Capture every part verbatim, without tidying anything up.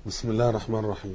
بسم الله الرحمن الرحيم.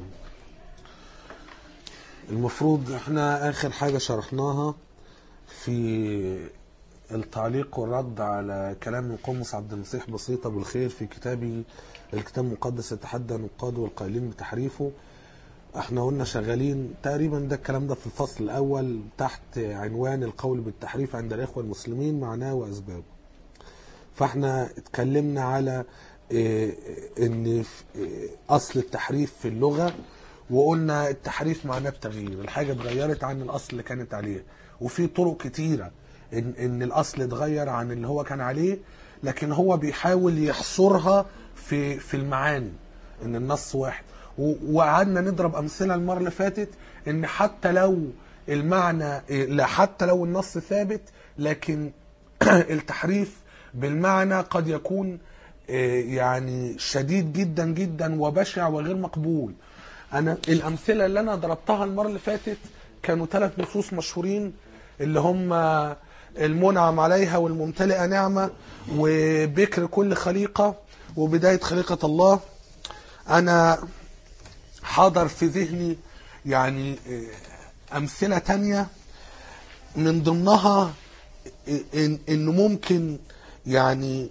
المفروض احنا اخر حاجة شرحناها في التعليق والرد على كلام القمص عبد المسيح بسيط ابو الخير في كتابه الكتاب المقدس يتحدى نقاد والقائلين بتحريفه. احنا قلنا شغالين تقريبا ده الكلام ده في الفصل الاول تحت عنوان القول بالتحريف عند الاخوة المسلمين معناه واسبابه. فاحنا اتكلمنا على ان اصل التحريف في اللغة، وقلنا التحريف معناه التغيير، الحاجة اتغيرت عن الاصل اللي كانت عليه، وفي طرق كتيرة ان, إن الاصل اتغير عن اللي هو كان عليه، لكن هو بيحاول يحصرها في في المعاني ان النص واحد. وقعدنا نضرب امثلة المرة اللي فاتت ان حتى لو المعنى لا حتى لو النص ثابت، لكن التحريف بالمعنى قد يكون يعني شديد جدا جدا وبشع وغير مقبول. انا الامثله اللي انا ضربتها المره اللي فاتت كانوا ثلاث نصوص مشهورين اللي هم المنعم عليها والممتلئه نعمه وبكر كل خليقه وبدايه خليقه الله. انا حاضر في ذهني يعني امثله تانية من ضمنها إن انه ممكن يعني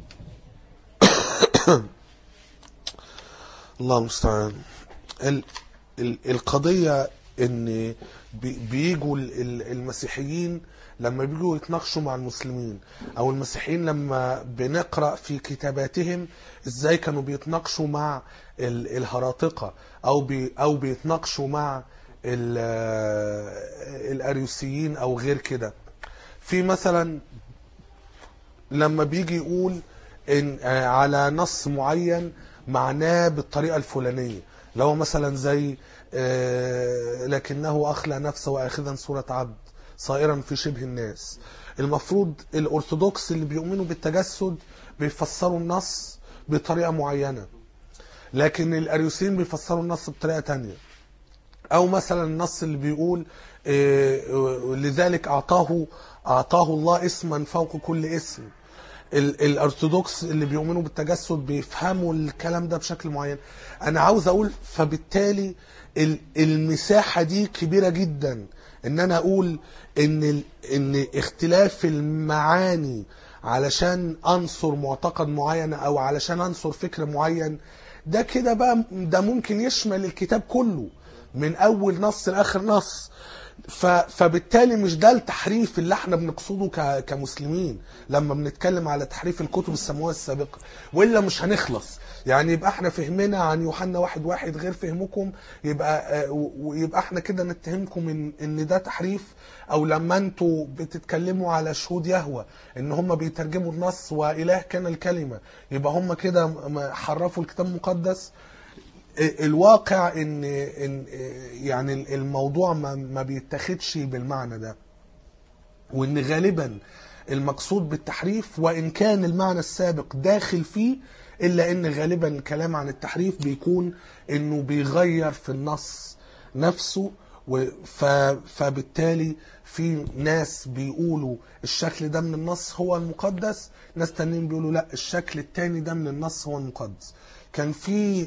الله المستعان القضية ان بيجوا المسيحيين لما بيجوا يتناقشوا مع المسلمين، او المسيحيين لما بنقرأ في كتاباتهم ازاي كانوا بيتناقشوا مع الهراطقة او بي او بيتناقشوا مع الاريوسيين او غير كده. في مثلا لما بيجي يقول إن على نص معين معناه بالطريقة الفلانية، لو مثلا زي لكنه أخلى نفسه وآخذا صورة عبد صائرا في شبه الناس. المفروض الأرثوذكس اللي بيؤمنوا بالتجسد بيفسروا النص بطريقة معينة، لكن الأريوسيين بيفسروا النص بطريقة تانية. أو مثلا النص اللي بيقول لذلك أعطاه أعطاه الله اسما فوق كل اسم. الارثوذكس اللي بيؤمنوا بالتجسد بيفهموا الكلام ده بشكل معين. انا عاوز اقول فبالتالي المساحة دي كبيرة جدا ان انا اقول ان ان اختلاف المعاني علشان انصر معتقد معين او علشان انصر فكر معين، ده كده بقى ده ممكن يشمل الكتاب كله من اول نص لاخر نص. فبالتالي مش ده التحريف اللي احنا بنقصده كمسلمين لما بنتكلم على تحريف الكتب السماوية السابقة، وإلا مش هنخلص. يعني يبقى احنا فهمنا عن يوحنا واحد واحد غير فهمكم، يبقى ويبقى احنا كده نتهمكم ان ان ده تحريف. او لما انتوا بتتكلموا على شهود يهوه ان هم بيترجموا النص واله كان الكلمة، يبقى هم كده حرفوا الكتاب المقدس. الواقع ان ان يعني الموضوع ما بيتاخدش بالمعنى ده، وان غالبا المقصود بالتحريف وان كان المعنى السابق داخل فيه، الا ان غالبا الكلام عن التحريف بيكون انه بيغير في النص نفسه. فبالتالي في ناس بيقولوا الشكل ده من النص هو المقدس، ناس تانيين بيقولوا لا الشكل التاني ده من النص هو المقدس. كان في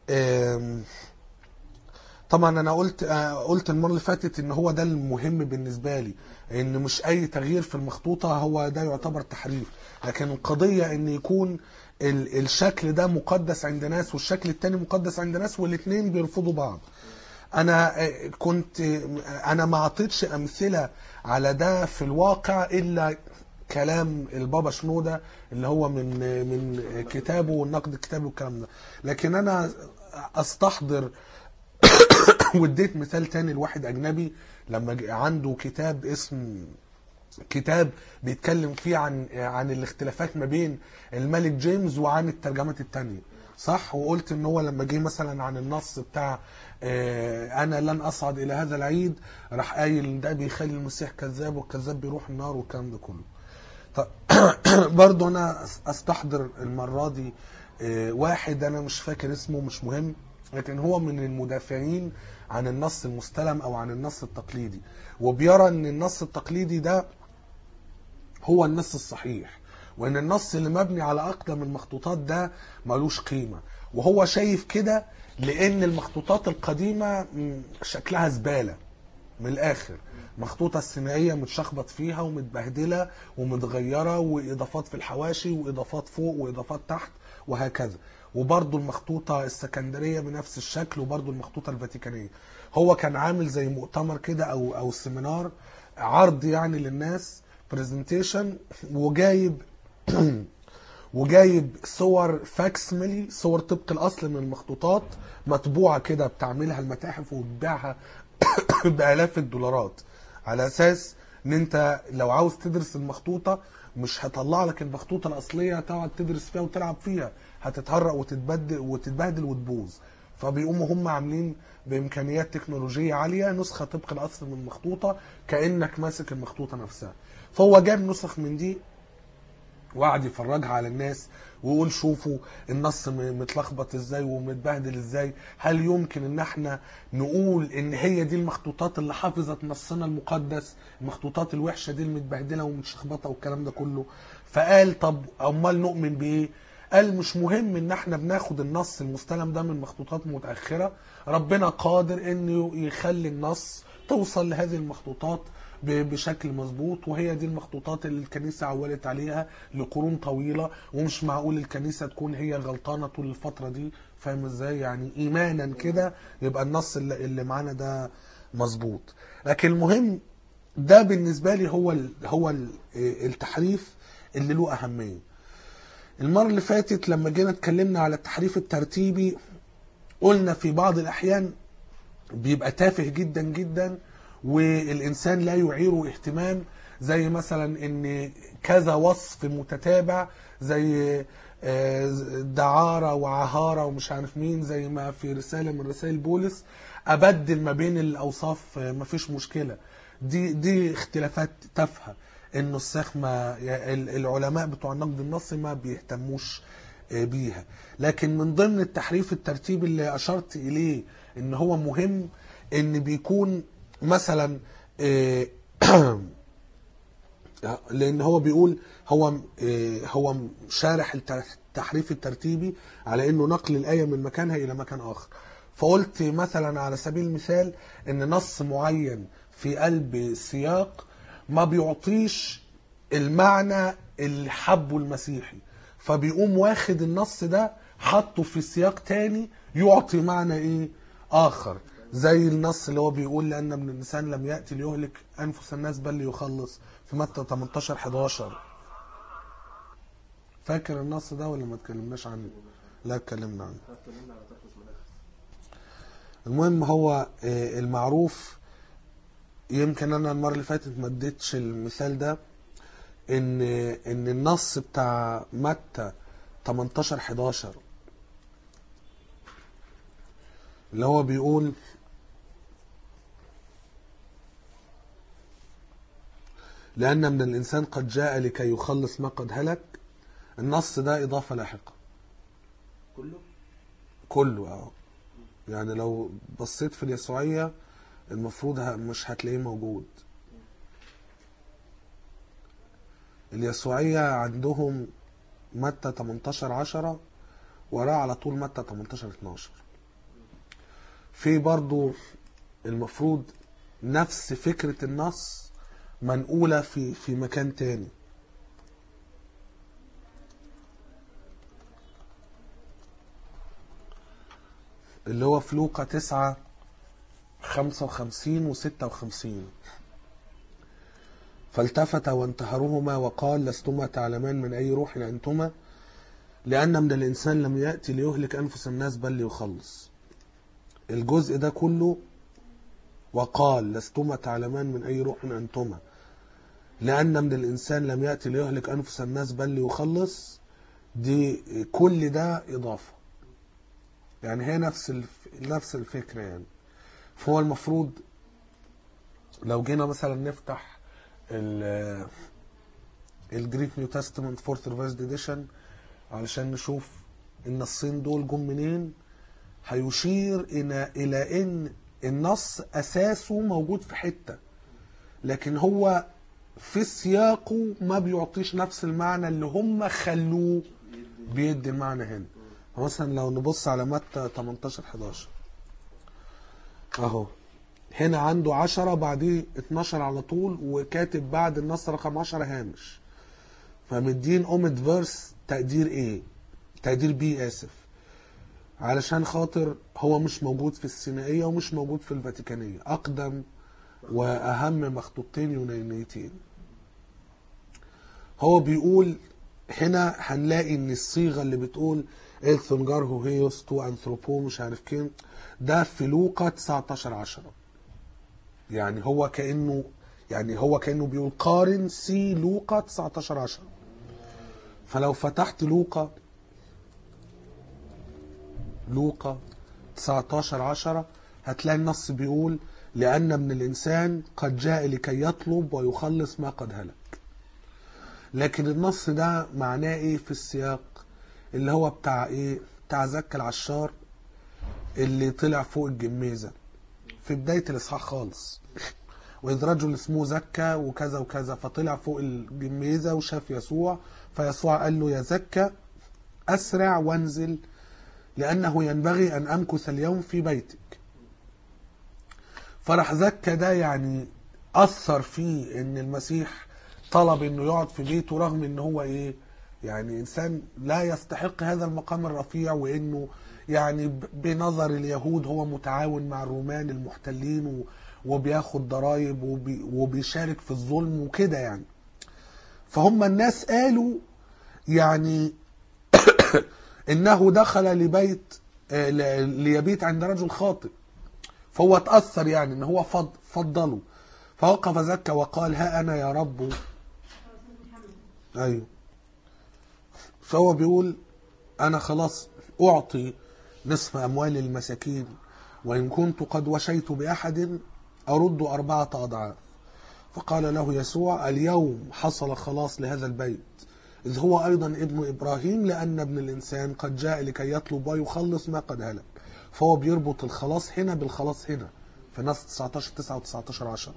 طبعا انا قلت قلت المره اللي فاتت ان هو ده المهم بالنسبه لي، ان مش اي تغيير في المخطوطه هو ده يعتبر تحريف، لكن القضيه ان يكون الشكل ده مقدس عند ناس والشكل التاني مقدس عند ناس والاثنين بيرفضوا بعض. انا كنت انا ما اعطيتش امثله على ده في الواقع الا كلام البابا شنودة اللي هو من من كتابه والنقد الكتابي والكلام ده، لكن انا استحضر واديت مثال تاني لواحد اجنبي لما عنده كتاب اسم كتاب بيتكلم فيه عن عن الاختلافات ما بين الملك جيمس وعن الترجمات التانية، صح؟ وقلت ان هو لما جه مثلا عن النص بتاع انا لن اصعد الى هذا العيد، راح قايل ده بيخلي المسيح كذاب والكذاب بيروح النار والكلام ده كله. برضو انا استحضر المرة دي واحد انا مش فاكر اسمه مش مهم، لكن هو من المدافعين عن النص المستلم او عن النص التقليدي، وبيرى ان النص التقليدي ده هو النص الصحيح، وان النص اللي مبني على اقدم المخطوطات ده ملوش قيمة. وهو شايف كده لان المخطوطات القديمة شكلها زبالة من الاخر، مخطوطة السينائية متشخبط فيها ومتبهدلة ومتغيرة، واضافات في الحواشي واضافات فوق واضافات تحت وهكذا. وبرضو المخطوطة السكندرية بنفس الشكل، وبرضو المخطوطة الفاتيكانية. هو كان عامل زي مؤتمر كده او او سيمينار، عرض يعني للناس، برزنتيشن، وجايب وجايب صور فاكسميلي، صور طبق الاصل من المخطوطات مطبوعه كده، بتعملها المتاحف وبتبيعها بالاف الدولارات، على اساس ان انت لو عاوز تدرس المخطوطه مش هطلع لك المخطوطه الاصليه تقعد تدرس فيها وتلعب فيها، هتتهرق وتتبدل وتتبهدل وتبوظ. فبيقوموا هم عاملين بامكانيات تكنولوجيه عاليه نسخه طبق الاصل من المخطوطه كانك ماسك المخطوطه نفسها. فهو جاب نسخ من دي وقعد يفرجها على الناس ويقول شوفوا النص متلخبط ازاي ومتبهدل ازاي، هل يمكن ان احنا نقول ان هي دي المخطوطات اللي حافظت نصنا المقدس، المخطوطات الوحشه دي المتبهدله ومتشخبطه والكلام ده كله. فقال طب امال نؤمن بايه؟ قال مش مهم ان احنا بناخد النص المستلم ده من مخطوطات متاخره، ربنا قادر انه يخلي النص توصل لهذه المخطوطات بشكل مظبوط، وهي دي المخطوطات اللي الكنيسة عولت عليها لقرون طويلة، ومش معقول الكنيسة تكون هي غلطانة طول الفترة دي. فاهم ازاي؟ يعني ايمانا كده يبقى النص اللي, اللي معانا ده مظبوط. لكن المهم ده بالنسبة لي هو ال هو ال التحريف اللي له أهمية. المرة اللي فاتت لما جينا اتكلمنا على التحريف الترتيبي قلنا في بعض الأحيان بيبقى تافه جدا جدا والإنسان لا يعيره اهتمام، زي مثلا ان كذا وصف متتابع زي دعارة وعهارة ومش عارف مين، زي ما في رسالة من رسائل بولس أبدل ما بين الأوصاف مفيش مشكلة. دي دي اختلافات تافهة النساخ ما العلماء بتوع النقد النصي ما بيهتموش بيها. لكن من ضمن التحريف الترتيب اللي أشرت إليه ان هو مهم، ان بيكون مثلا لان هو بيقول هو هو شارح التحريف الترتيبي على انه نقل الايه من مكانها الى مكان اخر. فقلت مثلا على سبيل المثال ان نص معين في قلب سياق ما بيعطيش المعنى اللي حبه المسيحي، فبيقوم واخد النص ده حطه في سياق تاني يعطي معنى ايه اخر، زي النص اللي هو بيقول لان من الانسان لم ياتي ليهلك انفس الناس بل ليخلص في متى تمنتاشر حداشر. فاكر النص ده ولا ما اتكلمناش عنه؟ لا اتكلمنا عنه. المهم هو المعروف، يمكن انا المره اللي فاتت ما اديتش المثال ده، ان ان النص بتاع متى تمنتاشر حداشر اللي هو بيقول لأن من الإنسان قد جاء لكي يخلص ما قد هلك، النص ده إضافة لاحقة. كله؟ كله اه يعني لو بصيت في اليسوعية المفروض مش هتلاقيه موجود. اليسوعية عندهم متى تمنتاشر عشرة وراه على طول متى تمنتاشر اتناشر. في برضو المفروض نفس فكرة النص منقولة في في مكان تاني، اللي هو في لوقا تسعة خمسة وخمسين وستة وخمسين. فالتفت وانتهرهما وقال لستما تعلمان من أي روح أنتما، لأن من الإنسان لم يأتي ليهلك أنفس الناس بل ليخلص. الجزء ده كله وقال لستما تعلمان من أي روح أنتما، لأن من الإنسان لم يأتي ليهلك أنفس الناس بل ليخلص، دي كل ده إضافة، يعني هي نفس الف... نفس الفكرة يعني. فهو المفروض لو جينا مثلا نفتح ال الجريك نيو تestament فورث ريفايزد اديشن علشان نشوف النصين دول جم منين، هيشير إلى إلى إن النص أساسه موجود في حتة، لكن هو في سياقه ما بيعطيش نفس المعنى اللي هم خلوه بيدي المعنى هنا. مثلا لو نبص على متى تمنتاشر حداشر اهو، هنا عنده عشرة بعديه اتناشر على طول، وكاتب بعد النص رقم عشرة هامش، فمدين اومد فيرس تقدير ايه، تقدير بي اسف، علشان خاطر هو مش موجود في السينائية ومش موجود في الفاتيكانية، اقدم واهم مخطوطتين يونانيتين. هو بيقول هنا هنلاقي ان الصيغة اللي بتقول الثنجار هوهيوس تو انثروبو مش عارف كام، ده في لوقا تسعتاشر عشرة. يعني هو كأنه يعني هو كأنه بيقول قارن سي لوقا تسعتاشر عشرة. فلو فتحت لوقا لوقا تسعتاشر عشرة هتلاقي النص بيقول لأن ابن الإنسان قد جاء لكي يطلب ويخلص ما قد هلك. لكن النص ده معناه ايه في السياق اللي هو بتاع ايه، بتاع زكا العشار اللي طلع فوق الجميزة في بداية الإصحاح خالص، وإذ رجل اسمه زكا وكذا وكذا، فطلع فوق الجميزة وشاف يسوع، فيسوع قال له يا زكا أسرع وانزل لأنه ينبغي أن أمكث اليوم في بيتك. فرح زكا ده يعني أثر فيه إن المسيح طلب إنه يقعد في بيته، رغم إن هو إيه يعني إنسان لا يستحق هذا المقام الرفيع، وإنه يعني بنظر اليهود هو متعاون مع الرومان المحتلين وبياخد ضرائب وبي وبيشارك في الظلم وكده يعني. فهم الناس قالوا يعني إنه دخل لبيت ليبيت عند رجل خاطئ، فهو اتأثر يعني إن هو فض فضله. فوقف زكا وقال ها أنا يا رب. أيوه، فهو بيقول أنا خلاص أعطي نصف أموال المساكين، وإن كنت قد وشيت بأحد أرد أربعة أضعاف. فقال له يسوع اليوم حصل خلاص لهذا البيت، إذ هو أيضا ابن إبراهيم، لأن ابن الإنسان قد جاء لكي يطلب ويخلص ما قد هلك. فهو بيربط الخلاص هنا بالخلاص هنا في نص تسعتاشر تسعة وتسعتاشر عشرة.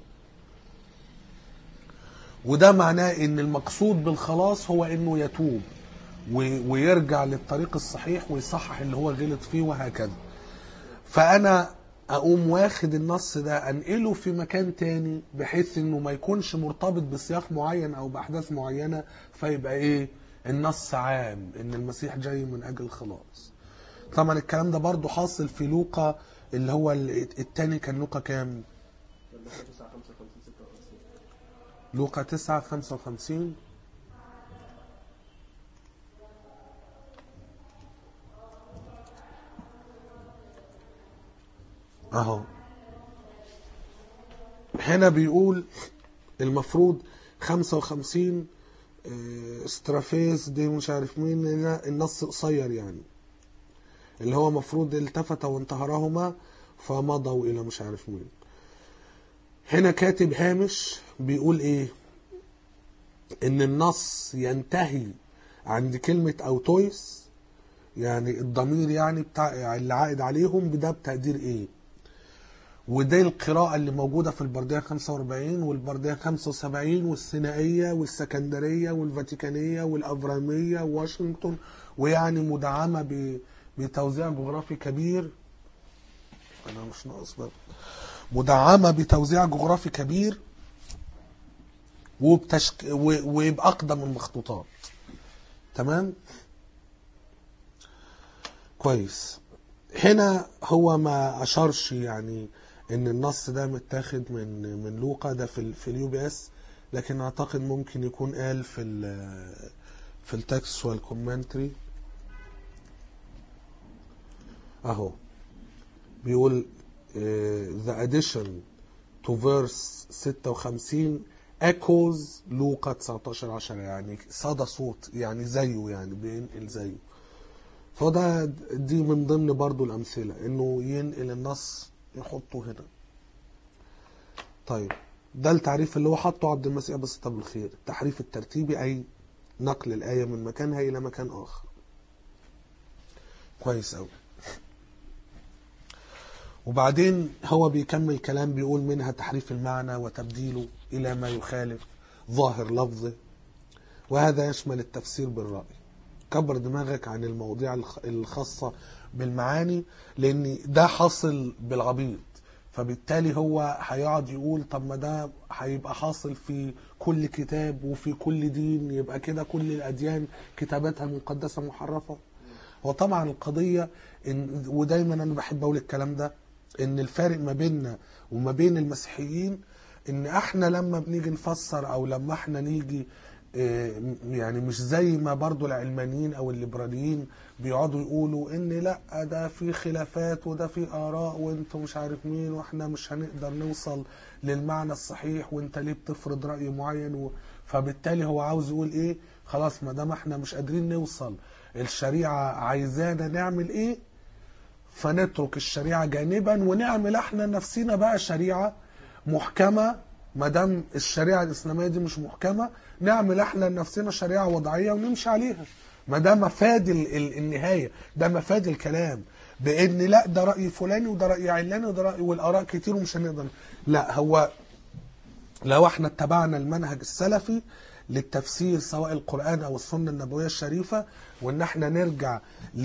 وده معناه ان المقصود بالخلاص هو انه يتوب ويرجع للطريق الصحيح ويصحح اللي هو غلط فيه وهكذا. فانا اقوم واخد النص ده انقله في مكان تاني بحيث انه ما يكونش مرتبط بسياق معين او باحداث معينة، فيبقى ايه النص عام ان المسيح جاي من اجل الخلاص. طبعا الكلام ده برضو حاصل في لوقا اللي هو التاني، كان لوقا كام؟ لوقا تسعة خمسة وخمسين. اهو هنا بيقول المفروض خمسة وخمسين استرافيس دي مش عارف مين، هنا النص قصير يعني اللي هو مفروض التفت وانتهرهما فمضوا الى مش عارف مين. هنا كاتب هامش بيقول ايه، ان النص ينتهي عند كلمة اوتويس، يعني الضمير يعني بتاع اللي عائد عليهم بده بتقدير ايه. وده القراءة اللي موجودة في البردية خمسة وأربعين والبردية خمسة وسبعين والسينائية والسكندرية والفاتيكانية والأفرامية وواشنطن، ويعني مدعمة بتوزيع جغرافي كبير. أنا مش ناقص بقى، مدعمة بتوزيع جغرافي كبير وبتشك... وبأقدم المخطوطات. تمام كويس. هنا هو ما أشارش يعني ان النص ده متاخد من من لوقا ده في في اليو بي اس، لكن اعتقد ممكن يكون قال في ال في التكستوال كومنتري. اهو بيقول the addition to verse ستة وخمسين echoes لوقا تسعتاشر عشرة، يعني صدى صوت يعني زيه، يعني بينقل زيه. فده دي من ضمن برضو الامثله انه ينقل النص يحطه هنا. طيب ده التعريف اللي هو حطه عبد المسيح بسيطة بالخير، التحريف الترتيبي أي نقل الآية من مكانها إلى مكان آخر. كويس أوي. وبعدين هو بيكمل كلام بيقول منها تحريف المعنى وتبديله إلى ما يخالف ظاهر لفظه، وهذا يشمل التفسير بالرأي تكبر دماغك عن المواضيع الخاصة بالمعاني، لان ده حاصل بالعبيط. فبالتالي هو هيقعد يقول طب ما ده هيبقى حاصل في كل كتاب وفي كل دين، يبقى كده كل الأديان كتاباتها مقدسة محرفة. وطبعا القضية إن ودايما أنا بحب أقول الكلام ده، إن الفارق ما بيننا وما بين المسيحيين إن إحنا لما بنيجي نفسر أو لما إحنا نيجي يعني مش زي ما برضو العلمانيين او الليبراليين بيقعدوا يقولوا ان لا ده في خلافات وده في اراء وانتوا مش عارف مين واحنا مش هنقدر نوصل للمعنى الصحيح وانت ليه بتفرض رأي معين و... فبالتالي هو عاوز يقول ايه، خلاص ما دام احنا مش قادرين نوصل الشريعة عايزانا نعمل ايه، فنترك الشريعة جانبا ونعمل احنا نفسنا بقى شريعة محكمة. ما دام الشريعة الإسلامية دي مش محكمة، نعمل احنا لنفسنا شريعة وضعية ونمشي عليها. ما ده مفاد النهاية، ده مفاد الكلام بأن لا ده رأي فلاني وده رأي علاني وده رأي والآراء كتير ومش هنقدر. لا، هو لو احنا اتبعنا المنهج السلفي للتفسير سواء القرآن أو السنة النبوية الشريفة، وان احنا نرجع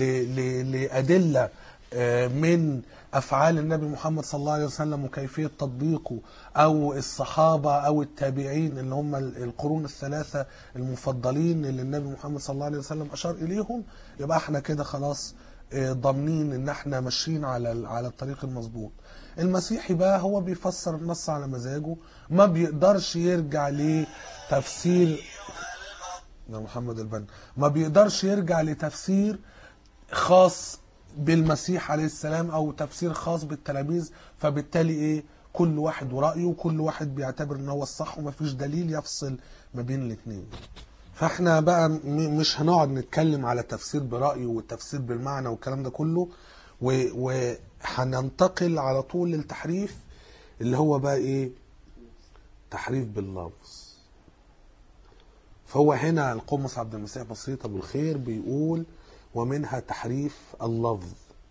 لأدلة من أفعال النبي محمد صلى الله عليه وسلم وكيفية تطبيقه، أو الصحابة أو التابعين اللي هم القرون الثلاثة المفضلين اللي النبي محمد صلى الله عليه وسلم أشار إليهم، يبقى احنا كده خلاص ضامنين ان احنا ماشيين على على الطريق المظبوط. المسيحي بقى هو بيفسر النص على مزاجه، ما بيقدرش يرجع لتفسير محمد البنا ما بيقدرش يرجع لتفسير خاص بالمسيح عليه السلام او تفسير خاص بالتلاميذ. فبالتالي ايه، كل واحد ورأيه وكل واحد بيعتبر ان هو الصح ومفيش دليل يفصل ما بين الاثنين. فاحنا بقى مش هنقعد نتكلم على تفسير برأيه والتفسير بالمعنى والكلام ده كله، وهننتقل على طول للتحريف اللي هو بقى ايه، تحريف باللفظ. فهو هنا القمص عبد المسيح بسيط ابو الخير بيقول ومنها تحريف اللفظ،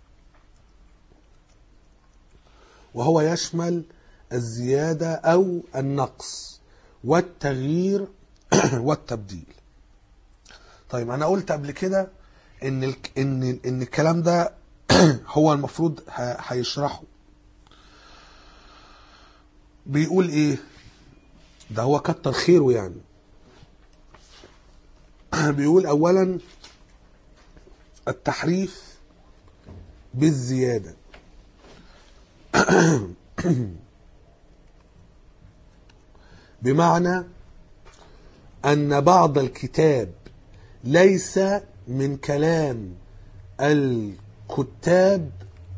وهو يشمل الزيادة أو النقص والتغيير والتبديل. طيب أنا قلت قبل كده إن ال إن إن الكلام ده هو المفروض هيشرحه. بيقول إيه ده، هو كتر خيره يعني. بيقول أولا التحريف بالزيادة بمعنى أن بعض الكتاب ليس من كلام الكتاب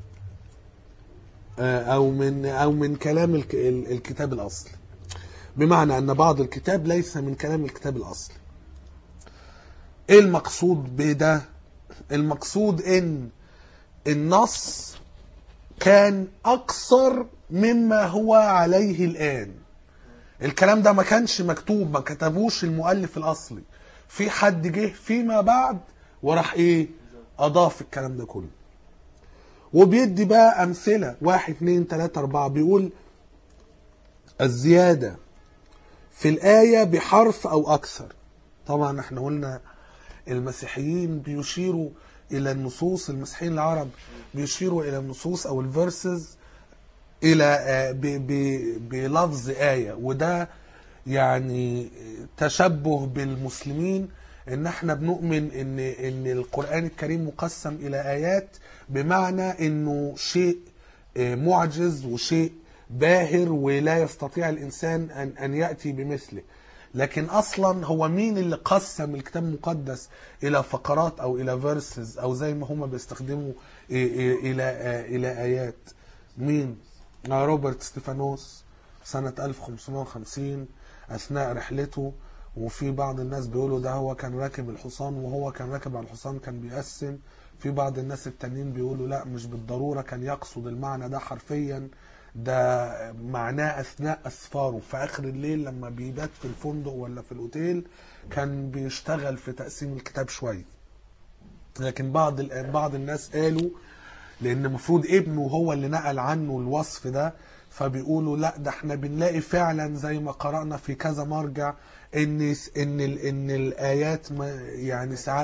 أو من أو من كلام الكتاب الأصلي. بمعنى أن بعض الكتاب ليس من كلام الكتاب الأصلي. إيه المقصود بده؟ المقصود إن النص كان أقصر مما هو عليه الآن. الكلام ده ما كانش مكتوب، ما كتبوش المؤلف الأصلي، في حد جه فيما بعد وراح إيه أضاف الكلام ده كله. وبيدي بقى أمثلة واحد اتنين تلاتة أربعة. بيقول الزيادة في الآية بحرف أو أكثر. طبعا احنا قلنا المسيحيين بيشيروا إلى النصوص، المسيحيين العرب بيشيروا إلى النصوص أو الفيرسز إلى بلفظ آية، وده يعني تشبه بالمسلمين إن احنا بنؤمن إن إن القرآن الكريم مقسم إلى آيات، بمعنى إنه شيء معجز وشيء باهر ولا يستطيع الإنسان أن أن يأتي بمثله. لكن اصلا هو مين اللي قسم الكتاب المقدس الى فقرات او الى فيرسز او زي ما هم بيستخدموا الى الى ايات؟ مين؟ روبرت ستيفانوس سنة ألف وخمسمائة وخمسين اثناء رحلته. وفي بعض الناس بيقولوا ده هو كان راكب الحصان وهو كان راكب على الحصان كان بيقسم. في بعض الناس التانيين بيقولوا لا مش بالضرورة كان يقصد المعنى ده حرفيا، ده معناه أثناء أسفاره في آخر الليل لما بيبات في الفندق ولا في الأوتيل كان بيشتغل في تقسيم الكتاب شوية. لكن بعض بعض الناس قالوا لأن المفروض ابنه هو اللي نقل عنه الوصف ده، فبيقولوا لا ده احنا بنلاقي فعلا زي ما قرأنا في كذا مرجع ان ان ان الآيات يعني ساعات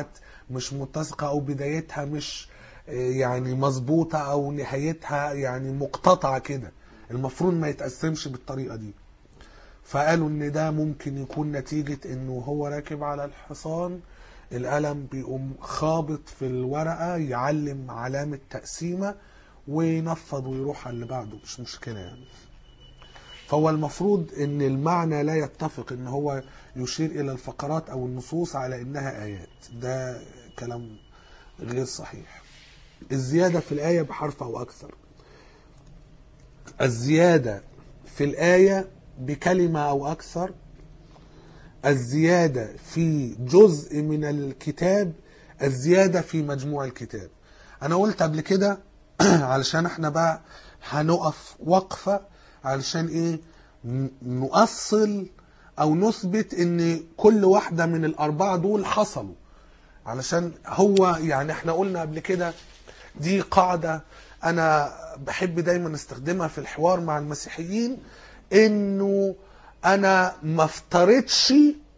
مش متسقة أو بدايتها مش يعني مظبوطة أو نهايتها يعني مقتطعة كده، المفروض ما يتقسمش بالطريقة دي. فقالوا ان ده ممكن يكون نتيجة انه هو راكب على الحصان، القلم بيقوم خابط في الورقة يعلم علامة تقسيمة وينفض ويروح على اللي بعده، مش مشكلة يعني. فهو المفروض ان المعنى لا يتفق ان هو يشير الى الفقرات او النصوص على انها ايات، ده كلام غير صحيح. الزيادة في الآية بحرف او اكثر، الزيادة في الآية بكلمة أو أكثر، الزيادة في جزء من الكتاب، الزيادة في مجموع الكتاب. أنا قلت قبل كده علشان احنا بقى هنقف وقفة علشان ايه نؤصل أو نثبت ان كل واحدة من الأربعة دول حصلوا، علشان هو يعني احنا قلنا قبل كده دي قاعدة أنا بحب دايما استخدمها في الحوار مع المسيحيين، انه انا ما افترضش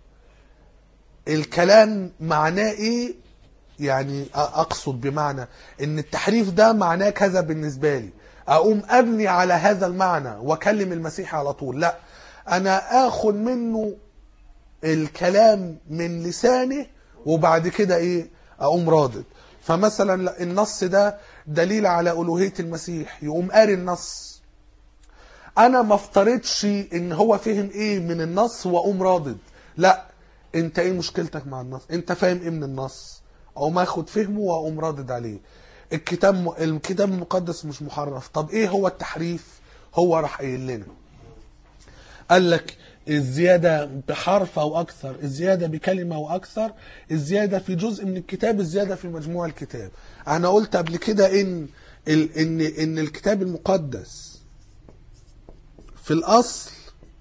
الكلام معناه ايه، يعني اقصد بمعنى ان التحريف ده معناه كذا بالنسبة لي اقوم ابني على هذا المعنى واكلم المسيح على طول. لا، انا اخد منه الكلام من لسانه وبعد كده ايه اقوم رادد. فمثلا النص ده دليل على الوهية المسيح، يقوم قاري النص، انا ما افترضش ان هو فهم ايه من النص واقوم رادد. لا، انت ايه مشكلتك مع النص؟ انت فاهم ايه من النص؟ او ما اخد فهمه واقوم رادد عليه. الكتاب الكتاب المقدس مش محرف. طب ايه هو التحريف؟ هو راح قايل لنا، قال لك الزيادة بحرف او اكثر، الزيادة بكلمة او اكثر، الزيادة في جزء من الكتاب، الزيادة في مجموع الكتاب. انا قلت قبل كده ان ان ان الكتاب المقدس في الأصل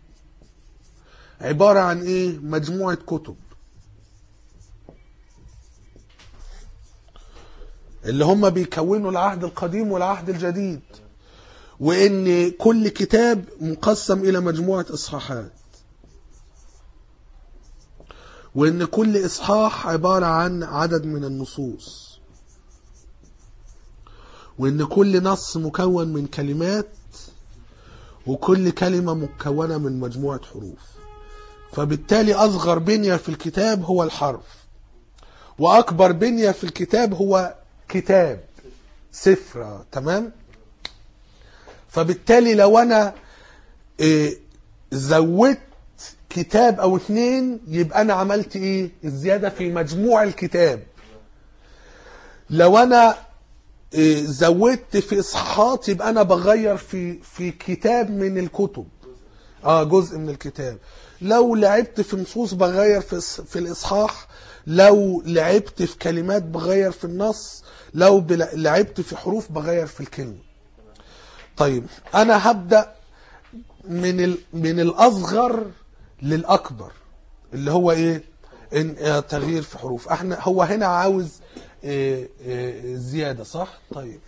عبارة عن إيه؟ مجموعة كتب اللي هم بيكونوا العهد القديم والعهد الجديد، وإن كل كتاب مقسم إلى مجموعة إصحاحات، وإن كل إصحاح عبارة عن عدد من النصوص، وإن كل نص مكون من كلمات، وكل كلمة مكونة من مجموعة حروف. فبالتالي أصغر بنية في الكتاب هو الحرف، وأكبر بنية في الكتاب هو كتاب سفر. تمام؟ فبالتالي لو أنا إيه زودت كتاب أو اتنين يبقى أنا عملت إيه؟ الزيادة في مجموع الكتاب. لو أنا إيه زودت في إصحاحات يبقى أنا بغير في في كتاب من الكتب، آه جزء من الكتاب. لو لعبت في نصوص بغير في في الإصحاح، لو لعبت في كلمات بغير في النص، لو لعبت في حروف بغير في الكلمة. طيب أنا هبدأ من ال من الأصغر للأكبر اللي هو إيه؟ إن آه تغيير في حروف. احنا هو هنا عاوز إيه إيه زيادة، صح؟ طيب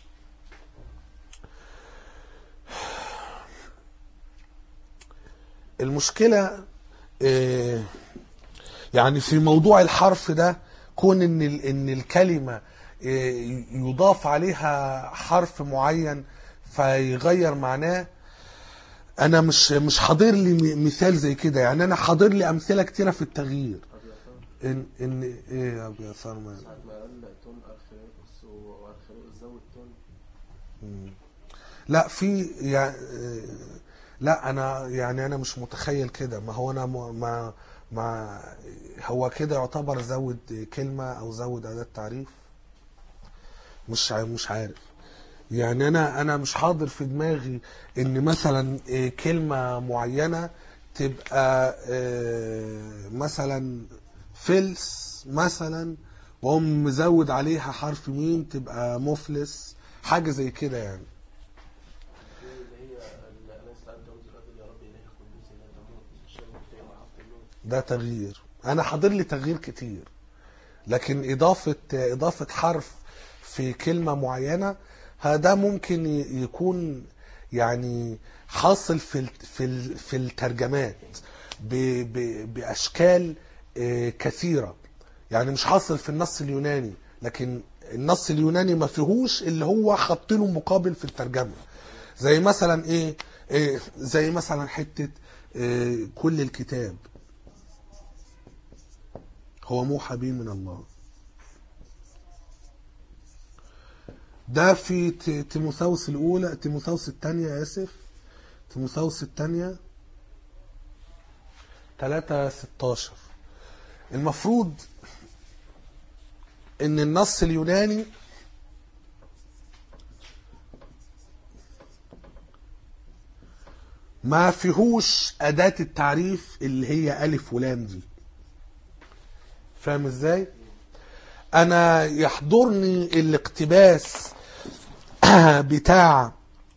المشكلة إيه يعني في موضوع الحرف ده، كون ان ان الكلمة إيه يضاف عليها حرف معين فيغير معناه. انا مش مش حاضر لي مثال زي كده، يعني انا حاضر لي امثله كتيره في التغيير. ان ان ايه يا ابو يسار ما ساعة ما قال تون ارخيوس وارخيوس زود تون. لا في يعني لا انا يعني انا مش متخيل كده. ما هو انا ما ما هو كده يعتبر زود كلمه او زود اداه تعريف. مش مش عارف يعني. انا انا مش حاضر في دماغي ان مثلا كلمه معينه تبقى مثلا فلس مثلا وهم مزود عليها حرف ميم تبقى مفلس، حاجه زي كده يعني. ده تغيير، انا حاضر لي تغيير كتير، لكن اضافه اضافه حرف في كلمه معينه هذا ممكن يكون يعني حاصل في في في الترجمات باشكال كثيره. يعني مش حاصل في النص اليوناني، لكن النص اليوناني ما فيهوش اللي هو حط له مقابل في الترجمه. زي مثلا ايه, إيه زي مثلا حته إيه كل الكتاب هو موحى به من الله. ده في ت- تيموثاوس الاولى تيموثاوس الثانيه اسف تيموثاوس الثانيه ثلاثة ستاشر. المفروض ان النص اليوناني ما فيهوش أداة التعريف اللي هي ألف ولام دي. فاهم ازاي؟ أنا يحضرني الاقتباس بتاع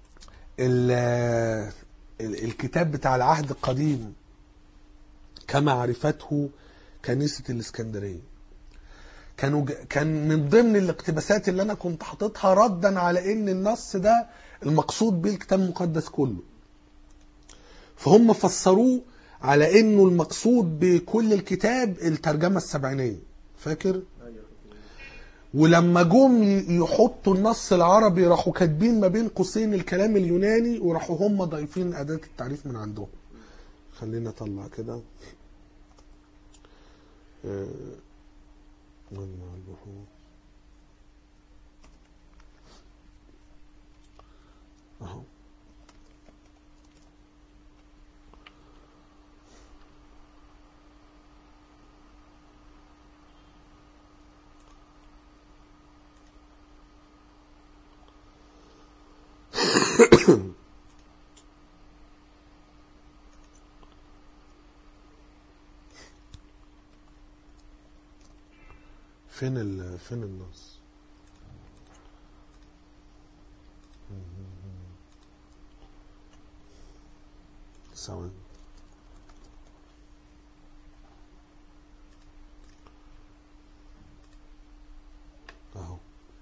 ال- ال- الكتاب بتاع العهد القديم كما عرفته كنيسة الإسكندرية. كانوا ج- كان من ضمن الاقتباسات اللي أنا كنت حاططها ردا على إن النص ده المقصود به الكتاب المقدس كله. فهم فسروه على انه المقصود بكل الكتاب الترجمة السبعينية. فاكر؟ ولما جم يحطوا النص العربي راحوا كاتبين ما بين قوسين الكلام اليوناني، وراحوا هم ضايفين أداة التعريف من عندهم. خلينا اطلع كده. آه، مجمع البحور اهو. فين ال فين النص؟ ثواني. اهو.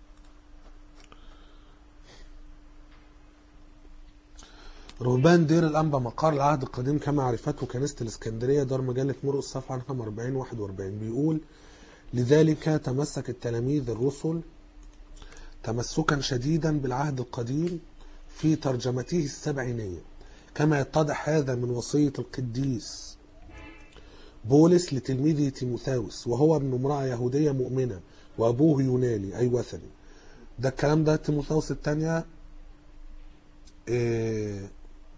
رهبان دير الأنبا مقر العهد القديم كما عرفته كنيسة الإسكندرية، دار مجلة مرقس صفحة رقم أربعين واحد وأربعين، بيقول: لذلك تمسك التلاميذ الرسل تمسكا شديدا بالعهد القديم في ترجمته السبعينية، كما يتضح هذا من وصية القديس بولس لتلميذه تيموثاوس، وهو ابن امرأة يهودية مؤمنة وأبوه يوناني أي وثني. ده الكلام ده تيموثاوس الثانية إيه.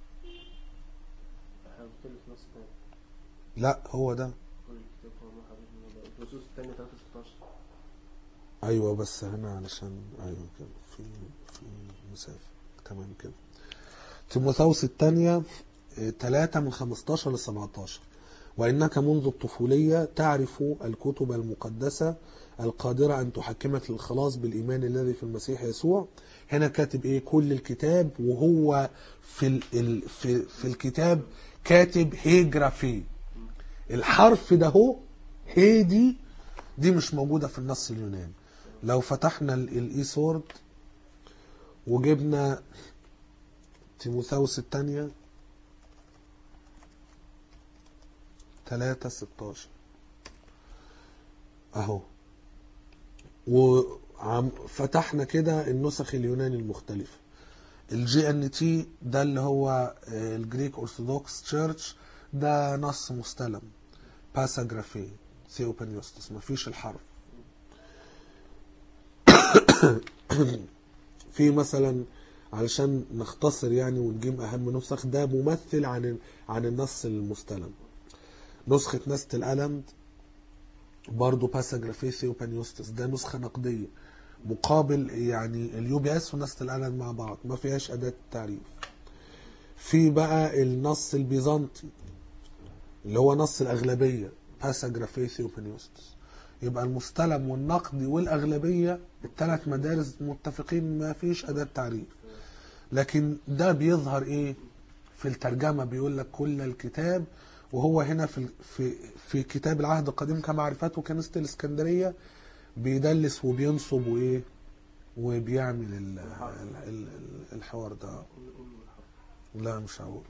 احنا بنتكلم في نص تاني. لا هو ده. كل الكتاب هو موحى به من الله. الرسول الثاني ثلاثة ستاشر. ايوه بس هنا علشان ايوه كده في في مسافه. تمام كده. تيموثاوس الثانيه ثلاثة من خمستاشر ل سبعتاشر. وانك منذ الطفوليه تعرف الكتب المقدسه القادره ان تحكمك للخلاص بالايمان الذي في المسيح يسوع. هنا كاتب ايه؟ كل الكتاب، وهو في ال ال في, في الكتاب كاتب هيجرافي. الحرف ده هو هي دي دي مش موجوده في النص اليوناني. لو فتحنا الاي سورد وجبنا تيموثاوس الثانية ثلاثة ستاشر اهو، وفتحنا كده النسخ اليوناني المختلفة. الجي ان تي ده اللي هو الجريك أرثوذكس تشيرش، ده نص مستلم باساجرافي ثيوبانيوستس، مفيش الحرف. في مثلا علشان نختصر يعني ونجيب اهم نسخ، ده ممثل عن عن النص المستلم. نسخة نست الألمد برضو باساجرافي ثيوبانيوستس، ده نسخة نقدية مقابل يعني اليو بي اس ونست الألمد مع بعض، ما فيهاش أداة التعريف. في بقى النص البيزنطي اللي هو نص الأغلبية باساجرافي ثيوبانيوستس. يبقى المستلم والنقدي والأغلبية الثلاث مدارس متفقين ما فيش أداة تعريف. لكن ده بيظهر ايه في الترجمة؟ بيقول لك كل الكتاب، وهو هنا في في في كتاب العهد القديم كما عرفته كنيسة الإسكندرية بيدلس وبينصب وايه وبيعمل ال ال ال الحوار ده. لا مش هقول.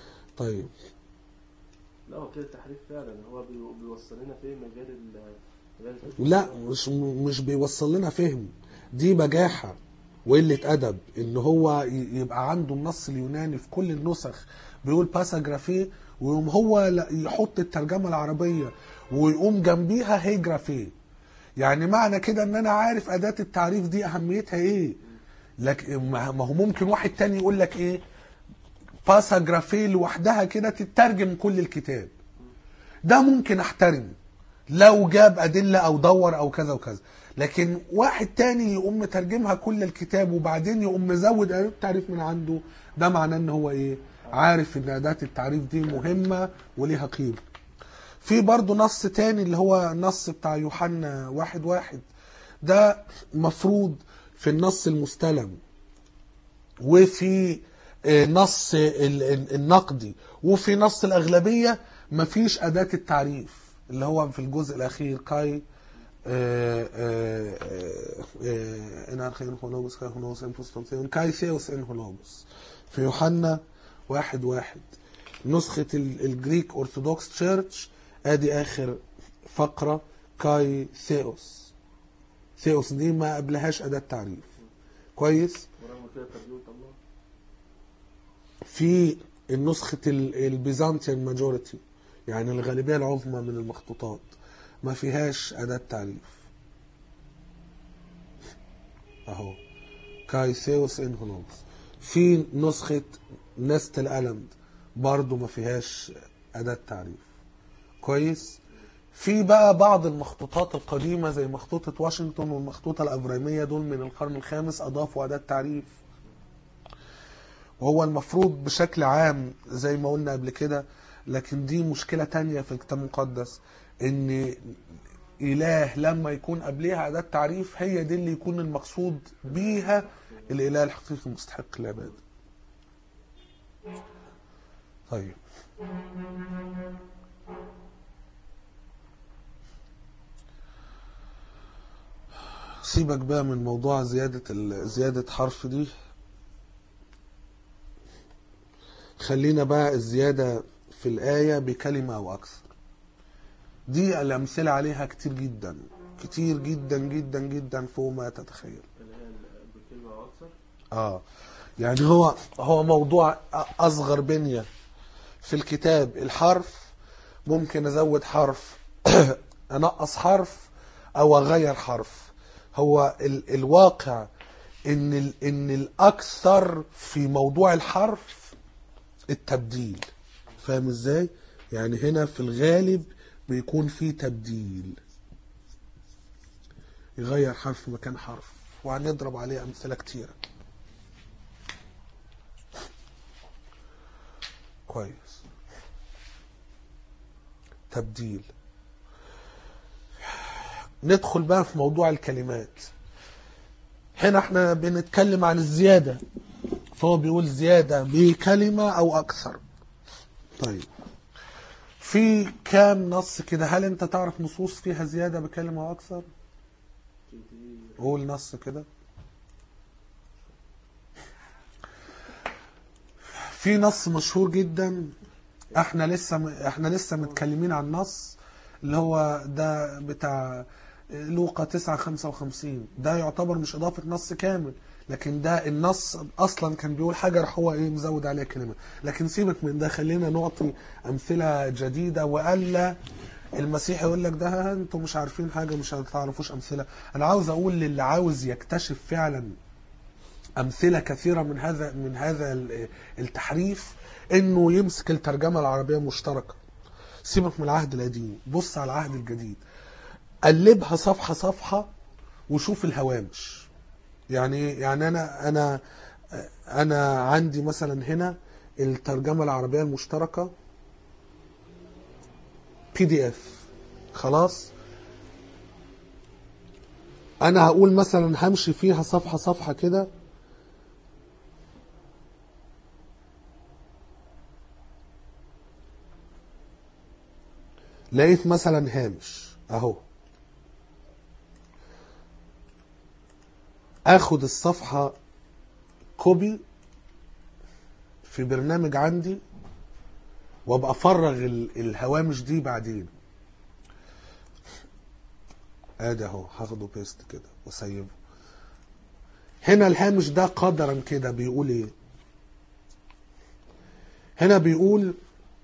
طيب لا هو كده تحريف فعلا. هو بي- بيوصل لنا في مجال ال- لا مش مش بيوصل لنا فهم، دي بجاحة وقلة أدب إن هو يبقى عنده النص اليوناني في كل النسخ بيقول باساجرافي، ويقوم هو يحط الترجمة العربية ويقوم جنبيها هيجرافي. يعني معنى كده إن أنا عارف أداة التعريف دي أهميتها إيه. لكن ما هو ممكن واحد تاني يقول لك إيه، باساجرافي لوحدها كده تترجم كل الكتاب، ده ممكن أحترمه لو جاب أدلة أو دور أو كذا وكذا. لكن واحد تاني يقوم مترجمها كل الكتاب وبعدين يقوم مزود أداة التعريف من عنده، ده معناه ان هو ايه، عارف ان أداة التعريف دي مهمة وليها قيمة. في برضو نص تاني اللي هو النص بتاع يوحنا واحد واحد، ده مفروض في النص المستلم وفي نص النقدي وفي نص الأغلبية مفيش أداة التعريف اللي هو في الجزء الأخير كاي إن أرخين هولوجوس كاي هولوجوس إن بوستانتيون كاي ثيوس إن هولوجوس في يوحنا واحد واحد. نسخة الجريك أرثوذكس تشيرش آدي آخر فقرة كاي ثيوس. ثيوس دي ما قبلهاش أداة تعريف. كويس. في النسخة البيزنطيان ماجوريتي يعني الغالبية العظمى من المخطوطات ما فيهاش أداة تعريف أهو كاي ثيوس إن هولوجوس. في نسخة نست الألند برضو ما فيهاش أداة تعريف. كويس. في بقى بعض المخطوطات القديمة زي مخطوطة واشنطن والمخطوطة الأفريمية دول من القرن الخامس أضافوا أداة تعريف. وهو المفروض بشكل عام زي ما قلنا قبل كده، لكن دي مشكلة تانية في الكتاب المقدس، ان اله لما يكون قبلها أداة تعريف هي دي اللي يكون المقصود بيها الاله الحقيقي المستحق العبادة. طيب سيبك بقى من موضوع زيادة زيادة حرف دي، خلينا بقى الزيادة في الآية بكلمة أو أكثر. دي الأمثلة عليها كتير جدا كتير جدا جدا جدا فوق ما تتخيل. بكلمة أو أكثر. آه يعني هو هو موضوع أصغر بنية في الكتاب. الحرف ممكن أزود حرف أنقص حرف أو أغير حرف. هو ال الواقع إن ال إن الأكثر في موضوع الحرف التبديل. فاهم ازاي؟ يعني هنا في الغالب بيكون في تبديل، يغير حرف مكان حرف، وهنضرب عليه امثله كتيره. كويس. تبديل. ندخل بقى في موضوع الكلمات. هنا احنا بنتكلم عن الزياده، فهو بيقول زيادة بكلمة أو أكثر. طيب في كام نص كده، هل أنت تعرف نصوص فيها زيادة بكلمة أو أكثر؟ قول نص كده. في نص مشهور جدا، احنا لسه احنا لسه متكلمين عن نص اللي هو ده بتاع لوقا تسعة خمسة وخمسين. ده يعتبر مش إضافة نص كامل، لكن ده النص اصلا كان بيقول حاجه راح هو ايه مزود عليها كلمه. لكن سيبك من ده، خلينا نعطي امثله جديده، والا المسيح يقول لك ده انتوا مش عارفين حاجه مش هتعرفوش امثله. انا عاوز اقول للي عاوز يكتشف فعلا امثله كثيره من هذا من هذا التحريف انه يمسك الترجمه العربيه المشتركه. سيبك من العهد القديم، بص على العهد الجديد، قلبها صفحه صفحه وشوف الهوامش. يعني يعني انا انا انا عندي مثلا هنا الترجمه العربيه المشتركه بي دي اف. خلاص انا هقول مثلا همشي فيها صفحه صفحه كده، لقيت مثلا هامش اهو، اخد الصفحة كوبي في برنامج عندي وابقى افرغ الهوامش دي بعدين. ادي اهو هاخده بيست كده واسيبه. هنا الهامش ده قدرا كده بيقول ايه؟ هنا بيقول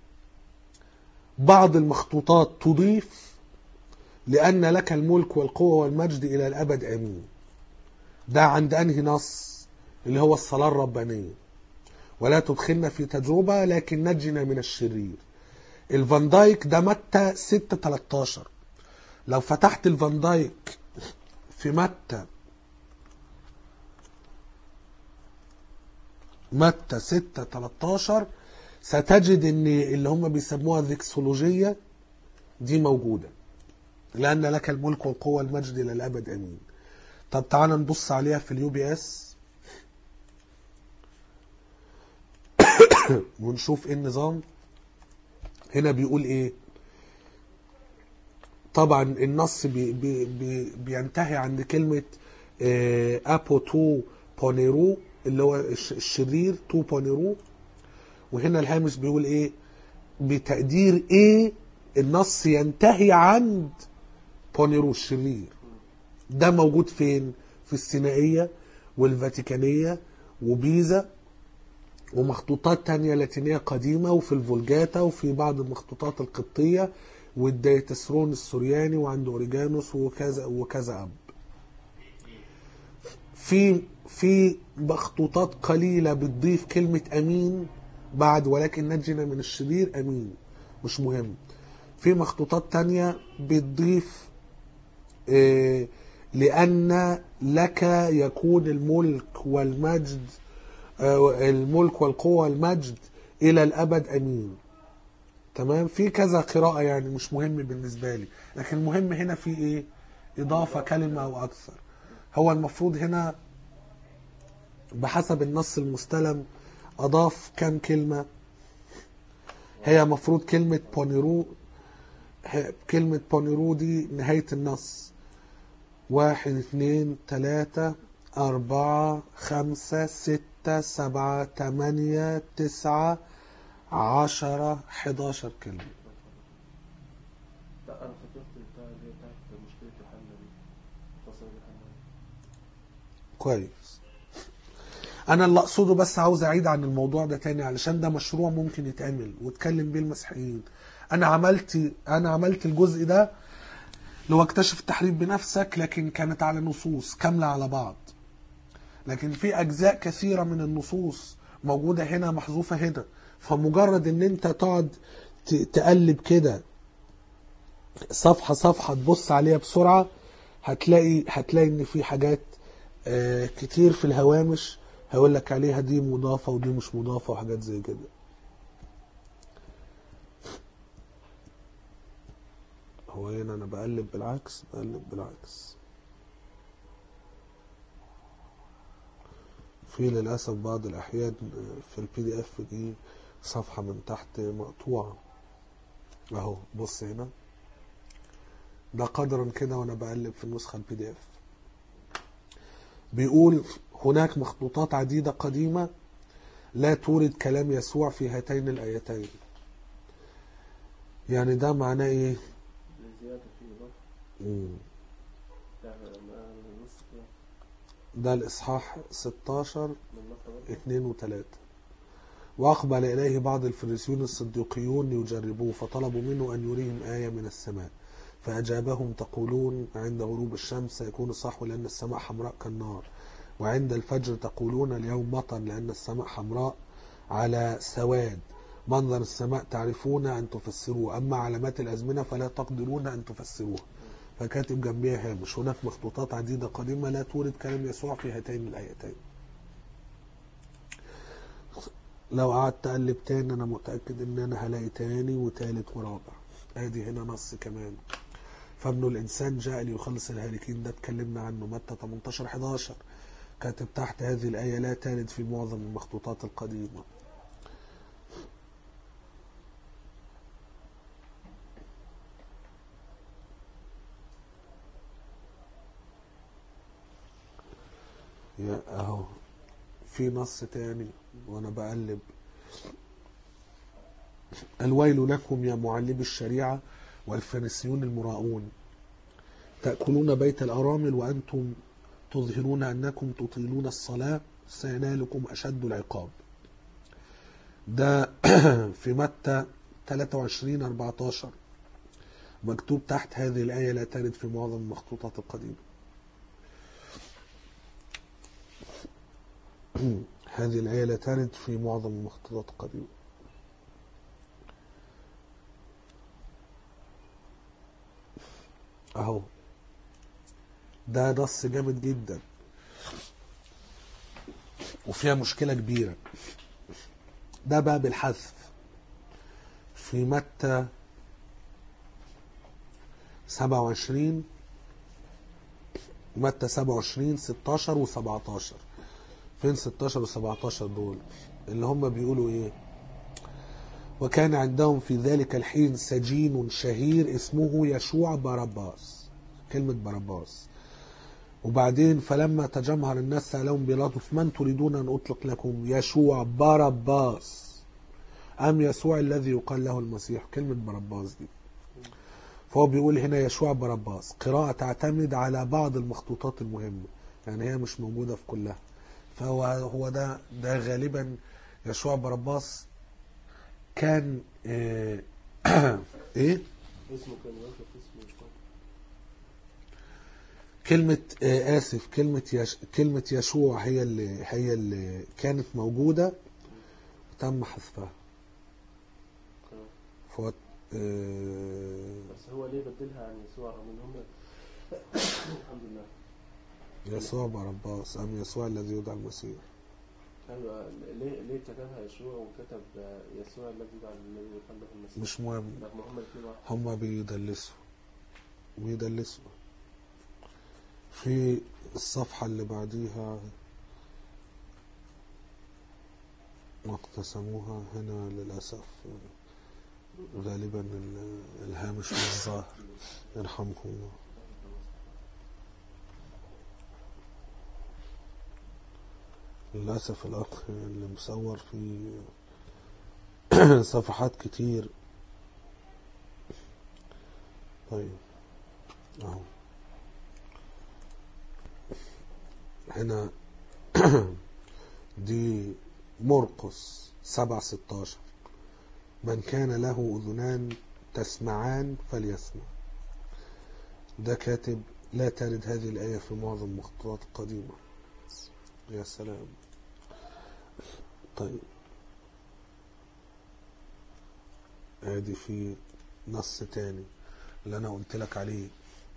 بعض المخطوطات تضيف لأن لك الملك والقوة والمجد إلى الأبد آمين. ده عند أنهي نص؟ اللي هو الصلاة الربانية. ولا تدخلنا في تجربة لكن نجنا من الشرير. الفان دايك ده متى ستة تلتاشر. لو فتحت الفان دايك في متى متى ستة تلتاشر ستجد ان اللي هم بيسموها الذكسولوجية دي موجودة. لأن لك الملك والقوة والمجد إلى الأبد آمين. طب تعالى نبص عليها في اليو بي اس ونشوف ايه النظام. هنا بيقول ايه؟ طبعا النص بي بي بي بينتهي عند كلمة اه ابو تو بونيرو اللي هو الشرير تو بونيرو. وهنا الهامش بيقول ايه؟ بتقدير ايه النص ينتهي عند بونيرو الشرير. ده موجود فين؟ في السينائية والفاتيكانية وبيزا ومخطوطات تانية لاتينية قديمة وفي الفولجاتا وفي بعض المخطوطات القبطية والديتسرون السورياني وعند اوريجانوس وكذا وكذا اب. في في مخطوطات قليلة بتضيف كلمة امين بعد ولكن نجنا من الشرير امين، مش مهم. في مخطوطات تانية بتضيف إيه لأن لك يكون الملك والمجد الملك والقوة والمجد إلى الأبد أمين. تمام. في كذا قراءة يعني مش مهم بالنسبة لي، لكن المهم هنا في إيه؟ إضافة كلمة أو أكثر. هو المفروض هنا بحسب النص المستلم أضاف كم كلمة؟ هي مفروض كلمة بونيرو. كلمة بونيرو دي نهاية النص. واحد اثنين ثلاثة أربعة خمسة ستة سبعة تمانية تسعة عشرة حداشر كلمة. لا انا فكرت بتاع اللي هي بتاعت مشكله يوحنا دي، فصل يوحنا. كويس. انا اللي اقصده بس عاوز اعيد عن الموضوع ده تاني علشان ده مشروع ممكن يتعمل واتكلم بيه المسيحيين. انا عملت انا عملت الجزء ده لو اكتشف التحريف بنفسك، لكن كانت على نصوص كاملة على بعض. لكن في اجزاء كثيرة من النصوص موجودة هنا محذوفة هنا، فمجرد ان انت تقعد تقلب كده صفحة صفحة تبص عليها بسرعة هتلاقي هتلاقي ان في حاجات كتير في الهوامش هقول لك عليها دي مضافة ودي مش مضافة وحاجات زي كده. هو هنا انا بقلب بالعكس بقلب بالعكس في للأسف بعض الأحيان في البي دي اف دي صفحة من تحت مقطوعة اهو. بص هنا ده قدرا كده وانا بقلب في النسخة البي دي اف بيقول هناك مخطوطات عديدة قديمة لا تورد كلام يسوع في هاتين الآيتين. يعني ده معناه ايه؟ لزيادة في إضافة. مم. نص ده الإصحاح ستاشر من مكة. اتنين وتلاتة. وأقبل إليه بعض الفريسيون الصديقيون ليجربوه فطلبوا منه أن يريهم آية من السماء فأجابهم تقولون عند غروب الشمس سيكون الصحو لأن السماء حمراء كالنار، وعند الفجر تقولون اليوم مطر لأن السماء حمراء على سواد. منظر السماء تعرفون أن تفسروه، أما علامات الأزمنة فلا تقدرون أن تفسروها. فكاتب جنبيها هامش هناك مخطوطات عديدة قديمة لا تورد كلام يسوع في هاتين الآيتين. لو قعدت أقلب تاني أنا متأكد إن أنا هلاقي تاني وتالت ورابع. ادي هنا نص كمان فابن الإنسان جاء ليخلص الهالكين، ده اتكلمنا عنه متى تمنتاشر حداشر. كاتب تحت هذه الآية لا ترد في معظم المخطوطات القديمة. يا اهو في نص تاني وانا بقلب. الويل لكم يا معلمي الشريعة والفريسيون المراؤون تأكلون بيت الأرامل وأنتم تظهرون أنكم تطيلون الصلاة سينالكم أشد العقاب. ده في متى ثلاثة وعشرين أربعة عشر مكتوب تحت هذه الآية لا ترد في معظم المخطوطات القديمة. هذه الآية لا ترد في معظم المخطوطات القديمة. أهو ده نص جامد جدا وفيها مشكلة كبيرة. ده بقى بالحذف في متى سبعة وعشرين متى سبعة وعشرين ستاشر وسبعتاشر. فين ستاشر وسبعتاشر دول؟ اللي هم بيقولوا ايه؟ وكان عندهم في ذلك الحين سجين شهير اسمه يشوع بارباس. كلمة بارباس. وبعدين فلما تجمهر الناس سألهم بيلاطس من تريدون أن أطلق لكم؟ يشوع بارباس أم يسوع الذي يقال له المسيح؟ كلمة بارباس دي. فهو بيقول هنا يشوع بارباس. قراءة تعتمد على بعض المخطوطات المهمة، يعني هي مش موجودة في كلها. فهو هو ده ده غالبا يشوع بارباس كان ايه, إيه؟ اسمه كان واخد اسمه كلمة آه آسف كلمة يش كلمة يشوع هي اللي هي اللي كانت موجودة وتم حذفها. فوت آه بس هو ليه بدلها عن يسوع رغم ان هم الحمد لله يسوع بارباس أم يسوع الذي يدعى المسيح؟ ايوه ليه ليه كتبها يشوع وكتب يسوع الذي يدعى الذي يقال له المسيح؟ مش مهم، رغم هم الاثنين واحد. هم بيدلسوا بيدلسوا في الصفحة اللي بعديها واقتسموها. هنا للأسف غالبا الهامش مش ظاهر، يرحمكم الله. للأسف الأخ اللي مصور في صفحات كتير. طيب اهو هنا دي مرقس سبعة ستاشر من كان له أذنان تسمعان فليسمع. ده كاتب لا ترد هذه الآية في معظم المخطوطات القديمة. يا سلام. طيب ادي في نص تاني اللي انا قلت لك عليه،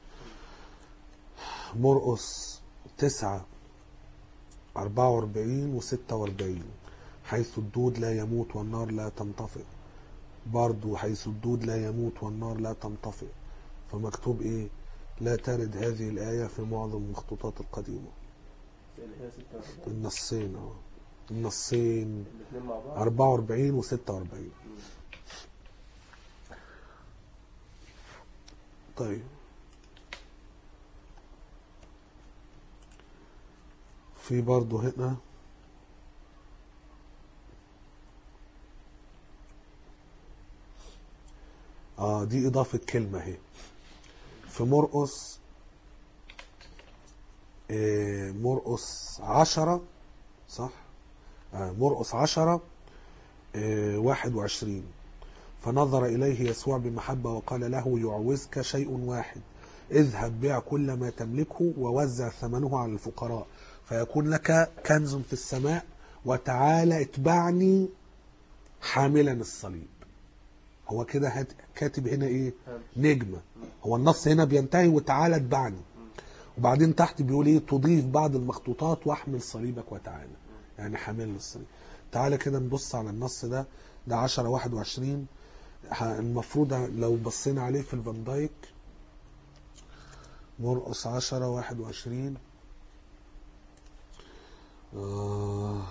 مرقس تسعة أربعة وأربعين وستة وأربعين حيث الدود لا يموت والنار لا تنطفئ. برضو حيث الدود لا يموت والنار لا تنطفئ. فمكتوب ايه؟ لا ترد هذه الآية في معظم المخطوطات القديمة. النصين اه النصين أربعة وأربعين وستة وأربعين. طيب في برضو هنا اه دي إضافة كلمة اهي في مرقس آه مرقس عشرة صح؟ آه مرقس عشرة آه واحد وعشرين. فنظر إليه يسوع بمحبة وقال له يعوزك شيء واحد، اذهب بيع كل ما تملكه ووزع ثمنه على الفقراء فيكون لك كنز في السماء وتعال اتبعني حاملا الصليب. هو كده كاتب هنا ايه؟ نجمة. هو النص هنا بينتهي وتعالى اتبعني، وبعدين تحت بيقول ايه؟ تضيف بعض المخطوطات واحمل صليبك وتعالى، يعني حامل الصليب. تعالى كده نبص على النص ده. ده عشرة واحد وعشرين. المفروض لو بصينا عليه في الفان دايك مرقس عشرة واحد وعشرين آه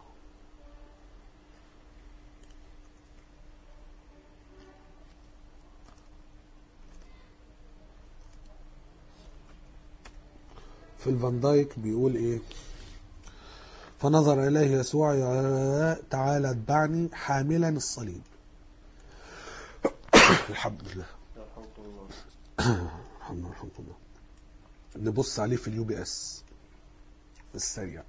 في الفان دايك بيقول ايه؟ فنظر اليه يسوع تعالى اتبعني حاملا الصليب. الحمد لله. الحمد لله. نبص عليه في اليو بي اس السريع.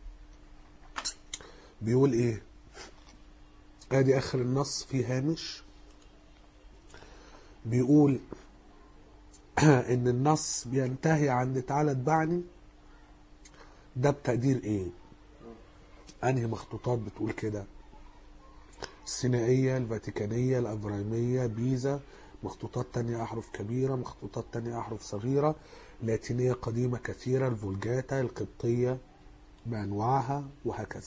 بيقول ايه؟ ادي اخر النص في هامش بيقول ان النص بينتهي عند تعالى اتبعني. ده بتقدير ايه؟ انهي مخطوطات بتقول كده؟ السينائية، الفاتيكانية، الافرايمية، بيزا، مخطوطات تانية احرف كبيرة، مخطوطات تانية احرف صغيرة، لاتينية قديمة كثيرة، الفولجاتا، القبطية بانواعها وهكذا.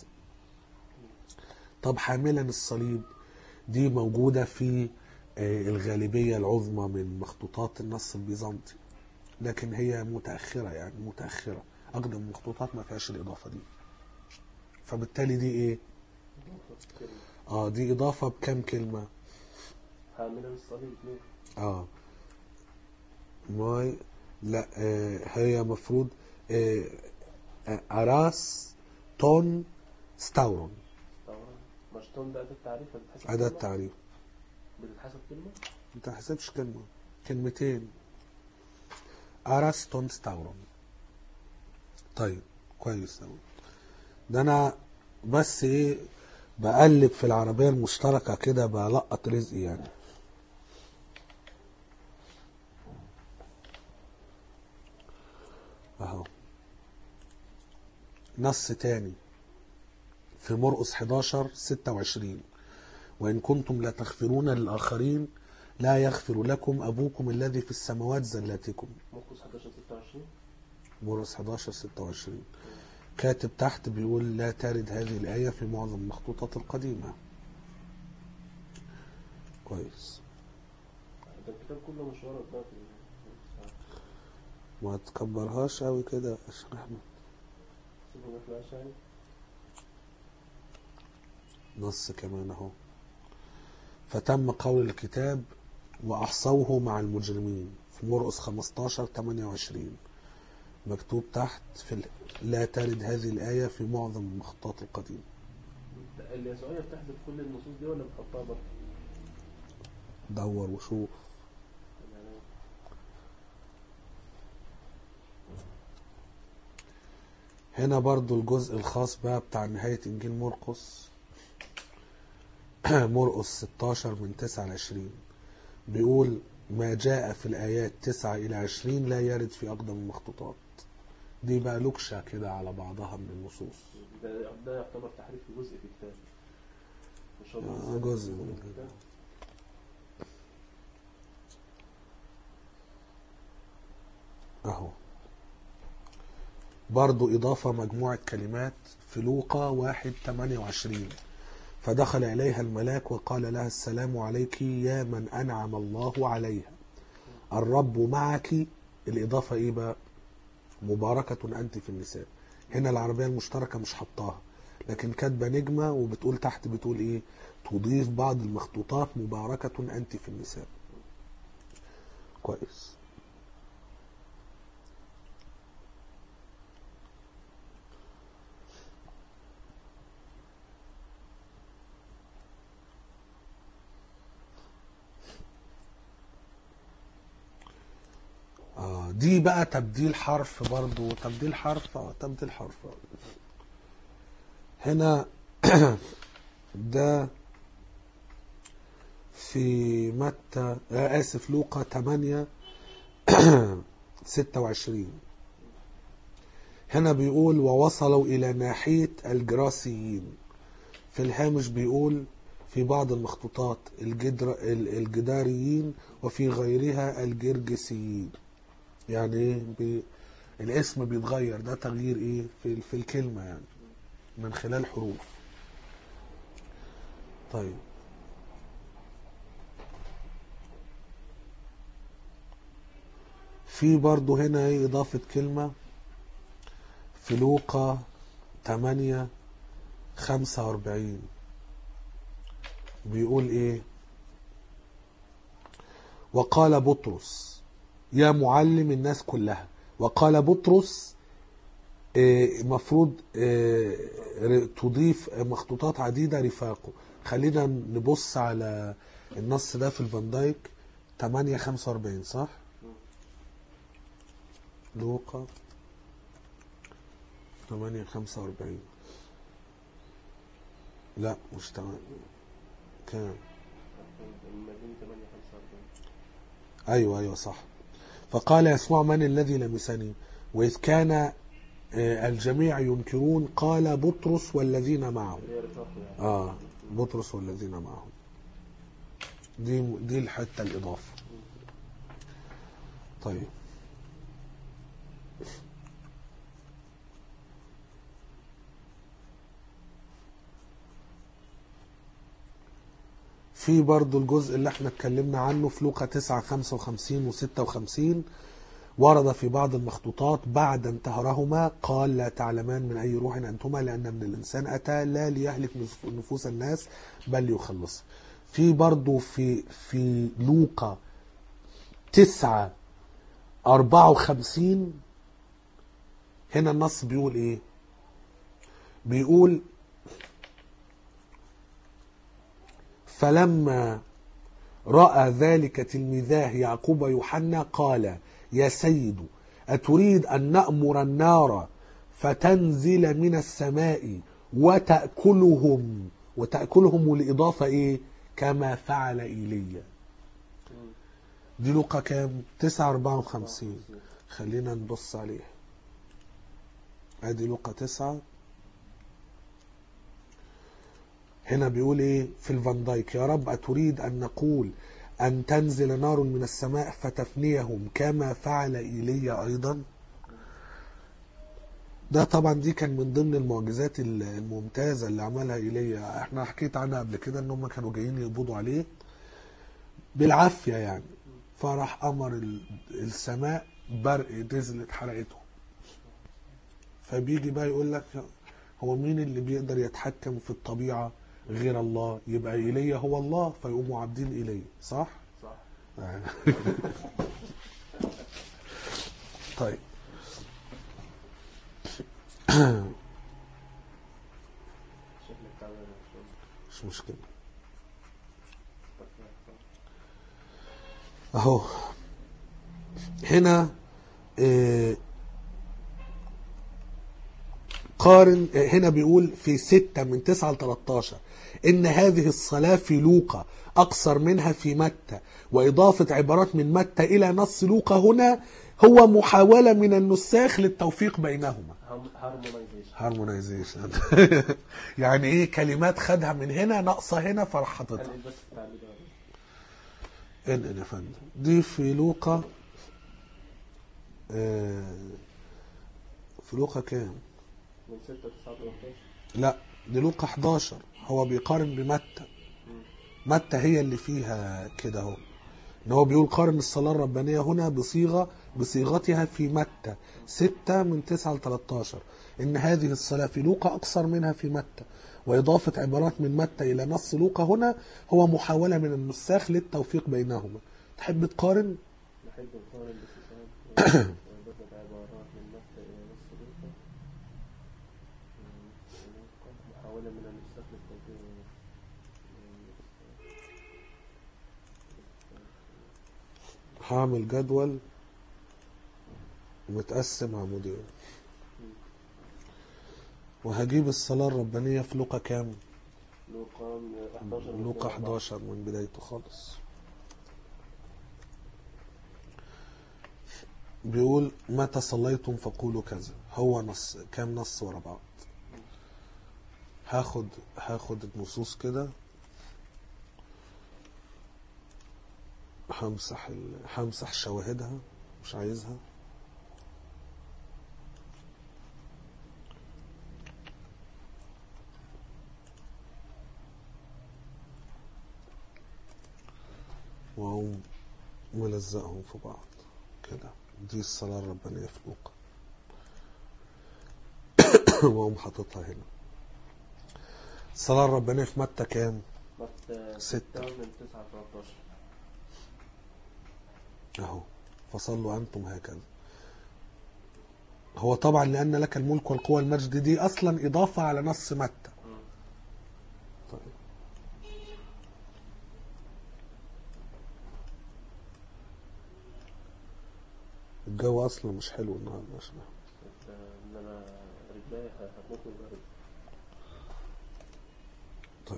طب حاملا الصليب دي موجودة في الغالبية العظمى من مخطوطات النص البيزنطي، لكن هي متأخرة، يعني متأخرة. أقدم المخطوطات ما فيهاش الإضافة دي، فبالتالي دي إيه؟ آه دي إضافة بكم كلمة؟ حاملا الصليب اثنين. آه ماي لا آه هي مفروض آه أراس تون ستاورون. مش تون ده أداة تعريف ولا بتتحسب أداة كلمة؟ تعريف. بتتحسب كلمة؟ ما تحسبش كلمة، كلمتين. أراس تون ستاورون. طيب كويس أوي. ده أنا بس إيه بقلب في العربية المشتركة كده بلقط رزقي يعني. اهو نص تاني في مرقس حداشر ستة وعشرين: وإن كنتم لا تغفرون للآخرين لا يغفر لكم أبوكم الذي في السماوات زلاتكم. مرقس حداشر ستة وعشرين. مرقس حداشر ستة وعشرين. كاتب تحت بيقول لا ترد هذه الآية في معظم المخطوطات القديمة. كويس. ده الكتاب كله مش ورا ده. ما تكبرهاش قوي كده عشان احنا سيبه ما يطلعش يعني. نص كمان اهو: فتم قول الكتاب وأحصوه مع المجرمين في مرقس خمستاشر تمانية وعشرين. مكتوب تحت في ال... لا ترد هذه الآية في معظم المخطوطات القديمة. اليسوعية بتحذف كل النصوص دي ولا بتحطها برضه؟ دور وشوف. هنا برضو الجزء الخاص بقى بتاع نهاية إنجيل مرقس مرقس ستاشر من تسعة لعشرين بيقول ما جاء في الآيات تسعة إلى عشرين لا يرد في أقدم المخطوطات. دي بقى لكشة كده على بعضها من النصوص. ده ده يعتبر تحريف في جزء في الكتاب. مش آه جزء من الكتاب. أهو برضو إضافة مجموعة كلمات في لوقا واحد تمانية وعشرين: فدخل إليها الملاك وقال لها السلام عليك يا من أنعم الله عليها الرب معك. الإضافة إيه بقى؟ مباركة أنت في النساء. هنا العربية المشتركة مش حطاها، لكن كاتبة نجمة وبتقول تحت بتقول إيه؟ تضيف بعض المخطوطات مباركة أنت في النساء. كويس. آه دي بقى تبديل حرف برضو. تبديل حرف آه تبديل حرف هنا ده في متى آه آسف لوقا تمانية ستة وعشرين. هنا بيقول ووصلوا إلى ناحية الجراسيين. في الهامش بيقول في بعض المخطوطات الجدر الجداريين وفي غيرها الجرجسيين. يعني ايه بي الاسم بيتغير، ده تغيير ايه في في الكلمة يعني من خلال حروف. طيب في برضو هنا ايه اضافة كلمة في لوقا تمانية خمسة واربعين بيقول ايه؟ وقال بطرس يا معلم الناس كلها. وقال بطرس مفروض تضيف مخطوطات عديدة رفاقه. خلينا نبص على النص ده في الفان دايك تمانية خمسة واربعين صح؟ لوقا ثمانية خمسة وأربعين. لا مش تمام، كام؟ المدينة ثمانية خمسة وأربعين. أيوة أيوة صح. فقال يسوع من الذي لمسني؟ وإذ كان الجميع ينكرون قال بطرس والذين معه. آه بطرس والذين معه. دي دي الحتة الإضافة. طيب في برضو الجزء اللي احنا اتكلمنا عنه في لوقا تسعة خمسة وخمسين وستة وخمسين، ورد في بعض المخطوطات بعد انتهرهما قال لا تعلمان من أي روح أنتما لأن ابن الإنسان أتى لا ليهلك نفوس الناس بل ليخلص. في برضو في في لوقا تسعة أربعة وخمسين هنا النص بيقول إيه؟ بيقول فلما رأى ذلك تلميذاه يعقوب ويوحنا قال يا سيد أتريد أن نأمر النار فتنزل من السماء وتأكلهم وتأكلهم الإضافة إيه؟ كما فعل إيليا. دي لوقا كام؟ تسعة أربعة وخمسين. خلينا نبص عليها. ادي لوقا تسعة. هنا بيقول ايه في الفان دايك؟ يا رب أتريد أن نقول أن تنزل نار من السماء فتفنيهم كما فعل إيليا أيضا. ده طبعا دي كان من ضمن المعجزات الممتازة اللي عملها إيليا. احنا حكيت عنها قبل كده ان هم كانوا جايين يقبضوا عليه بالعافية يعني، فراح أمر السماء برق نزلت حرقته. فبيجي بقى يقول لك هو مين اللي بيقدر يتحكم في الطبيعة غير الله؟ يبقى إيليا هو الله، فيقوموا عابدين إيليا. صح؟ صح. طيب مش مشكلة اهو. هنا اه قارن هنا بيقول في ستة من تسعة ل تلتاشر إن هذه الصلاة في لوقا أقصر منها في متى، وإضافة عبارات من متى إلى نص لوقا هنا هو محاولة من النساخ للتوفيق بينهما. هارمونايزيشن يعني إيه؟ كلمات خدها من هنا ناقصة هنا فراح حاططها. إن يا فندم دي في لوقا آه في لوقا كام؟ من ستة تسعة تلتاشر. لا دي لوقا حداشر. هو بيقارن بمتى. متى هي اللي فيها كده اهو، ان هو بيقول قارن الصلاة الربانية هنا بصيغة بصيغتها في متى ستة من تسعة ل تلتاشر ان هذه الصلاة في لوقا اقصر منها في متى، واضافة عبارات من متى الى نص لوقا هنا هو محاولة من النساخ للتوفيق بينهما. تحب تقارن؟ نحب نقارن بصيغات وإضافة عبارات من متى إلى نص لوقا، محاولة من النساخ للتوفيق. هعمل جدول متقسم عمودين وهجيب الصلاة الربانية في لوقا كام؟ لوقا حداشر. لوقا حداشر من بدايته خالص. بيقول متى صليتم فقولوا كذا. هو نص كام نص ورا بعض. هاخد هاخد النصوص كده، همسح ال... همسح شواهدها مش عايزها. واقوم ملزقهم في بعض كده. دي الصلاة الربانية في لوقا واقوم حاططها هنا. الصلاة الربانية في متى كام؟ متى ستة من تسعة تلتاشر اهو. فصلوا انتم هكذا. هو طبعا لان لك الملك والقوة والمجد دي اصلا اضافة على نص متى. طيب الجو اصلا مش حلو النهارده عشان ان انا رجلي هتموت من البرد. طيب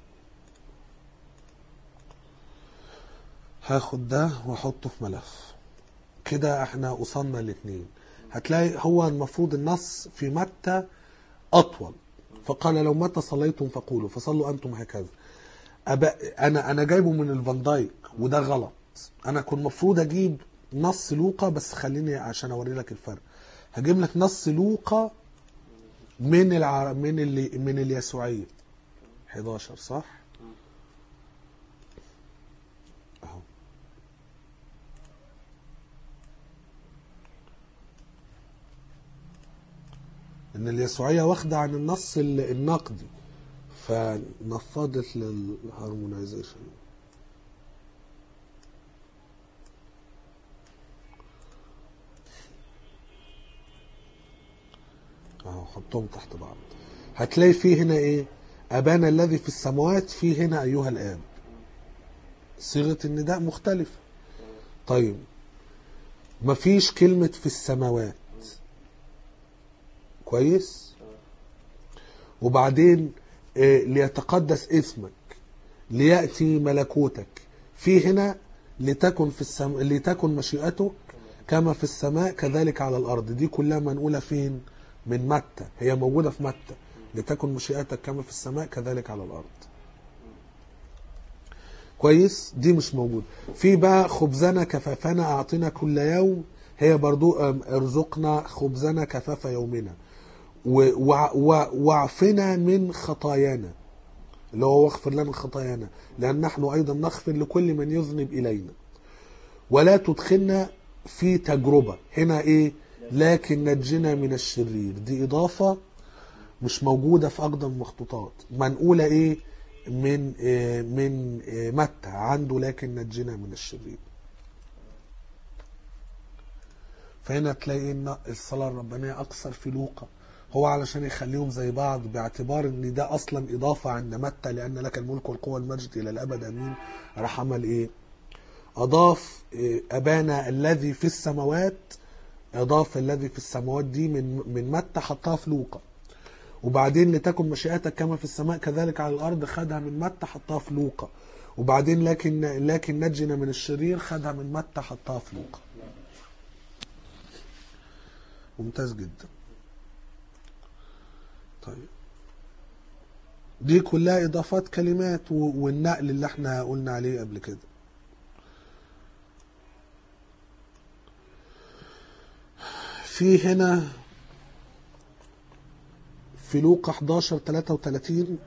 هاخد ده واحطه في ملف كده. احنا وصلنا الاثنين. هتلاقي هو المفروض النص في متى اطول، فقال لو متى صليتم فقولوا فصلوا انتم هكذا. أبا انا انا جايبه من الفان دايك وده غلط. انا كنت المفروض اجيب نص لوقا، بس خليني عشان اوري لك الفرق. هجيب لك نص لوقا من الع... من اللي من اليسوعيه حداشر صح اهو. ان اليسوعيه واخده عن النص النقدي فنفضت للهارمونايزيشن. اهو حطهم تحت بعض. هتلاقي فيه هنا ايه؟ ابانا الذي في السماوات، فيه هنا ايها الاب. صيغه النداء مختلفه. طيب مفيش كلمه في السماوات كويس. وبعدين إيه؟ ليتقدس اسمك لياتي ملكوتك. في هنا لتكن في السم... لتكن مشيئتك كما في السماء كذلك على الارض. دي كلها منقوله فين؟ من متى. هي موجوده في متى، لتكن مشيئتك كما في السماء كذلك على الارض. كويس. دي مش موجوده. في بقى خبزنا كفافنا اعطنا كل يوم، هي برضو ارزقنا خبزنا كفاف يومنا، واعفنا من خطايانا اللي هو واغفر لنا خطايانا لأن نحن أيضا نغفر لكل من يذنب إلينا، ولا تدخلنا في تجربة. هنا إيه؟ لكن نجنا من الشرير. دي إضافة مش موجودة في أقدم المخطوطات، منقولة إيه؟ من إيه؟ من إيه؟ متى عنده لكن نجنا من الشرير. فهنا تلاقي إن الصلاة الربانية أكثر في لوقا، هو علشان يخليهم زي بعض باعتبار ان ده اصلا اضافه عند متى لان لك الملك والقوه والمجد الى الابد امين. راح عمل ايه؟ اضاف إيه؟ ابانا الذي في السماوات. اضاف الذي في السماوات دي من من متى حطها في لوقا. وبعدين لتكن مشيئتك كما في السماء كذلك على الارض خدها من متى حطها في لوقا. وبعدين لكن لكن نجنا من الشرير خدها من متى حطها في لوقا. ممتاز جدا. طيب دي كلها اضافات كلمات والنقل اللي احنا قلنا عليه قبل كده. في هنا في لوقا حداشر ثلاثة وثلاثين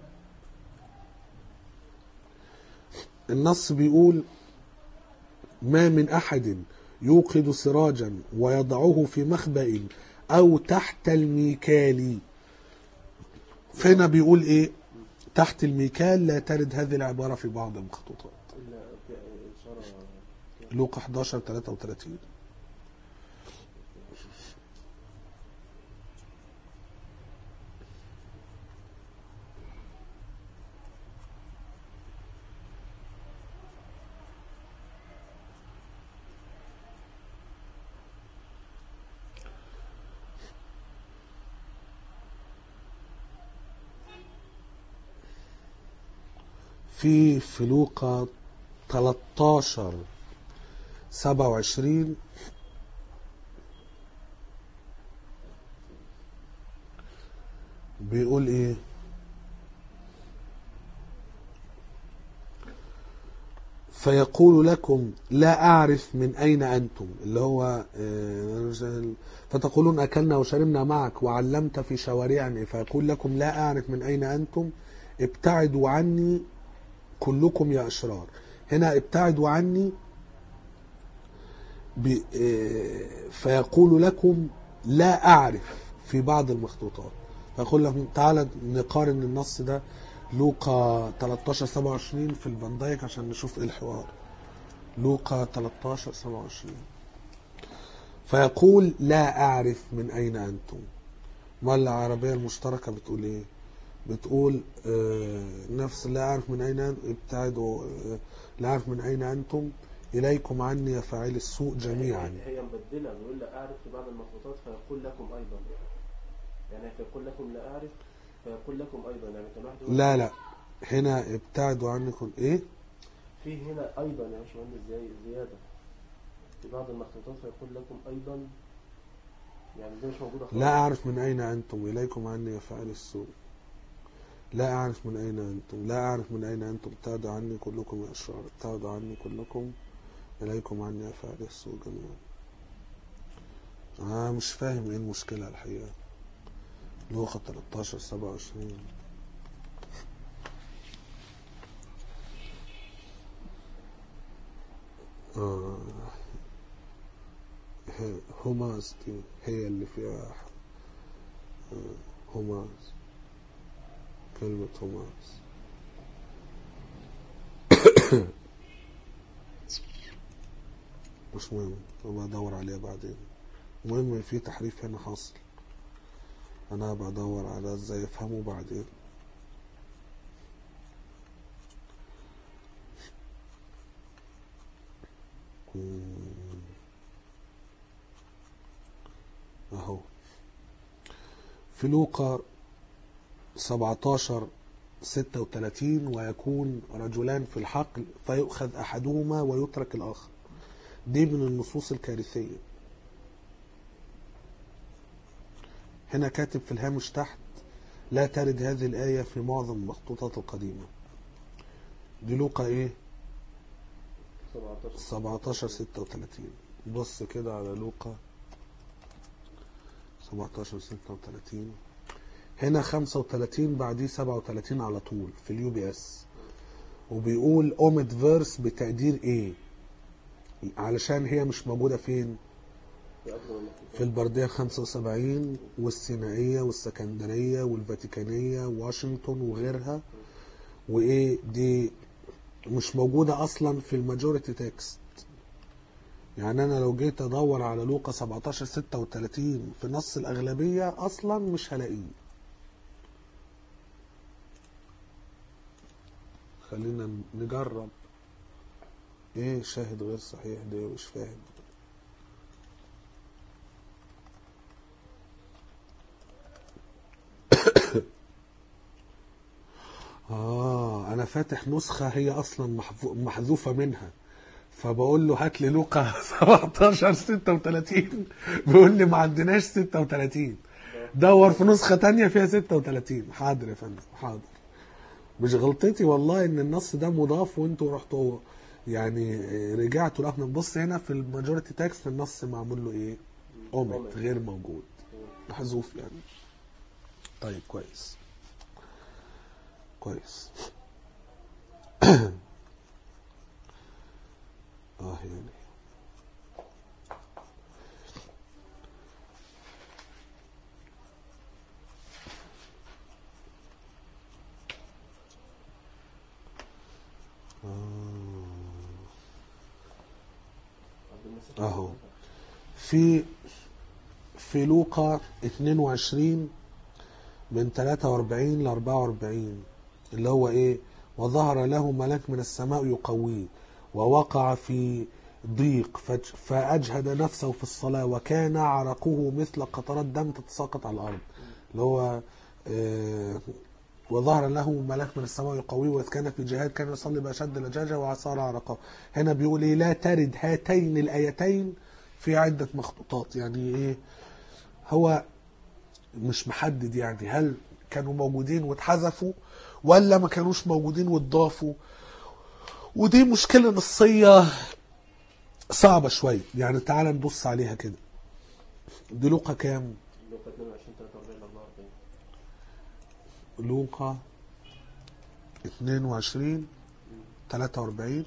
النص بيقول ما من احد يوقد سراجا ويضعه في مخبأ او تحت الميكال. فهنا بيقول ايه؟ تحت الميكال. لا ترد هذه العبارة في بعض المخطوطات. لوقا حداشر ثلاثة وثلاثين. في في لوقا ثلاثة عشر سبعة وعشرين بيقول ايه؟ فيقول لكم لا أعرف من أين أنتم، اللي هو فتقولون أكلنا وشربنا معك وعلمت في شوارعنا، فيقول لكم لا أعرف من أين أنتم ابتعدوا عني كلكم يا أشرار. هنا ابتعدوا عني فيقول لكم لا أعرف في بعض المخطوطات. فيقول لهم تعالى نقارن النص ده لوقا ثلاثة عشر سبعة وعشرين في الفان دايك عشان نشوف ايه الحوار. لوقا ثلاثة عشر سبعة وعشرين فيقول لا أعرف من أين أنتم. ما العربية المشتركة بتقول ايه؟ بتقول آه نفس لا أعرف من أين ابتعدوا آه لا أعرف من أين أنتم إليكم عني يا فاعل السوء جميعا. هي هي مبدله، بيقول لا اعرف في بعض المخطوطات فيقول لكم ايضا، يعني فيقول لكم لا اعرف فيقول لكم ايضا، يعني كان واحد يقول لا لا هنا ابتعدوا عنكم ايه؟ في هنا ايضا يا باشمهندس زي زياده في بعض المخطوطات فيقول لكم ايضا، يعني دي مش موجوده خالص. لا أعرف من أين أنتم إليكم عني يا فاعل السوء. لا أعرف من أين أنتم، لا أعرف من أين أنتم، ابتعدوا عني كلكم يا أشرار، ابتعدوا عني كلكم إليكم عني يا فاعل السوء جميعا. أنا مش فاهم إيه المشكلة الحقيقة. لوقا تلتاشر سبعة وعشرين. آه. هماس دي هي اللي فيها آه. هماس، كلمة هماس. مش مهم، أبقى أدور عليها بعدين. المهم في تحريف هنا حاصل، أنا هبقى أدور على إزاي أفهمه بعدين. أهو في لوقا سبعتاشر ستة وثلاثين، ويكون رجلان في الحقل فيؤخذ أحدهما ويترك الآخر. دي من النصوص الكارثية. هنا كاتب في الهامش تحت لا ترد هذه الآية في معظم المخطوطات القديمة. دي لوقا ايه؟ سبعتاشر ستة وثلاثين. بص كده على لوقا سبعتاشر ستة وثلاثين. هنا خمسة وثلاثين بعديه سبعة وثلاثين على طول في اليو بي اس، وبيقول اوميد فيرس بتقدير ايه، علشان هي مش موجودة فين؟ في البردية خمسة وسبعين والسينائية والسكندرية والفاتيكانية وواشنطن وغيرها، وايه دي مش موجودة اصلا في الماجوريتي تكست. يعني انا لو جيت ادور على لوقا سبعتاشر ستة وثلاثين في نص الاغلبية اصلا مش هلاقيه. خلينا نجرب. ايه شاهد غير صحيح ده؟ مش فاهم. اه انا فاتح نسخة هي اصلا محذوفة منها، فبقول له هات لي لوقا سبعتاشر ستة وثلاثين، بيقول لي ما عندناش ستة وثلاثين، دور في نسخة تانية فيها ستة وثلاثين. حاضر يا فندم حاضر، مش غلطتي والله ان النص ده مضاف وانتوا رحتوا يعني رجعتوا. لا نبص هنا في الماجوريتي تكست النص معمول له ايه؟ اوميت، غير موجود، محذوف يعني. طيب كويس كويس. اه يعني اهو في في لوقا اثنين وعشرين من ثلاثة وأربعين ل أربعة وأربعين، اللي هو ايه؟ وظهر له ملاك من السماء يقويه، ووقع في ضيق فأجهد نفسه في الصلاة، وكان عرقه مثل قطرات دم تتساقط على الأرض. اللي هو آه وظهر له ملاك من السماء يقويه، وإذ كان في جهاد كان يصلي بأشد لجاجة وعصار عرقه. هنا بيقول ايه؟ لا ترد هاتين الآيتين في عدة مخطوطات. يعني ايه؟ هو مش محدد يعني هل كانوا موجودين واتحذفوا ولا ما كانوش موجودين واتضافوا. ودي مشكلة نصية صعبة شوية. يعني تعال نبص عليها كده. دي لوقا كام؟ لوقا اثنين وعشرين ثلاثة وأربعين أربعة وأربعين. لوقا اثنين وعشرين ثلاثة وأربعين.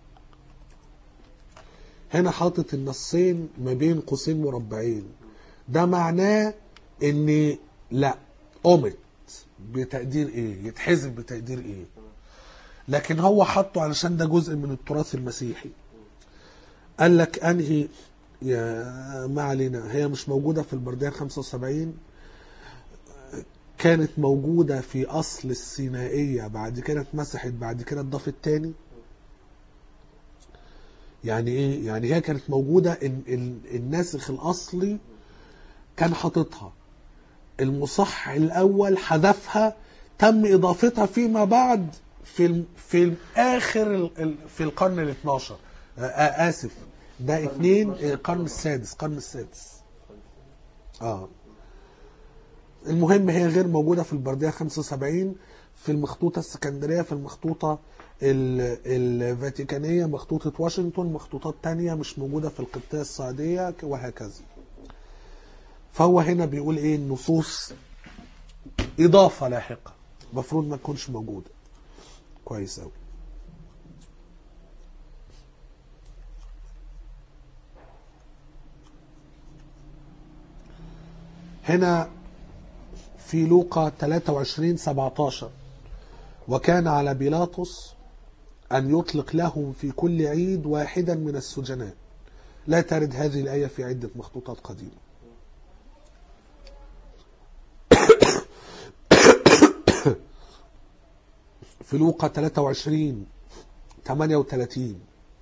هنا حاطط النصين ما بين قوسين مربعين، ده معناه ان لا اومت بتقدير ايه، يتحذف بتقدير ايه. لكن هو حطه علشان ده جزء من التراث المسيحي. قال لك انهي يا ما علينا، هي مش موجودة في البردية خمسة وسبعين، كانت موجودة في اصل السينائية، بعد كده اتمسحت، بعد كده اتضافت تاني. يعني ايه؟ يعني هي كانت موجودة، إن ال- الناسخ الاصلي كان حاططها، المصحح الاول حذفها، تم اضافتها فيما بعد في ال- في اخر ال- ال- في القرن ال اثناشر. آه، آه، اسف، ده اتنين، آه، القرن السادس، القرن السادس. اه المهم هي غير موجودة في البردية خمسة وسبعين، في المخطوطة السكندرية، في المخطوطة ال- الفاتيكانية، مخطوطة واشنطن، مخطوطات تانية مش موجودة في القبطية السعودية، وهكذا. فهو هنا بيقول ايه؟ النصوص إضافة لاحقة مفروض ما تكونش موجودة. كويس أوي. هنا في لوقا ثلاثة وعشرين سبعتاشر، وكان على بيلاطس أن يطلق لهم في كل عيد واحدا من السجناء. لا ترد هذه الآية في عدة مخطوطات قديمة. في لوقا ثلاثة وعشرين ثمانية وثلاثين،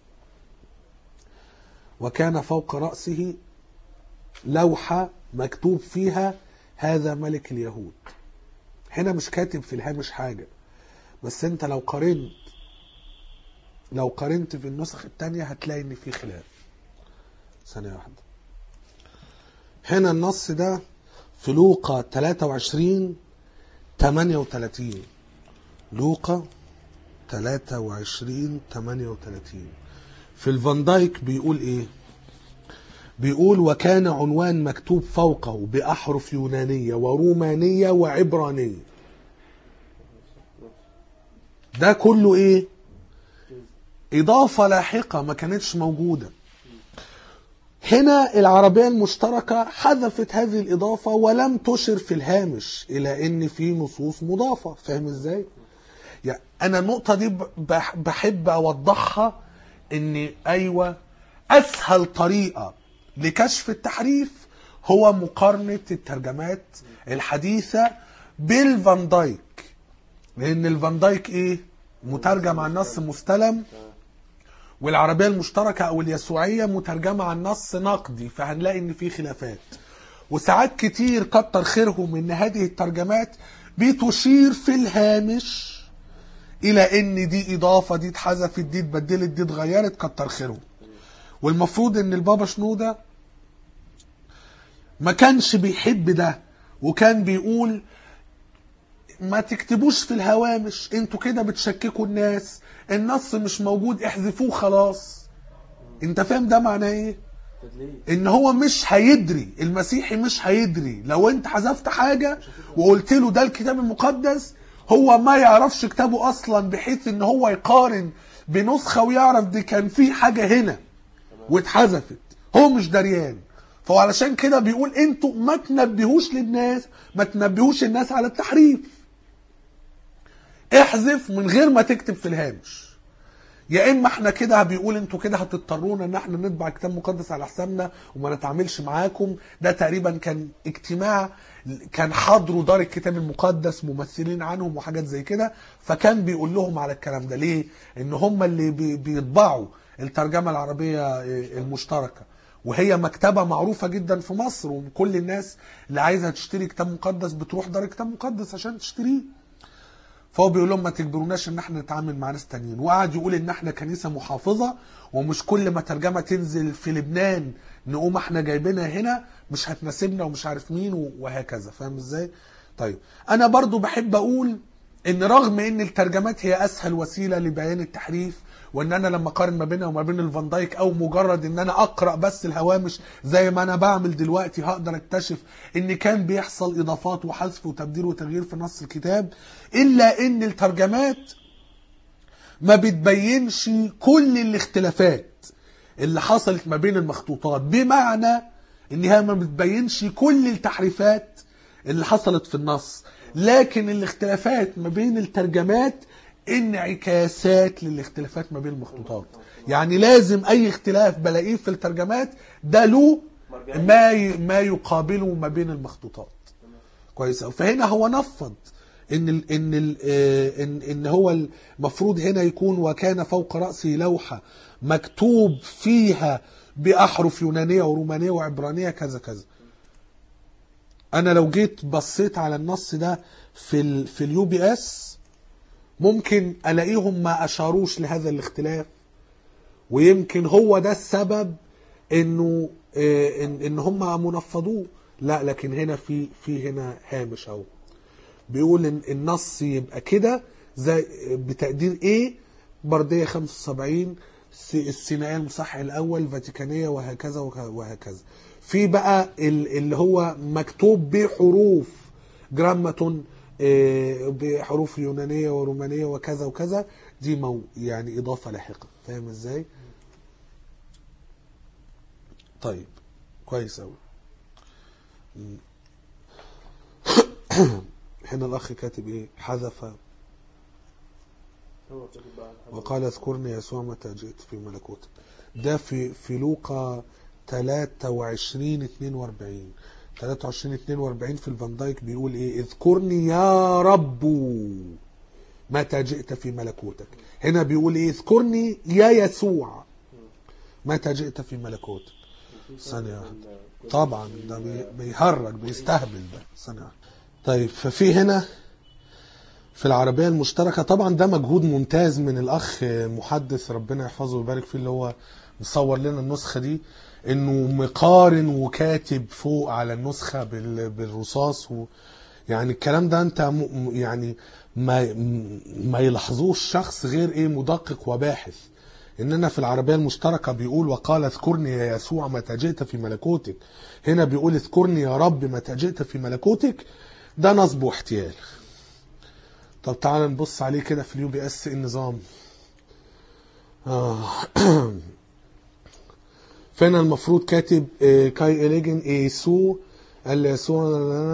وكان فوق رأسه لوحة مكتوب فيها هذا ملك اليهود. هنا مش كاتب في الهامش حاجة، بس انت لو قارنت لو قارنت في النسخ التانية هتلاقي ان في خلاف. ثانية واحدة. هنا النص ده في لوقا ثلاثة وعشرين ثمانية وثلاثين، لوقا ثلاثة وعشرين ثمانية وثلاثين. في الفان دايك بيقول ايه؟ بيقول وكان عنوان مكتوب فوقه بأحرف يونانية ورومانية وعبرانية. ده كله ايه؟ إضافة لاحقة ما كانتش موجودة. هنا العربية المشتركة حذفت هذه الإضافة ولم تشر في الهامش إلى إن في نصوص مضافة. فاهم إزاي؟ يعني أنا النقطة دي بح- بحب أوضحها، إن أيوة أسهل طريقة لكشف التحريف هو مقارنة الترجمات الحديثة بالفان دايك، لأن الفان دايك إيه؟ مترجم عن نص مستلم، والعربية المشتركة أو اليسوعية مترجمة عن نص نقدي، فهنلاقي إن في خلافات. وساعات كتير كتر خيرهم إن هذه الترجمات بتشير في الهامش إلى إن دي إضافة، دي اتحذفت، دي اتبدلت، دي اتغيرت، كتر خيرهم. والمفروض إن البابا شنودة ما كانش بيحب ده، وكان بيقول ما تكتبوش في الهوامش، انتوا كده بتشككوا الناس، النص مش موجود احذفوه خلاص. انت فاهم ده معناه ايه؟ تدليس. ان هو مش هيدري، المسيحي مش هيدري لو انت حذفت حاجة وقلت له ده الكتاب المقدس، هو ما يعرفش كتابه اصلا بحيث ان هو يقارن بنسخة ويعرف دي كان في حاجة هنا واتحذفت، هو مش دريان. فهو علشان كده بيقول انتوا ما تنبهوش للناس، ما تنبهوش الناس على التحريف، احذف من غير ما تكتب في الهامش. يا اما احنا كده بيقول انتوا كده هتضطرونا ان احنا نطبع كتاب مقدس على حسابنا وما نتعاملش معاكم. ده تقريبا كان اجتماع كان حضروا دار الكتاب المقدس ممثلين عنهم وحاجات زي كده، فكان بيقول لهم على الكلام ده. ليه؟ ان هم اللي بي- بيطبعوا الترجمة العربية المشتركة، وهي مكتبة معروفة جدا في مصر، وكل الناس اللي عايزة تشتري كتاب مقدس بتروح دار كتاب مقدس عشان تشتريه. فهو بيقول لهم ما تجبروناش ان احنا نتعامل مع ناس تانيين، وقعد يقول ان احنا كنيسة محافظة، ومش كل ما ترجمة تنزل في لبنان نقوم احنا جايبينها هنا، مش هتناسبنا ومش عارف مين وهكذا. فاهم ازاي؟ طيب انا برضو بحب اقول ان رغم ان الترجمات هي اسهل وسيلة لبيان التحريف، وان انا لما اقارن ما بينها وما بين الفان دايك، او مجرد ان انا اقرا بس الهوامش زي ما انا بعمل دلوقتي، هقدر اكتشف ان كان بيحصل اضافات وحذف وتبديل وتغيير في نص الكتاب. الا ان الترجمات ما بتبينش كل الاختلافات اللي حصلت ما بين المخطوطات، بمعنى انها ما بتبينش كل التحريفات اللي حصلت في النص، لكن الاختلافات ما بين الترجمات انعكاسات للاختلافات ما بين المخطوطات. يعني لازم اي اختلاف بلاقيه في الترجمات ده له ما ما يقابله ما بين المخطوطات. كويس. فهنا هو نفض ان ال ان ال ان ان هو المفروض هنا يكون وكان فوق راسه لوحه مكتوب فيها باحرف يونانيه ورومانيه وعبرانيه كذا كذا. انا لو جيت بصيت على النص ده في ال في اليو بي اس ممكن الاقيهم ما اشاروش لهذا الاختلاف، ويمكن هو ده السبب انه ان, إن هم منفضوه. لا، لكن هنا في في هنا هامش اهو بيقول ان النص يبقى كده زي بتقدير ايه، برديه خمسة وسبعين، السينائيه المصحح الاول، فاتيكانيه، وهكذا وهكذا. في بقى اللي هو مكتوب بحروف جراماتون بحروف يونانيه ورومانيه وكذا وكذا، دي مو يعني اضافه لاحقه. فاهم ازاي؟ طيب كويس قوي. هنا الاخ كاتب ايه؟ حذف وقال اذكرني يسوع متى جئت في ملكوتك. ده في في لوقا ثلاثة وعشرين اثنين وأربعين. ثلاثة وعشرين اثنين وأربعين في الفان دايك بيقول ايه؟ اذكرني يا رب متى جئت في ملكوتك. هنا بيقول ايه؟ اذكرني يا يسوع متى جئت في ملكوتك. ثانية طبعا ده بيهرج بيستهبل ده. ثانية. طيب ففي هنا في العربية المشتركة طبعا ده مجهود ممتاز من الأخ محدث ربنا يحفظه ويبارك فيه اللي هو مصور لنا النسخة دي، انه مقارن وكاتب فوق على النسخة بالرصاص و يعني الكلام ده انت يعني ما ما يلاحظوش شخص غير ايه مدقق وباحث. اننا في العربية المشتركة بيقول وقال اذكرني يا يسوع متى جئت في ملكوتك، هنا بيقول اذكرني يا رب متى جئت في ملكوتك. ده نصب واحتيال. طب تعال نبص عليه كده في اليو بي اس النظام. آه. فين المفروض كاتب كاي إليجن إيسو اليسوع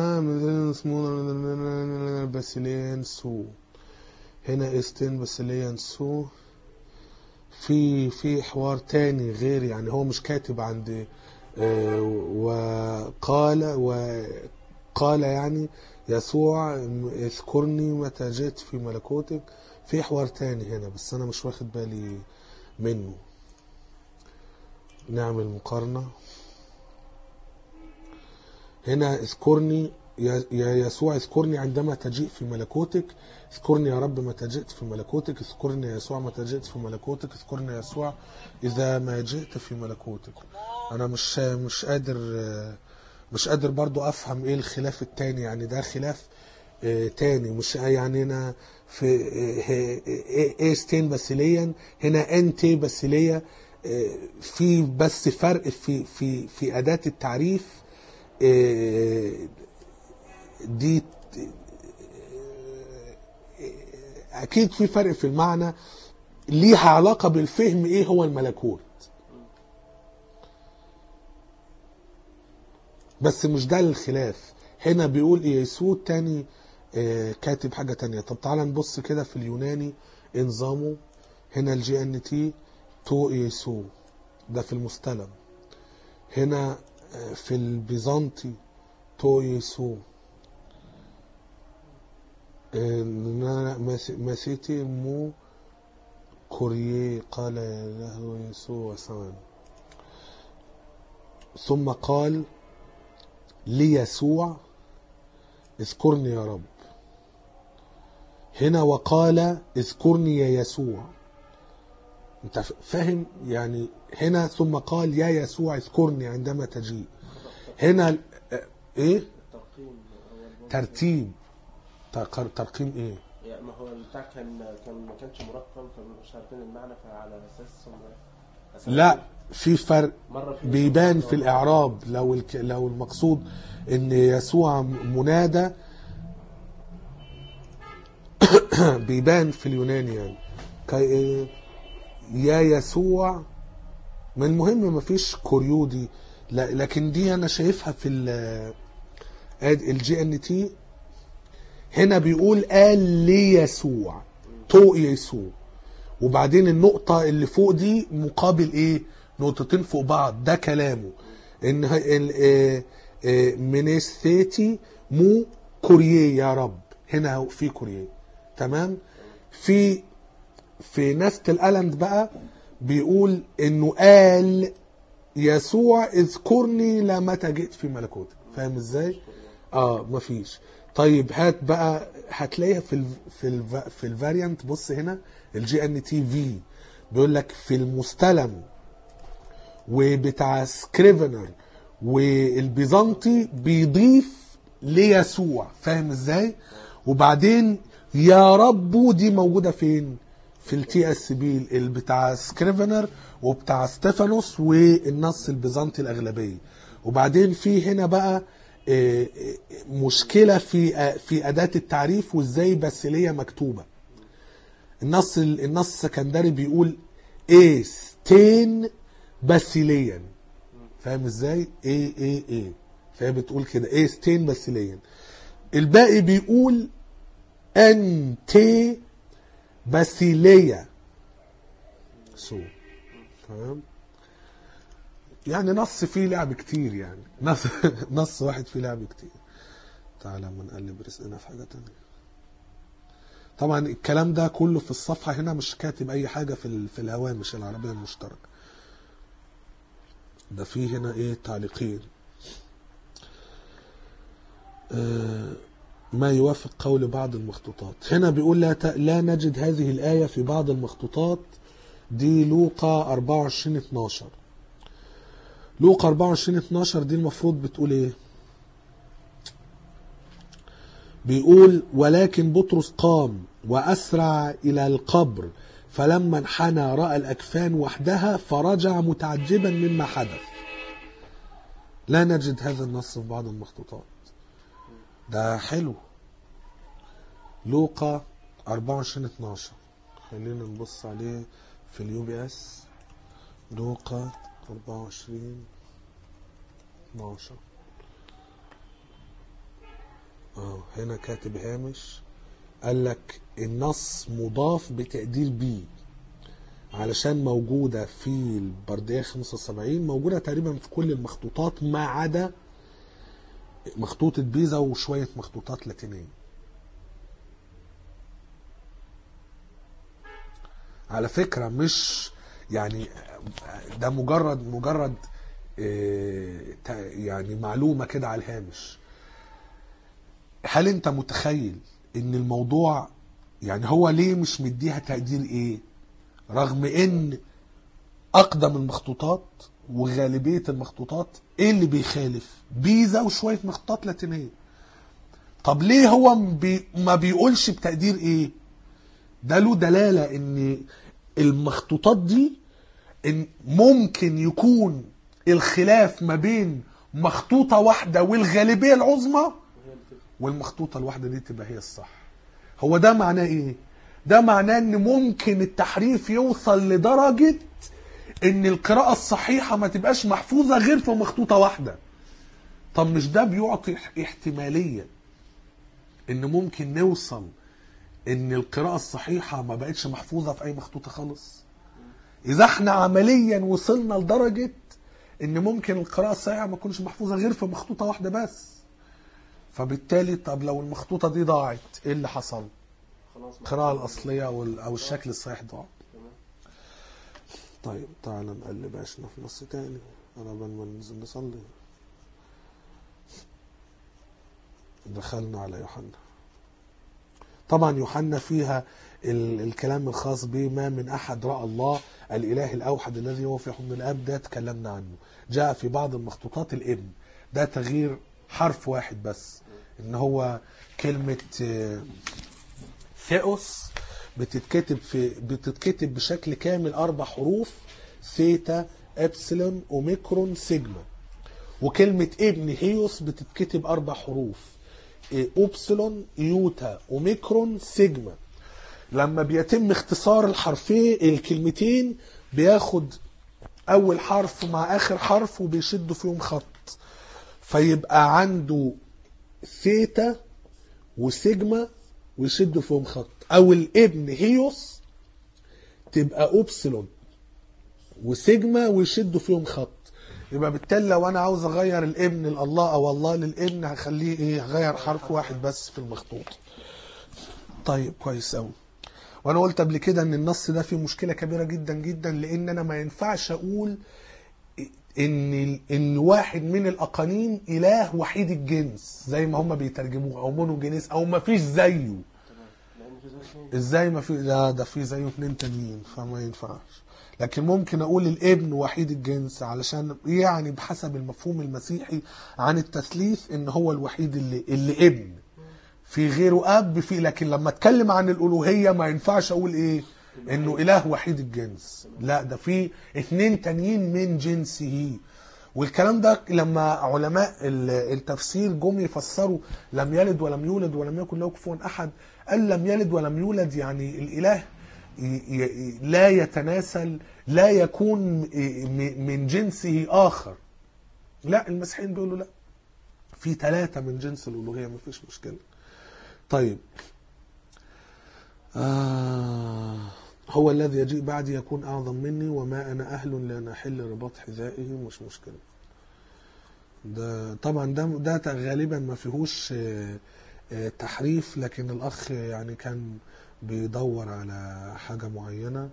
باسيليان سو. هنا استين باسيليان سو. في في حوار تاني غير يعني هو مش كاتب عند وقال وقال يعني يسوع اذكرني متى جئت في ملكوتك. في حوار تاني هنا بس انا مش واخد بالي منه. نعمل مقارنة. هنا اذكرني يا يسوع اذكرني عندما تجيء في ملكوتك. اذكرني يا رب متى جئت في ملكوتك. اذكرني يا يسوع متى جئت في ملكوتك. اذكرني يا يسوع اذا ما جئت في ملكوتك. انا مش مش قادر مش قادر برضو افهم ايه الخلاف التاني. يعني ده خلاف اه تاني مش يعني هنا في ايه ستين باسيليا هنا انتي باسيليا. اه في بس فرق في في في اداة التعريف. اه دي اكيد في فرق في المعنى ليها علاقة بالفهم ايه هو الملكوت، بس مش ده الخلاف. هنا بيقول يسوع تاني آه كاتب حاجة تانية. طب تعالى نبص كده في اليوناني انظامه. هنا الجي ان تي تو يسوع ده في المستلم. هنا آه في البيزنطي تو يسوع. آه مسيتي مو كوريي قال له يسوع وسلام. ثم قال ليسوع اذكرني يا رب. هنا وقال اذكرني يا يسوع. انت فاهم يعني؟ هنا ثم قال يا يسوع اذكرني عندما تجيء. هنا ايه ترتيب ترقيم ايه يعني ما هو البتاع كان كان ما كانش مرقم فمش عارفين المعنى فعلى اساس لا في فرق بيبان في الإعراب. لو الك... لو المقصود ان يسوع منادى بيبان في اليوناني يعني كي... يا يسوع. من المهم ما فيش كوريودي لا، لكن دي انا شايفها في الجي ان تي. هنا بيقول قال ليسوع تو يسوع، وبعدين النقطة اللي فوق دي مقابل ايه؟ نقطتين فوق بعض. ده كلامه ان منستيتي مو كوريي يا رب. هنا في كوريين. تمام. في في نست الألند بقى بيقول انه قال يسوع اذكرني لمتى جئت في ملكوتك. فاهم ازاي؟ اه مفيش. طيب هات بقى، هتلاقيها في ال في ال في الفاريانت. بص هنا الجي ان تي في بيقول لك في المستلم وبتاع سكريفنر والبيزنطي بيضيف ليسوع. فاهم ازاي؟ وبعدين يا رب دي موجوده فين؟ في التي اس بي بتاع سكريفنر وبتاع ستيفانوس والنص البيزنطي الاغلبيه. وبعدين في هنا بقى مشكله في في اداه التعريف وازاي باسيليه مكتوبه. النص النص السكندري بيقول ايستين باسيليا. فاهم ازاي؟ ايه ايه ايه فهي بتقول كده ايستين باسيليا. الباقي بيقول انتي باسيليا سو. تمام. يعني نص فيه لعب كتير، يعني نص نص واحد فيه لعب كتير. تعالى ما نقلب رزقنا في حاجه تانية. طبعا الكلام ده كله في الصفحه هنا، مش كاتب اي حاجه في في الهوامش العربيه المشتركه. ده فيه هنا ايه تعليقين. آه ما يوافق قول بعض المخطوطات. هنا بيقول لا, لا نجد هذه الآية في بعض المخطوطات. دي لوقا أربعة وعشرين اتناشر. لوقا أربعة وعشرين اتناشر دي المفروض بتقول ايه؟ بيقول ولكن بطرس قام وأسرع إلى القبر فلما انحنى رأى الأكفان وحدها فرجع متعجبا مما حدث. لا نجد هذا النص في بعض المخطوطات. ده حلو. لوقا أربعة وعشرين اتناشر خلينا نبص عليه في اليو بي اس. لوقا أربعة وعشرين اتناشر. اه هنا كاتب هامش قال لك النص مضاف بتقدير بي علشان موجودة في البردية خمسة وسبعين، موجودة تقريبا في كل المخطوطات ما عدا مخطوطة بيزا وشوية مخطوطات لاتينية. على فكرة مش يعني ده مجرد مجرد يعني معلومة كده على الهامش. هل انت متخيل ان الموضوع يعني هو ليه مش مديها تقدير ايه رغم ان اقدم المخطوطات وغالبية المخطوطات ايه اللي بيخالف؟ بيزا وشوية مخطوطات لاتينية. طب ليه هو بي ما بيقولش بتقدير ايه؟ ده له دلالة ان المخطوطات دي إن ممكن يكون الخلاف ما بين مخطوطة واحدة والغالبية العظمى والمخطوطة الواحدة دي تبقى هي الصح. هو ده معناه ايه؟ ده معناه ان ممكن التحريف يوصل لدرجة ان القراءة الصحيحة ما تبقاش محفوظة غير في مخطوطة واحدة. طب مش ده بيعطي احتمالية ان ممكن نوصل ان القراءة الصحيحة ما بقتش محفوظة في اي مخطوطة خالص؟ اذا احنا عمليا وصلنا لدرجة ان ممكن القراءة الصحيحة ما تكونش محفوظة غير في مخطوطة واحدة بس، فبالتالي طب لو المخطوطة دي ضاعت ايه اللي حصل؟ القراءة الأصلية أو الشكل الصحيح ضاع. طيب تعالى نقلب عشنا في نص تاني أنا قبل ما ننزل نصلي. دخلنا على يوحنا. طبعا يوحنا فيها الكلام الخاص به ما من أحد رأى الله الإله الأوحد الذي هو في حضن الآب، ده تكلمنا عنه. جاء في بعض المخطوطات الابن، ده تغيير حرف واحد بس، إن هو كلمة ثيوس بتتكتب في بتتكتب بشكل كامل اربع حروف ثيتا ابسلون اوميكرون سيجما. وكلمه ابن هيوس بتتكتب اربع حروف اوبسلون يوتا اوميكرون سيجما. لما بيتم اختصار الحرفين الكلمتين بياخد اول حرف مع اخر حرف وبيشدوا فيهم خط، فيبقى عنده ثيتا وسيجما ويشدوا فيهم خط. او الابن هيوس تبقى اوبسلون وسيجما ويشدوا فيهم خط. يبقى بالتالي لو انا عاوز اغير الابن لله او الله للابن هخليه ايه؟ هغير حرف واحد بس في المخطوط. طيب كويس قوي. وانا قلت قبل كده ان النص ده فيه مشكله كبيره جدا جدا، لان انا ما ينفعش اقول ان ان واحد من الاقانيم اله وحيد الجنس زي ما هم بيترجموه، او مونوجينيس، او ما فيش زيه. تمام. لان في زي اثنين. ازاي ما في؟ لا ده في زيه اتنين تانيين، فما ينفعش. لكن ممكن اقول الابن وحيد الجنس علشان يعني بحسب المفهوم المسيحي عن التثليث ان هو الوحيد اللي اللي ابن، في غيره اب، في. لكن لما اتكلم عن الالوهيه ما ينفعش اقول ايه انه اله وحيد الجنس، لا ده في اتنين تانيين من جنسه. والكلام ده لما علماء التفسير جم يفسروا لم يلد ولم يولد ولم يكن له كفوا احد، قال لم يلد ولم يولد يعني الاله لا يتناسل، لا يكون من جنسه اخر. لا المسيحيين بيقولوا لا، في ثلاثة من جنس الالوهيه، ما فيش مشكله. طيب آه هو الذي يجيء بعدي يكون أعظم مني وما أنا أهل لأن أحل رباط حذائه، مش مشكلة. ده طبعا ده ده غالبا ما فيهوش تحريف، لكن الأخ يعني كان بيدور على حاجة معينة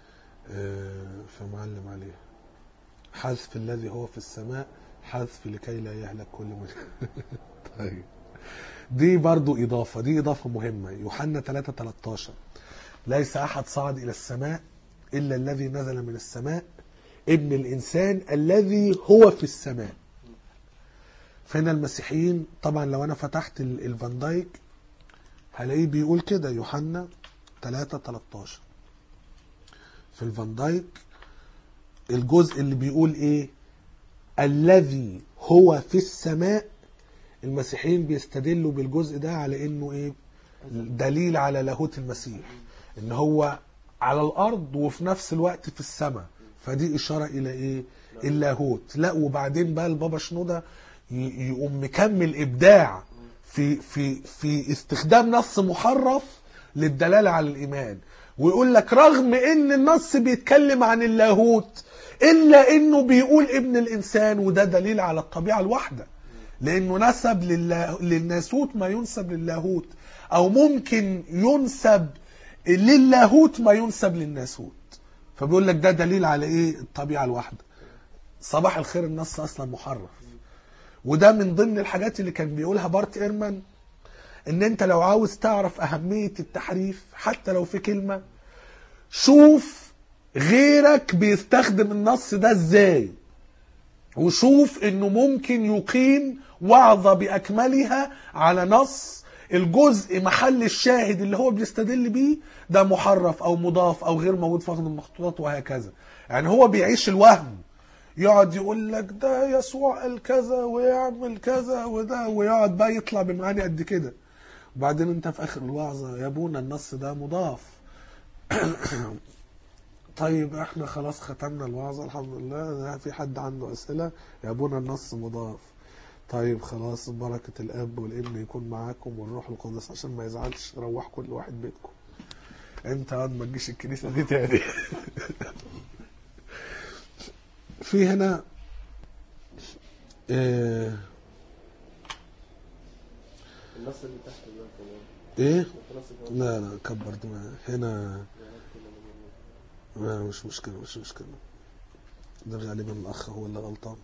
فمعلم عليها. حذف الذي هو في السماء، حذف لكي لا يهلك كل من طيب دي برضو إضافة، دي إضافة مهمة. يوحنا ثلاثة ثلاثة عشر ليس أحد صعد إلى السماء إلا الذي نزل من السماء، ابن الإنسان الذي هو في السماء. فهنا المسيحيين طبعا لو أنا فتحت الفان دايك هلاقيه بيقول كده، يوحنا ثلاثة ثلاثة عشر في الفان دايك الجزء اللي بيقول إيه الذي هو في السماء، المسيحيين بيستدلوا بالجزء ده على إنه إيه دليل على لاهوت المسيح، ان هو على الارض وفي نفس الوقت في السماء، فدي اشاره الى ايه اللاهوت. لا وبعدين بقى البابا شنودة يقوم مكمل ابداع في في في استخدام نص محرف للدلاله على الايمان، ويقول لك رغم ان النص بيتكلم عن اللاهوت الا انه بيقول ابن الانسان، وده دليل على الطبيعه الواحده، لانه نسب للناسوت ما ينسب للاهوت، او ممكن ينسب للاهوت ما ينسب للناسوت. فبيقول لك ده دليل على ايه الطبيعه الواحده. صباح الخير النص اصلا محرف. وده من ضمن الحاجات اللي كان بيقولها بارت ايرمان، ان انت لو عاوز تعرف اهميه التحريف حتى لو في كلمه، شوف غيرك بيستخدم النص ده ازاي، وشوف انه ممكن يقيم وعظه باكملها على نص الجزء محل الشاهد اللي هو بيستدل بيه ده محرف او مضاف او غير موجود في اخذ المخطوطات وهكذا. يعني هو بيعيش الوهم، يقعد يقول لك ده يسوع قال كذا ويعمل كذا وده، ويقعد بقى يطلع بمعاني قد كده، وبعدين انت في اخر الوعظه يا ابونا النص ده مضاف. طيب احنا خلاص ختمنا الوعظه الحمد لله، في حد عنده اسئله؟ يا ابونا النص مضاف. طيب خلاص بركة الأب والابن يكون معاكم والروح القدس، عشان ما يزعلش روح كل واحد بيتكم. انت قد ما تجيش الكنيسة دي تاني. في هنا اه النص اللي تحت ده ايه لا لا كبر دماغك هنا. لا مش مشكلة مش مشكلة، ده غالبا الأخ هو اللي غلطان.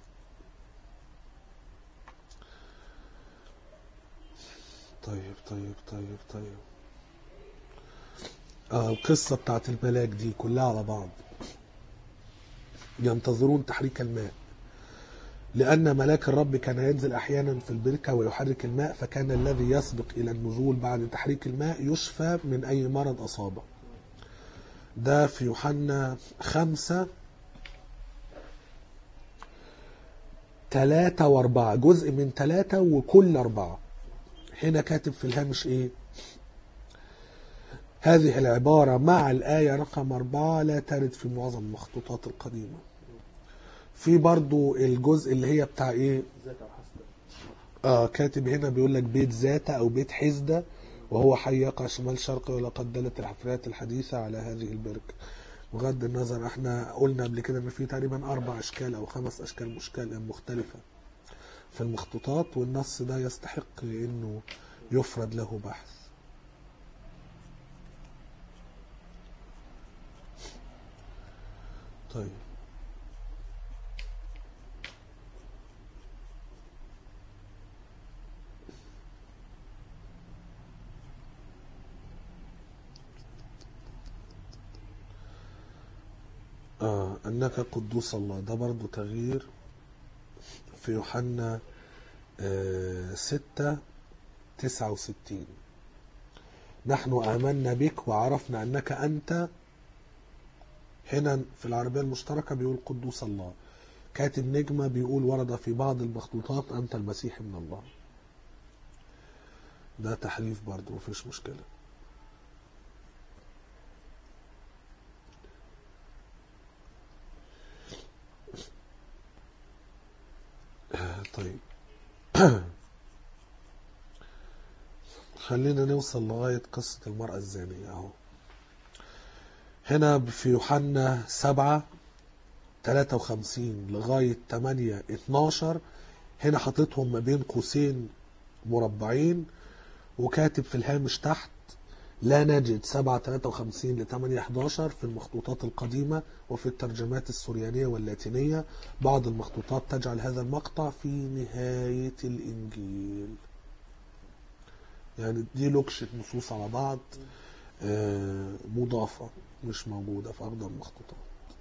طيب طيب طيب طيب آه القصة بتاعت الملاك دي كلها على بعض. ينتظرون تحريك الماء، لأن ملاك الرب كان ينزل أحيانا في البركة ويحرك الماء، فكان الذي يسبق إلى النزول بعد تحريك الماء يشفى من أي مرض أصابه. ده في يوحنا خمسة ثلاثة واربعة، جزء من ثلاثة وكل أربعة. هنا كاتب في الهامش ايه هذه العبارة مع الآية رقم أربعة لا ترد في معظم المخطوطات القديمة. في برضو الجزء اللي هي بتاع ايه اه كاتب هنا بيقول لك بيت زاتة او بيت حزدة وهو حي يقع شمال شرقي، ولقد دلت الحفريات الحديثة على هذه البركة. بغض النظر احنا قلنا قبل كده ان في تقريبا اربع اشكال او خمس اشكال مشكلة مختلفة في المخطوطات، والنص ده يستحق انه يفرد له بحث. طيب آه أنك قدوس الله، ده برضو تغيير في يوحنا آه ستة تسعة وستين. نحن آمنا بك وعرفنا أنك أنت، هنا في العربية المشتركة بيقول قدوس الله، كاتب نجمة بيقول ورد في بعض المخطوطات أنت المسيح من الله. ده تحريف برضو مفيش مشكلة. طيب خلينا نوصل لغاية قصة المرأة الزانية اهو. هنا في يوحنا سبعة تلاتة وخمسين لغاية تمانية اتناشر، هنا حاططهم ما بين قوسين مربعين وكاتب في الهامش تحت لا نجد سبعة تلاتة وخمسين ل تمانية حداشر في المخطوطات القديمة وفي الترجمات السريانية واللاتينية. بعض المخطوطات تجعل هذا المقطع في نهاية الإنجيل. يعني دي لوكشة نصوص على بعض مضافة مش موجودة في أغلب المخطوطات.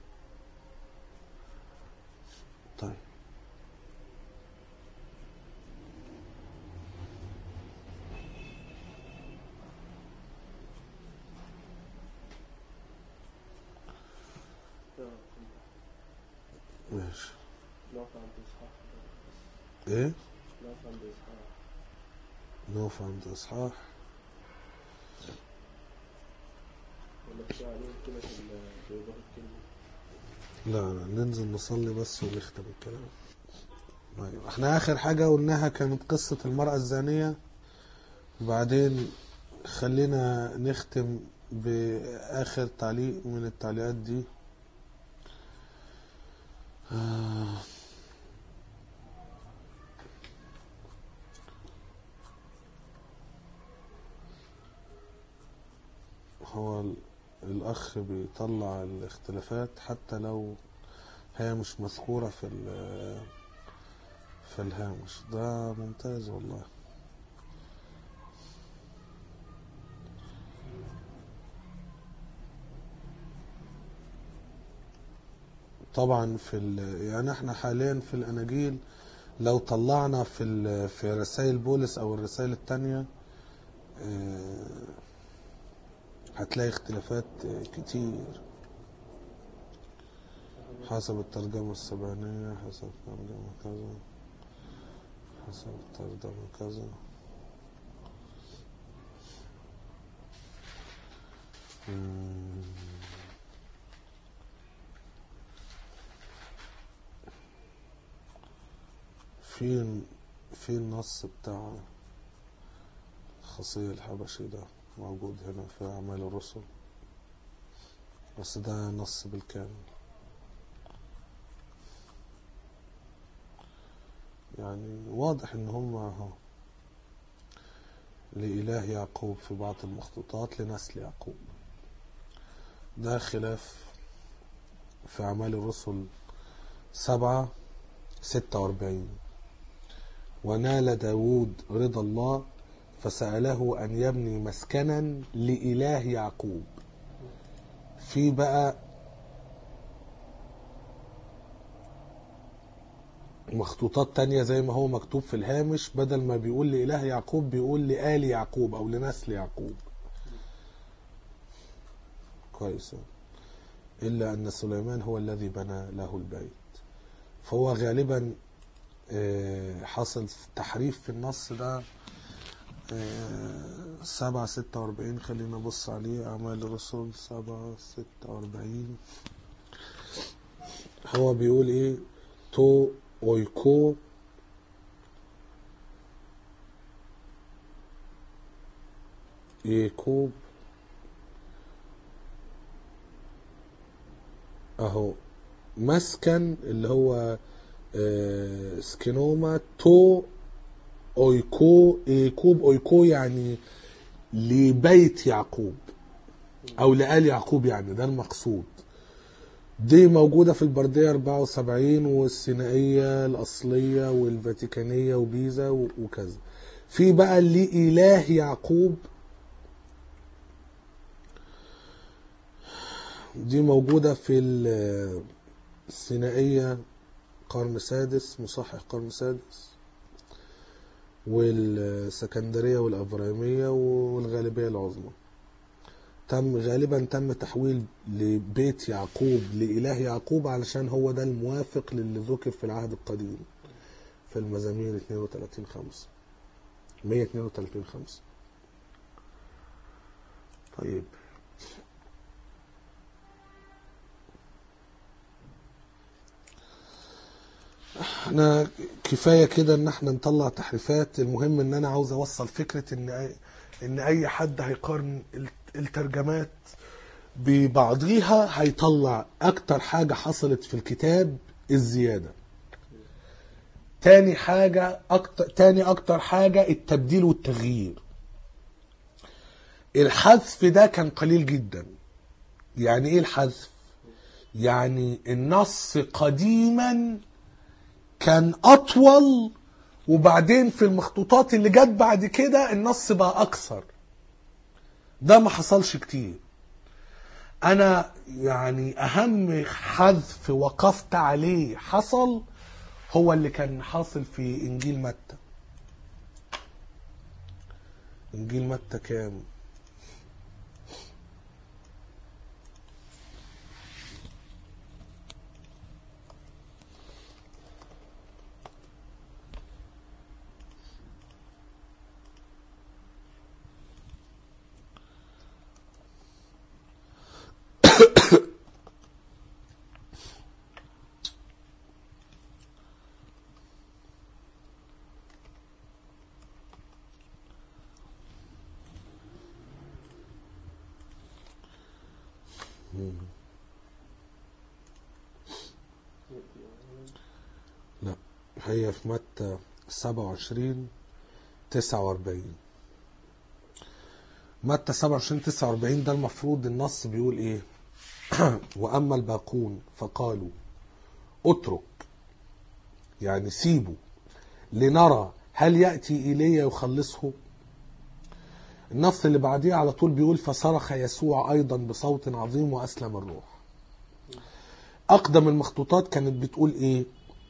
طيب ماشي. نقف عند إصحاح. ايه؟ نقف عند إصحاح. نقف عند إصحاح. ولا في عليهم كده في في إيضاح الكلمة. لا لا ننزل نصلي بس ونختم الكلام. طيب احنا آخر حاجة قلناها كانت قصة المرأة الزانية، وبعدين خلينا نختم بآخر تعليق من التعليقات دي. آه هو الأخ بيطلع الاختلافات حتى لو هي مش مذكورة في في الهامش. ده ممتاز والله. طبعا في يعني احنا حاليا في الأناجيل لو طلعنا في في رسائل بولس أو الرسائل التانية هتلاقي اختلافات كتير حسب الترجمة السبعينية، حسب الترجمة كذا، حسب الترجمة كذا. في في النص بتاع خصي الحبشي ده موجود هنا في أعمال الرسل، بس ده نص بالكامل. يعني واضح ان هم اهو لإله يعقوب في بعض المخطوطات لنسل يعقوب. ده خلاف في أعمال الرسل سبعة ستة واربعين. ونال داود رضا الله فسأله أن يبني مسكنا لإله يعقوب. في بقى مخطوطات تانية زي ما هو مكتوب في الهامش، بدل ما بيقول لإله يعقوب بيقول لآل يعقوب أو لنسل يعقوب. كويس. إلا أن سليمان هو الذي بنى له البيت. فهو غالبا حصل تحريف في النص ده. سبعة ستة واربعين خلينا نبص عليه. أعمال الرسل سبعة ستة واربعين هو بيقول إيه؟ تو أويكو يعقوب أهو مسكن اللي هو سكينوما تو أويكو يعقوب. أويكو يعني لبيت يعقوب أو لآل يعقوب، يعني ده المقصود. دي موجودة في البردية أربعة وسبعين والسينائية الأصلية والفاتيكانية وبيزا وكذا. في بقى اللي إله يعقوب، دي موجودة في السينائية قرن سادس، مصحح قرن سادس، والسكندرية والأفرامية والغالبية العظمى. تم غالبا تم تحويل لبيت يعقوب لإله يعقوب علشان هو ده الموافق للي ذكر في العهد القديم في المزامير اثنين وثلاثين خمسة مية واثنين وثلاثين خمسة. طيب احنا كفاية كده ان احنا نطلع تحريفات. المهم ان انا عاوز اوصل فكرة ان اي, إن أي حد هيقارن الترجمات ببعضيها هيطلع اكتر حاجة حصلت في الكتاب الزيادة. تاني حاجة أكتر تاني اكتر حاجة التبديل والتغيير. الحذف ده كان قليل جدا. يعني ايه الحذف؟ يعني النص قديما كان اطول، وبعدين في المخطوطات اللي جت بعد كده النص بقى اكثر. ده ما حصلش كتير. انا يعني اهم حذف وقفت عليه حصل هو اللي كان حاصل في انجيل متى. انجيل متى كام؟ لا، هي في متى سبعة وعشرين تسعة وأربعين. متى سبعة وعشرين تسعة وأربعين ده المفروض النص بيقول ايه؟ واما الباقون فقالوا اترك، يعني سيبوا، لنرى هل يأتي إيليا يخلصه. النص اللي بعديه على طول بيقول فصرخ يسوع أيضا بصوت عظيم وأسلم الروح. أقدم المخطوطات كانت بتقول إيه؟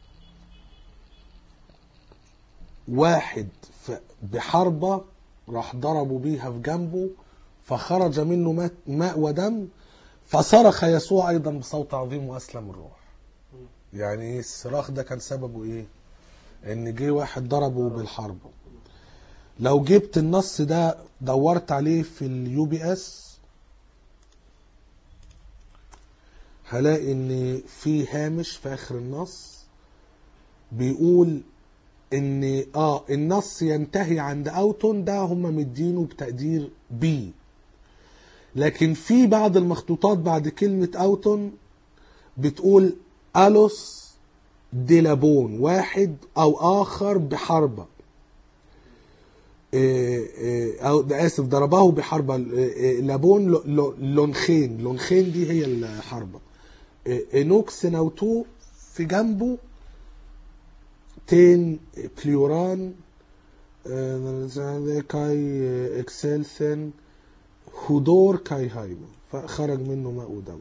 واحد بحربة راح ضربوا بيها في جنبه فخرج منه ماء ودم، فصرخ يسوع أيضا بصوت عظيم وأسلم الروح. يعني إيه الصراخ ده؟ كان سببه إيه؟ إن جه واحد ضربه بالحربة. لو جبت النص ده دورت عليه في اليو بي اس هلاقي ان في هامش في اخر النص بيقول ان اه النص ينتهي عند اوتون، ده هم مدينه بتقدير بي. لكن في بعض المخطوطات بعد كلمة اوتون بتقول الوس ديلابون، واحد او اخر بحربة، او ده اسف ضربه بحربة. لابون لونخين، لونخين دي هي الحربة. انوكس ناوتو في جنبه تين بليوران كاي اكسلسن هودور كاي هايما، فخرج منه ماء ودم.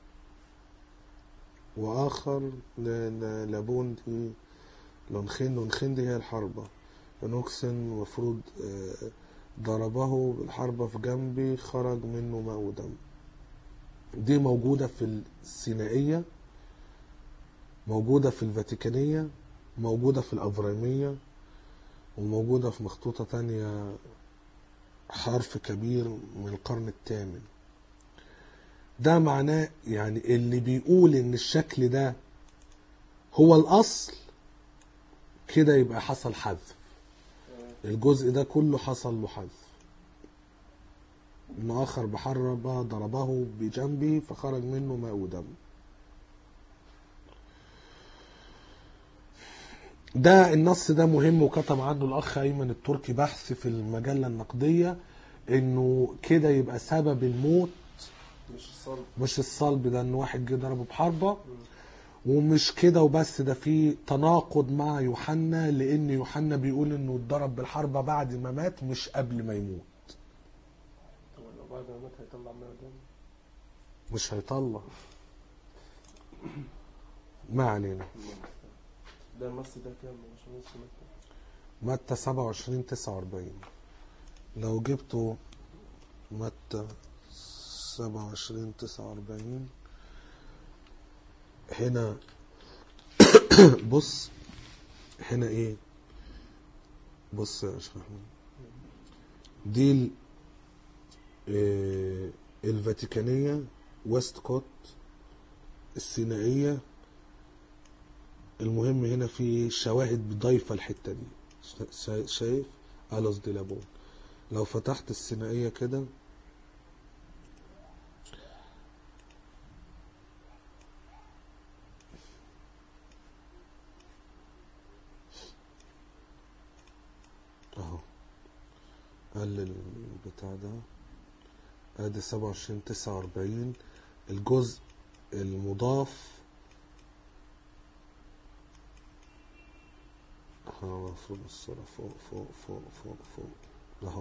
واخر لابون دي لونخين، لونخين دي هي الحربة. نوكسن مفروض ضربه بالحربة في جنبي خرج منه ماء ودم. دي موجودة في السينائية، موجودة في الفاتيكانية، موجودة في الأفرامية، وموجودة في مخطوطة تانية حرف كبير من القرن الثامن. ده معناه يعني اللي بيقول ان الشكل ده هو الأصل كده يبقى حصل حذف. الجزء ده كله حصل له حذف. ان اخر بحربة ضربه بجنبه فخرج منه ماء ودم. ده النص ده مهم، وكتب عنه الاخ ايمن التركي بحث في المجلة النقدية انه كده يبقى سبب الموت مش الصلب. مش الصلب ده ان واحد جه ضربه بحربة. ومش كده وبس، ده في تناقض مع يوحنا، لان يوحنا بيقول انه اتضرب بالحربة بعد ما مات مش قبل ما يموت. طب لو بعد ما مات هيطلع ميه دم؟ مش هيطلع. ما علينا. ده النص ده كام عشان نص متى؟ متى سبعة وعشرين تسعة وأربعين. لو جبتوا متى سبعة وعشرين تسعة وأربعين هنا بص هنا ايه، بص يا اشرح دي ال- آه، الفاتيكانية، ويست كوت، السينائية. المهم هنا في شواهد بضيفة الحتة دي. شا- شايف ألوس دي لابون. لو فتحت السينائية كده اهو، قلل البتاع ده، ادي سبعة وعشرين تسعة وأربعين الجزء المضاف. ها المفروض الصورة فوق فوق فوق فوق فوق اهو.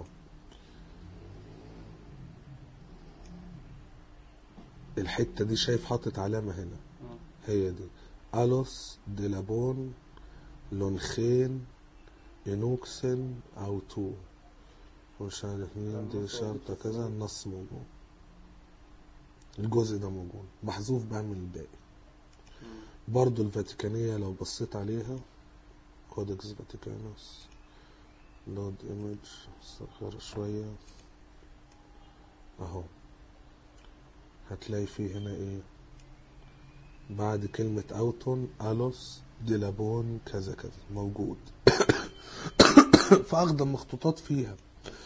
الحتة دي شايف حاطط علامة هنا، هي دي ألوس دي لابون لونخين ينوكسن أو تو، مش عارف مين دي شرطة كذا. النص موجود، الجزء ده موجود محذوف بقى من الباقي. برضو الفاتيكانية لو بصيت عليها، كودكس فاتيكانوس، لود ايمج، استغفر شوية اهو، هتلاقي فيه هنا ايه بعد كلمة اوتون ألوس دي لابون كذا كذا موجود. فأقدم مخطوطات فيها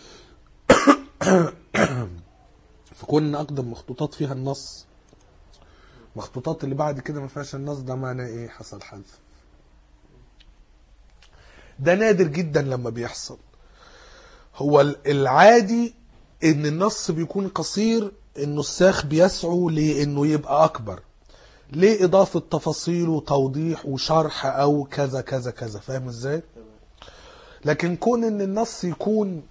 فكون أقدم مخطوطات فيها النص، مخطوطات اللي بعد كده ما فيهاش النص، ده معناه ايه؟ حصل حذف. ده نادر جدا لما بيحصل. هو العادي ان النص بيكون قصير، النساخ بيسعوا لانه يبقى اكبر، ليه اضافة تفاصيل وتوضيح وشرح او كذا كذا كذا، فاهم ازاي؟ لكن كون ان النص يكون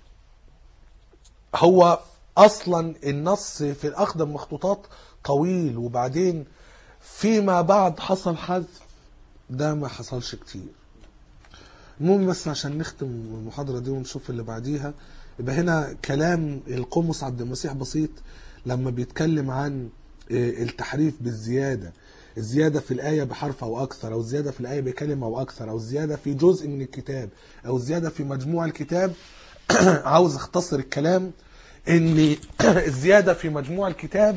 هو اصلا النص في الاقدم مخطوطات طويل، وبعدين فيما بعد حصل حذف، ده ما حصلش كتير. المهم بس عشان نختم المحاضرة دي ونشوف اللي بعديها، يبقى هنا كلام القمص عبد المسيح بسيط لما بيتكلم عن التحريف بالزيادة، الزيادة في الآية بحرف أو أكثر، أو الزيادة في الآية بكلمة أو أكثر، أو الزيادة في جزء من الكتاب، أو الزيادة في مجموع الكتاب. عاوز اختصر الكلام ان الزيادة في مجموع الكتاب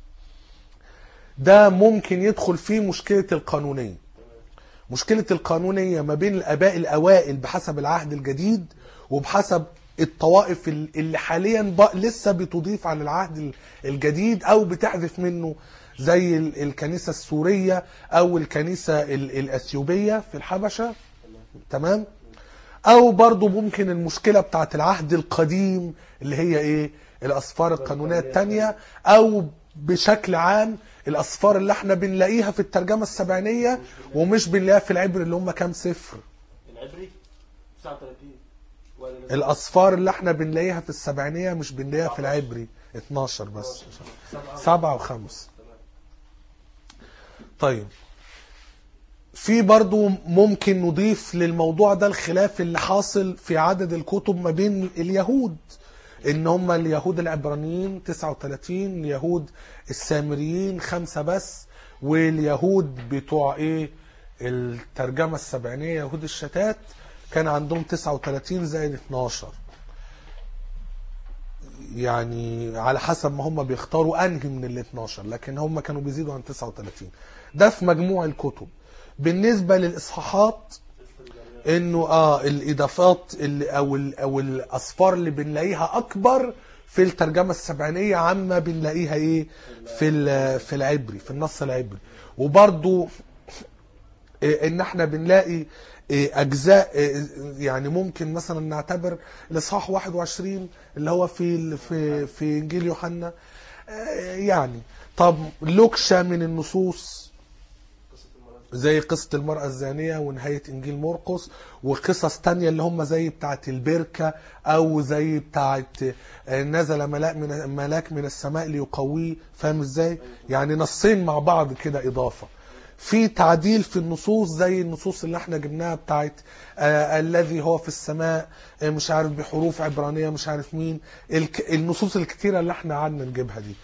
ده ممكن يدخل فيه مشكلة القانونية. مشكلة القانونية ما بين الآباء الأوائل بحسب العهد الجديد، وبحسب الطوائف اللي حاليا لسه بتضيف على العهد الجديد أو بتحذف منه، زي الكنيسة السورية أو الكنيسة الأثيوبية في الحبشة. تمام؟ أو برضو ممكن المشكلة بتاعت العهد القديم اللي هي إيه؟ الأسفار القانونية التانية، أو بشكل عام الأسفار اللي احنا بنلاقيها في الترجمة السبعينية ومش بنلاقيها في العبري، اللي هم كام سفر؟ العبري تسعة وثلاثين. الأسفار اللي احنا بنلاقيها في السبعينية مش بنلاقيها في العبري، اتناشر بس، سبعة وخمس. طيب في برضو ممكن نضيف للموضوع ده الخلاف اللي حاصل في عدد الكتب ما بين اليهود، ان هم اليهود العبرانيين تسعة وثلاثين، اليهود السامريين خمسة بس، واليهود بتوع ايه الترجمة السبعينية يهود الشتات كان عندهم تسعة وثلاثين زائد اتناشر، يعني على حسب ما هم بيختاروا انهي من ال اتناشر، لكن هم كانوا بيزيدوا عن تسعة وثلاثين. ده في مجموع الكتب. بالنسبة للإصحاحات انه اه الاضافات اللي او ال او الاصفار اللي بنلاقيها اكبر في الترجمه السبعينيه عما بنلاقيها ايه في في العبري، في النص العبري. وبرضو إيه ان احنا بنلاقي إيه اجزاء إيه يعني ممكن مثلا نعتبر الاصحاح واحد وعشرين اللي هو في في في انجيل يوحنا، آه، يعني طب لوكشة من النصوص زي قصة المرأة الزانية ونهاية إنجيل مرقس، وقصص تانية اللي هم زي بتاعة البركة أو زي بتاعة نزل ملاك من ملاك من السماء ليقويه. فاهم إزاي؟ يعني نصين مع بعض كده إضافة. في تعديل في النصوص زي النصوص اللي احنا جبناها بتاعت آه الذي هو في السماء، آه مش عارف بحروف عبرانية مش عارف مين، الك النصوص الكتيرة اللي احنا قعدنا نجيبها دي.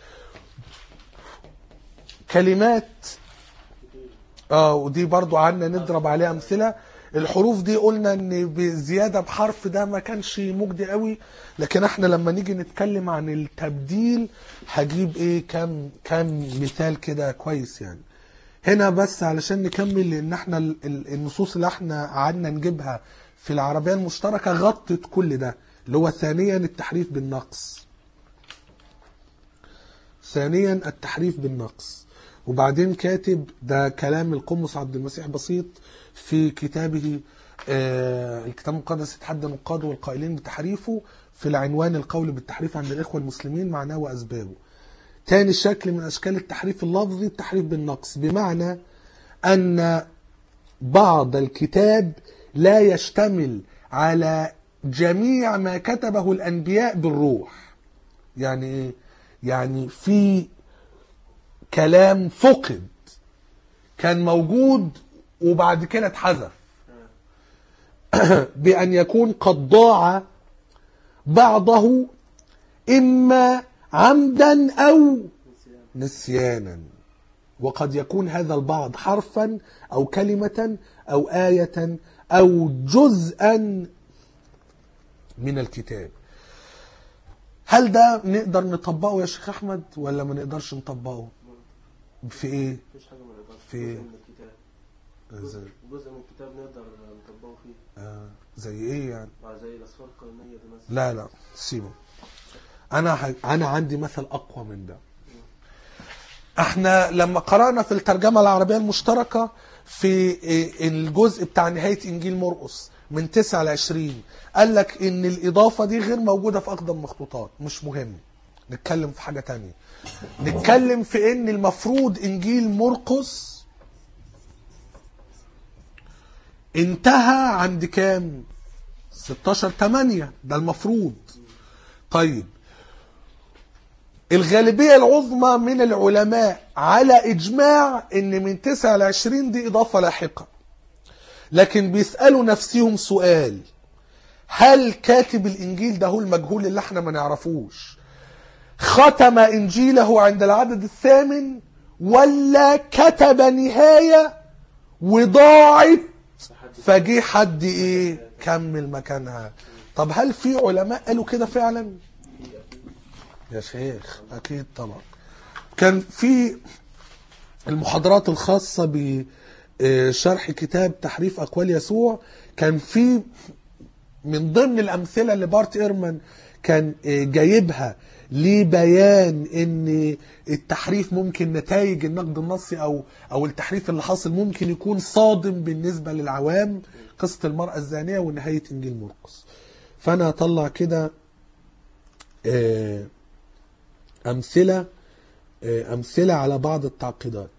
كلمات اه ودي برضو عنا نضرب عليها امثله. الحروف دي قلنا ان بزياده بحرف ده ما كانش مجدي قوي، لكن احنا لما نيجي نتكلم عن التبديل هجيب ايه كام كام مثال كده كويس يعني. هنا بس علشان نكمل، لان احنا ال- ال- النصوص اللي احنا قعدنا نجيبها في العربيه المشتركه غطت كل ده، اللي هو ثانيا التحريف بالنقص. ثانيا التحريف بالنقص. وبعدين كاتب ده كلام القمص عبد المسيح بسيط في كتابه آه الكتاب المقدس يتحدى نقاده والقائلين بتحريفه، في العنوان القول بالتحريف عند الإخوة المسلمين معناه وأسبابه. تاني شكل من أشكال التحريف اللفظي التحريف بالنقص، بمعنى أن بعض الكتاب لا يشتمل على جميع ما كتبه الأنبياء بالروح. يعني إيه؟ يعني في كلام فقد كان موجود وبعد كده اتحذف بأن يكون قد ضاع بعضه إما عمدا أو نسيانا، وقد يكون هذا البعض حرفا أو كلمة أو آية أو جزءا من الكتاب. هل ده نقدر نطبقه يا شيخ أحمد ولا ما نقدرش نطبقه؟ في إيه؟ مفيش حاجه ما نقدرش. في جزء إيه؟ من الكتاب زي, جزء من الكتاب نقدر نطبقه فيه. آه زي إيه يعني؟ مع زي الاسفار القانونيه دي مثلا. لا لا سيبه. انا ح... انا عندي مثل اقوى من ده. احنا لما قرانا في الترجمه العربيه المشتركه في الجزء بتاع نهايه انجيل مرقس من تسعة ل عشرين، قال لك ان الاضافه دي غير موجوده في اقدم مخطوطات. مش مهم، نتكلم في حاجه تانية. نتكلم في ان المفروض انجيل مرقس انتهى عند كام؟ ستاشر تمانية، ده المفروض. طيب الغالبية العظمى من العلماء على إجماع إن من تسعة ل عشرين دي إضافة لاحقة، لكن بيسألوا نفسهم سؤال: هل كاتب الإنجيل ده هو المجهول اللي احنا ما نعرفوش ختم إنجيله عند العدد الثامن، ولا كتب نهاية وضاعت فجي حد إيه كمل مكانها؟ طب هل في علماء قالوا كده فعلا؟ يا شيخ أكيد طبعا. كان في المحاضرات الخاصة بشرح كتاب تحريف أقوال يسوع، كان في من ضمن الأمثلة اللي بارت إيرمان كان جايبها لبيان ان التحريف ممكن نتائج النقد النصي او او التحريف اللي حاصل ممكن يكون صادم بالنسبة للعوام، قصة المرأة الزانية ونهاية إنجيل مرقس. فأنا أطلع كده آه أمثلة أمثلة على بعض التعقيدات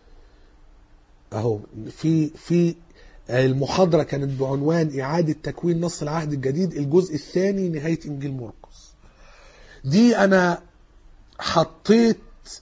أهو. في في المحاضرة كانت بعنوان إعادة تكوين نص العهد الجديد الجزء الثاني نهاية إنجيل مرقس. دي أنا حطيت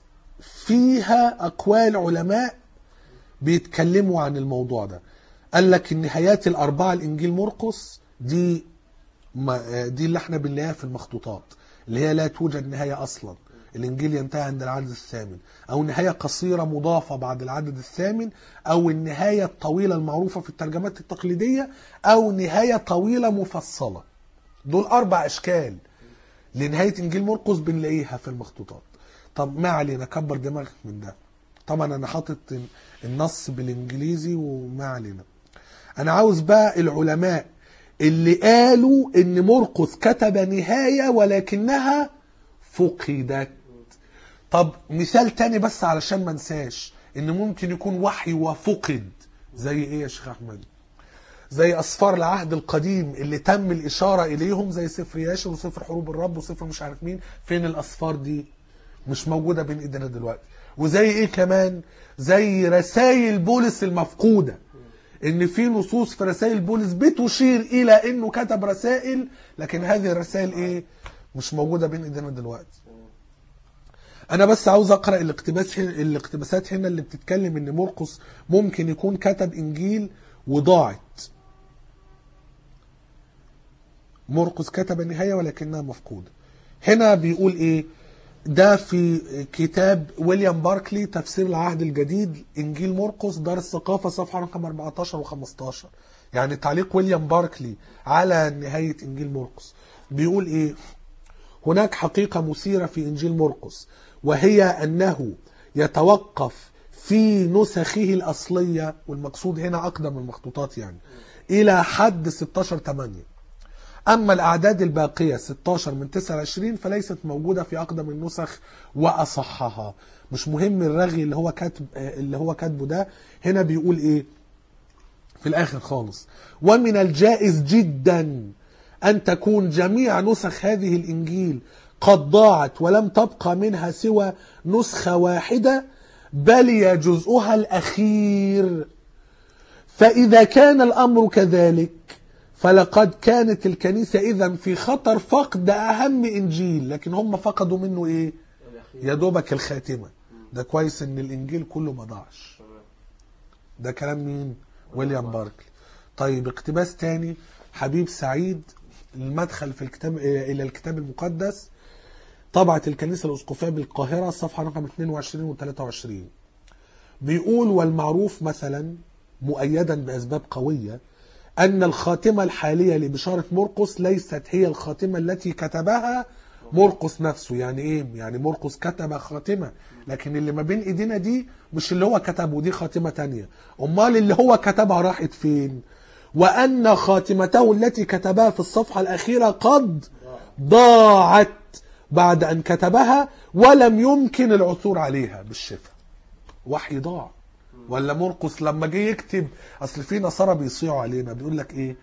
فيها أقوال علماء بيتكلموا عن الموضوع ده. قال لك النهايات الأربعة الإنجيل مرقس دي دي اللي احنا بنلاقيها في المخطوطات، اللي هي لا توجد نهاية أصلا. الإنجيل ينتهي عند العدد الثامن، أو نهاية قصيرة مضافة بعد العدد الثامن، أو النهاية الطويلة المعروفة في الترجمات التقليدية، أو نهاية طويلة مفصلة. دول أربع أشكال لنهاية إنجيل مرقس بنلاقيها في المخطوطات. طب ما علينا، كبر دماغك من ده. طبعا أنا حاطط النص بالإنجليزي وما علينا. أنا عاوز بقى العلماء اللي قالوا إن مرقس كتب نهاية ولكنها فقدت. طب مثال تاني بس علشان ما ننساش ان ممكن يكون وحي وفقد. زي ايه يا شيخ احمد؟ زي اسفار العهد القديم اللي تم الاشاره اليهم، زي سفر ياشر وسفر حروب الرب وسفر مش عارف مين. فين الاسفار دي؟ مش موجودة بين ايدينا دلوقتي. وزي ايه كمان؟ زي رسائل بولس المفقودة، ان في نصوص في رسائل بولس بتشير الى انه كتب رسائل، لكن هذه الرسائل ايه؟ مش موجودة بين ايدينا دلوقتي. انا بس عاوز اقرأ الاقتباس هنا، الاقتباسات هنا اللي بتتكلم ان مرقس ممكن يكون كتب انجيل وضاعت. مرقس كتب النهاية ولكنها مفقودة. هنا بيقول ايه؟ ده في كتاب ويليام باركلي تفسير العهد الجديد انجيل مرقس دار الثقافة صفحة رقم أربعتاشر وخمستاشر. يعني تعليق ويليام باركلي على نهاية انجيل مرقس بيقول ايه؟ هناك حقيقة مثيرة في انجيل مرقس، وهي انه يتوقف في نسخه الاصلية، والمقصود هنا اقدم المخطوطات يعني، الى حد ستاشر ثمانية. أما الأعداد الباقية ستاشر من تسعة وعشرين فليست موجودة في أقدم النسخ وأصحها. مش مهم الرغي اللي هو كاتب اللي هو كاتبه ده. هنا بيقول إيه في الآخر خالص؟ ومن الجائز جدا أن تكون جميع نسخ هذه الإنجيل قد ضاعت ولم تبقى منها سوى نسخة واحدة، بل جزءها الأخير. فإذا كان الأمر كذلك فلقد كانت الكنيسة إذن في خطر فقد أهم إنجيل. لكن هم فقدوا منه إيه؟ يا دوبك الخاتمة. ده كويس إن الإنجيل كله ما ضاعش. ده كلام مين؟ ويليام باركلي. طيب اقتباس تاني، حبيب سعيد، المدخل في الكتاب إلى الكتاب المقدس، طبعة الكنيسة الأسقفية بالقاهرة صفحة رقم اثنين وعشرين و ثلاثة وعشرين. بيقول: والمعروف مثلا مؤيدا بأسباب قوية أن الخاتمة الحالية لبشارة مرقس ليست هي الخاتمة التي كتبها مرقس نفسه. يعني إيه؟ يعني مرقس كتب خاتمة، لكن اللي ما بين إيدينا دي مش اللي هو كتبه، دي خاتمة تانية. أمال اللي هو كتبها راحت فين؟ وأن خاتمته التي كتبها في الصفحة الأخيرة قد ضاعت بعد أن كتبها ولم يمكن العثور عليها بالشفاء. وحي ضاع. ولا مرقس لما جه يكتب، اصل في نصارى بيصيعوا علينا بيقول لك ايه؟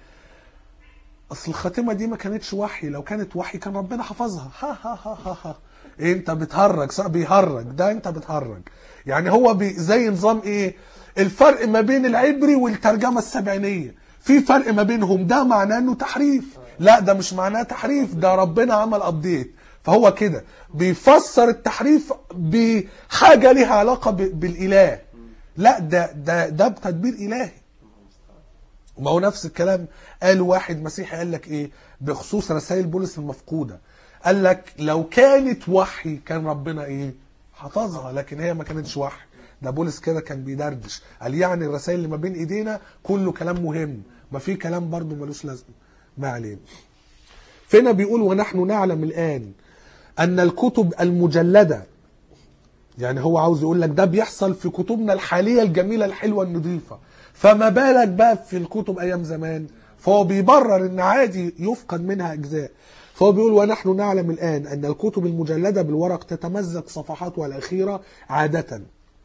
اصل الخاتمه دي ما كانتش وحي، لو كانت وحي كان ربنا حفظها. ها ها ها ها, ها. إيه انت بتهرج؟ صح بيهرج ده، انت بتهرج. يعني هو بي زي نظام ايه؟ الفرق ما بين العبري والترجمه السبعينيه، في فرق ما بينهم. ده معناه انه تحريف؟ لا، ده مش معناه تحريف، ده ربنا عمل ابديت. فهو كده بيفسر التحريف بحاجه ليها علاقه بالاله. لا، ده ده ده بتدبير الهي. وما هو نفس الكلام قال واحد مسيحي، قال لك ايه بخصوص رسائل بولس المفقوده؟ قال لك لو كانت وحي كان ربنا ايه؟ حفظها، لكن هي ما كانتش وحي. ده بولس كده كان بيدردش، قال يعني الرسائل اللي ما بين ايدينا كله كلام مهم، ما في كلام برضه ملوش لازمه. ما علينا. فينا بيقول: ونحن نعلم الان ان الكتب المجلده، يعني هو عاوز يقول لك ده بيحصل في كتبنا الحالية الجميلة الحلوة النظيفة، فما بالك بقى في الكتب أيام زمان. فهو بيبرر إن عادي يفقد منها أجزاء. فهو بيقول: ونحن نعلم الآن أن الكتب المجلدة بالورق تتمزق صفحاتها الأخيرة عادة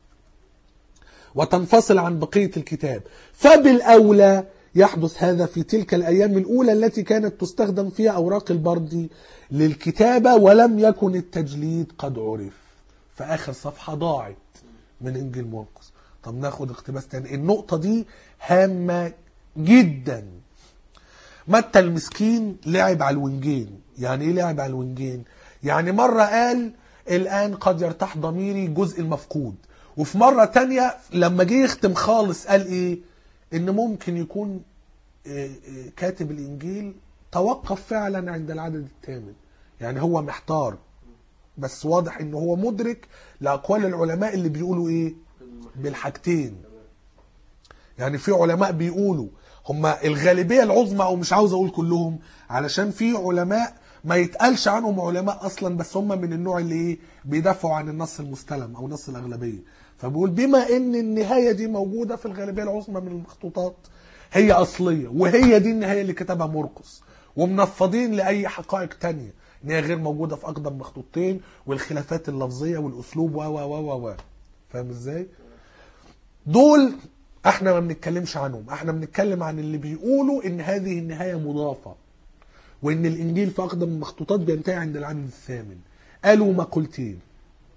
وتنفصل عن بقية الكتاب، فبالأولى يحدث هذا في تلك الأيام الأولى التي كانت تستخدم فيها أوراق البرد للكتابة ولم يكن التجليد قد عرف. فآخر صفحة ضاعت من إنجيل مرقس. طب ناخد اقتباس تاني، النقطة دي هامة جدا. متى المسكين لعب على الونجين. يعني ايه لعب على الونجين؟ يعني مرة قال الآن قد يرتاح ضميري جزء المفقود، وفي مرة تانية لما جه يختم خالص قال ايه؟ ان ممكن يكون كاتب الإنجيل توقف فعلا عند العدد الثامن. يعني هو محتار، بس واضح ان هو مدرك لأقوال العلماء اللي بيقولوا ايه؟ بالحاجتين. يعني في علماء بيقولوا، هم الغالبية العظمى، او مش عاوز اقول كلهم، علشان في علماء ما يتقالش عنهم علماء اصلا، بس هم من النوع اللي ايه؟ بيدافعوا عن النص المستلم او نص الاغلبية. فبيقول بما ان النهاية دي موجودة في الغالبية العظمى من المخطوطات هي اصلية، وهي دي النهاية اللي كتبها مرقس، ومنفضين لاي حقائق تانية ان هي غير موجودة في اقدم مخطوطتين، والخلافات اللفظية والاسلوب و و و و فاهم ازاي؟ دول احنا ما بنتكلمش عنهم، احنا بنتكلم عن اللي بيقولوا ان هذه النهاية مضافة، وان الانجيل في اقدم المخطوطات بينتهي عند العدد الثامن. قالوا مقولتين.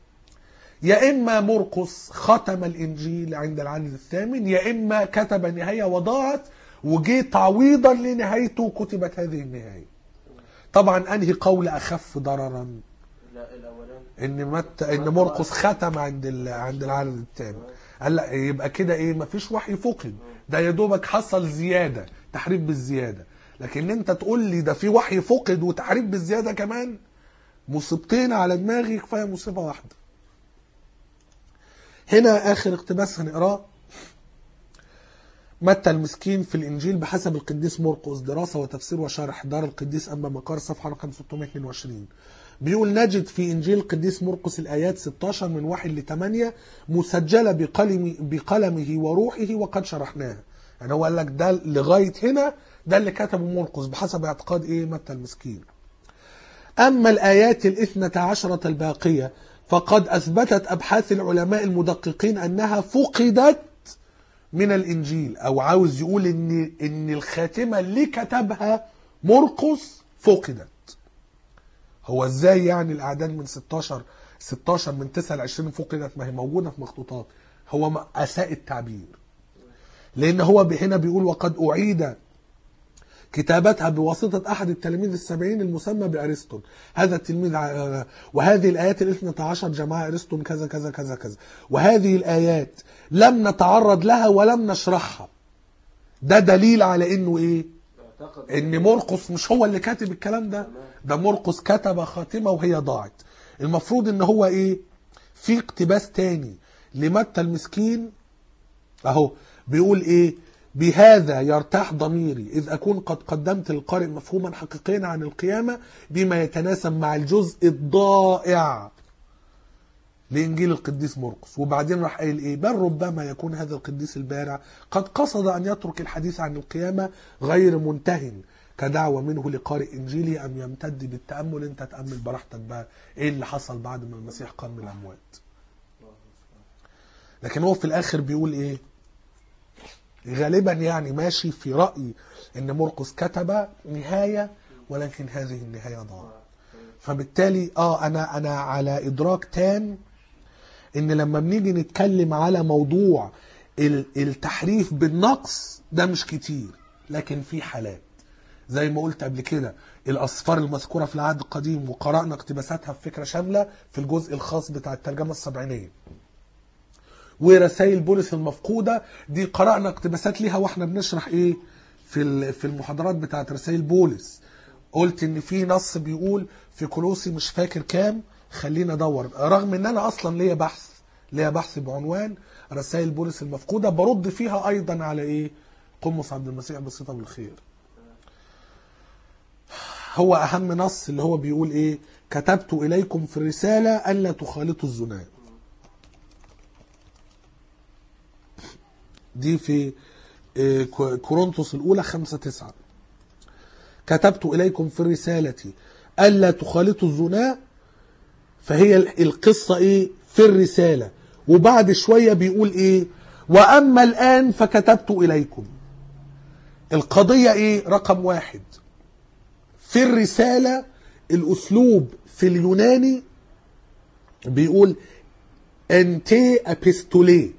يا إما مرقس ختم الإنجيل عند العدد الثامن، يا إما كتب نهاية وضاعت وجي تعويضا لنهايته كتبت هذه النهاية. طبعا أنهي قول أخف ضررا؟ لا الاولاني. ان مت... ان مرقس ختم عند ال... عند العدد الثامن. قال لا يبقى كده ايه، مفيش وحي فقد، ده يا دوبك حصل زياده، تحريف بالزياده. لكن انت تقول لي ده في وحي فقد وتحريف بالزياده كمان، مصيبتين على دماغي، كفايه مصيبه واحده. هنا اخر اقتباس هنقراه، متى المسكين في الانجيل بحسب القديس مرقس، دراسه وتفسير وشرح دار القديس انبا مقار، صفحه رقم ستمائة واثنين وعشرين. بيقول نجد في انجيل القديس مرقس الايات ستاشر من واحد لثمانية مسجله بقلم بقلمه وروحه وقد شرحناها. يعني هو قال لك ده لغايه هنا ده اللي كتبه مرقس بحسب اعتقاد ايه متى المسكين. اما الايات الاثنة عشرة الباقيه فقد اثبتت ابحاث العلماء المدققين انها فقدت من الانجيل، او عاوز يقول ان ان الخاتمه اللي كتبها مرقس فقدت. هو ازاي يعني الاعداد من ستاشر ستاشر من تسعة ل عشرين فقدت؟ ما هي موجوده في مخطوطات. هو اساء التعبير، لان هو هنا بيقول وقد اعيد كتابتها بواسطه احد التلاميذ السبعين المسمى بارسطون. هذا التلميذ وهذه الايات الاثنى عشر جماعه ارسطون كذا كذا كذا كذا، وهذه الايات لم نتعرض لها ولم نشرحها. ده دليل على انه ايه؟ ان مرقس مش هو اللي كاتب الكلام ده، ده مرقس كتب خاتمه وهي ضاعت. المفروض ان هو ايه، في اقتباس تاني لمتى المسكين اهو بيقول ايه، بهذا يرتاح ضميري اذ اكون قد قدمت للقارئ مفهوما حقيقيا عن القيامه بما يتناسب مع الجزء الضائع لإنجيل القديس مرقس. وبعدين راح قايل إيه، بل ربما يكون هذا القديس البارع قد قصد أن يترك الحديث عن القيامة غير منتهٍ كدعوة منه لقارئ إنجيلي أم يمتد بالتأمل. أنت تأمل براحتك بقى إيه اللي حصل بعد ما المسيح قام من الأموات. لكن هو في الآخر بيقول إيه، غالبا يعني ماشي في رأي إن مرقس كتب نهاية ولكن هذه النهاية ضاعت. فبالتالي آه أنا أنا على إدراك تام ان لما بنيجي نتكلم على موضوع التحريف بالنقص ده مش كتير، لكن في حالات زي ما قلت قبل كده الأسفار المذكورة في العهد القديم وقرأنا اقتباساتها في فكرة شاملة في الجزء الخاص بتاع الترجمة السبعينية، ورسائل بولس المفقودة دي قرأنا اقتباسات ليها واحنا بنشرح ايه في في المحاضرات بتاعت رسائل بولس. قلت ان في نص بيقول في كولوسي مش فاكر كام، خلينا ادور، رغم ان انا اصلا ليا بحث ليا بحث بعنوان رسائل بولس المفقودة برد فيها ايضا على ايه قمص عبد المسيح بسيطة بالخير. هو اهم نص اللي هو بيقول ايه، كتبت اليكم في الرسالة الا تخالطوا الزنا. دي في كورنثوس الاولى خمسة تسعة، كتبت اليكم في الرسالة الا تخالطوا الزنا. فهي القصة ايه في الرسالة، وبعد شوية بيقول ايه، واما الان فكتبت اليكم. القضية ايه، رقم واحد في الرسالة الاسلوب في اليوناني بيقول انتي ابيستولي.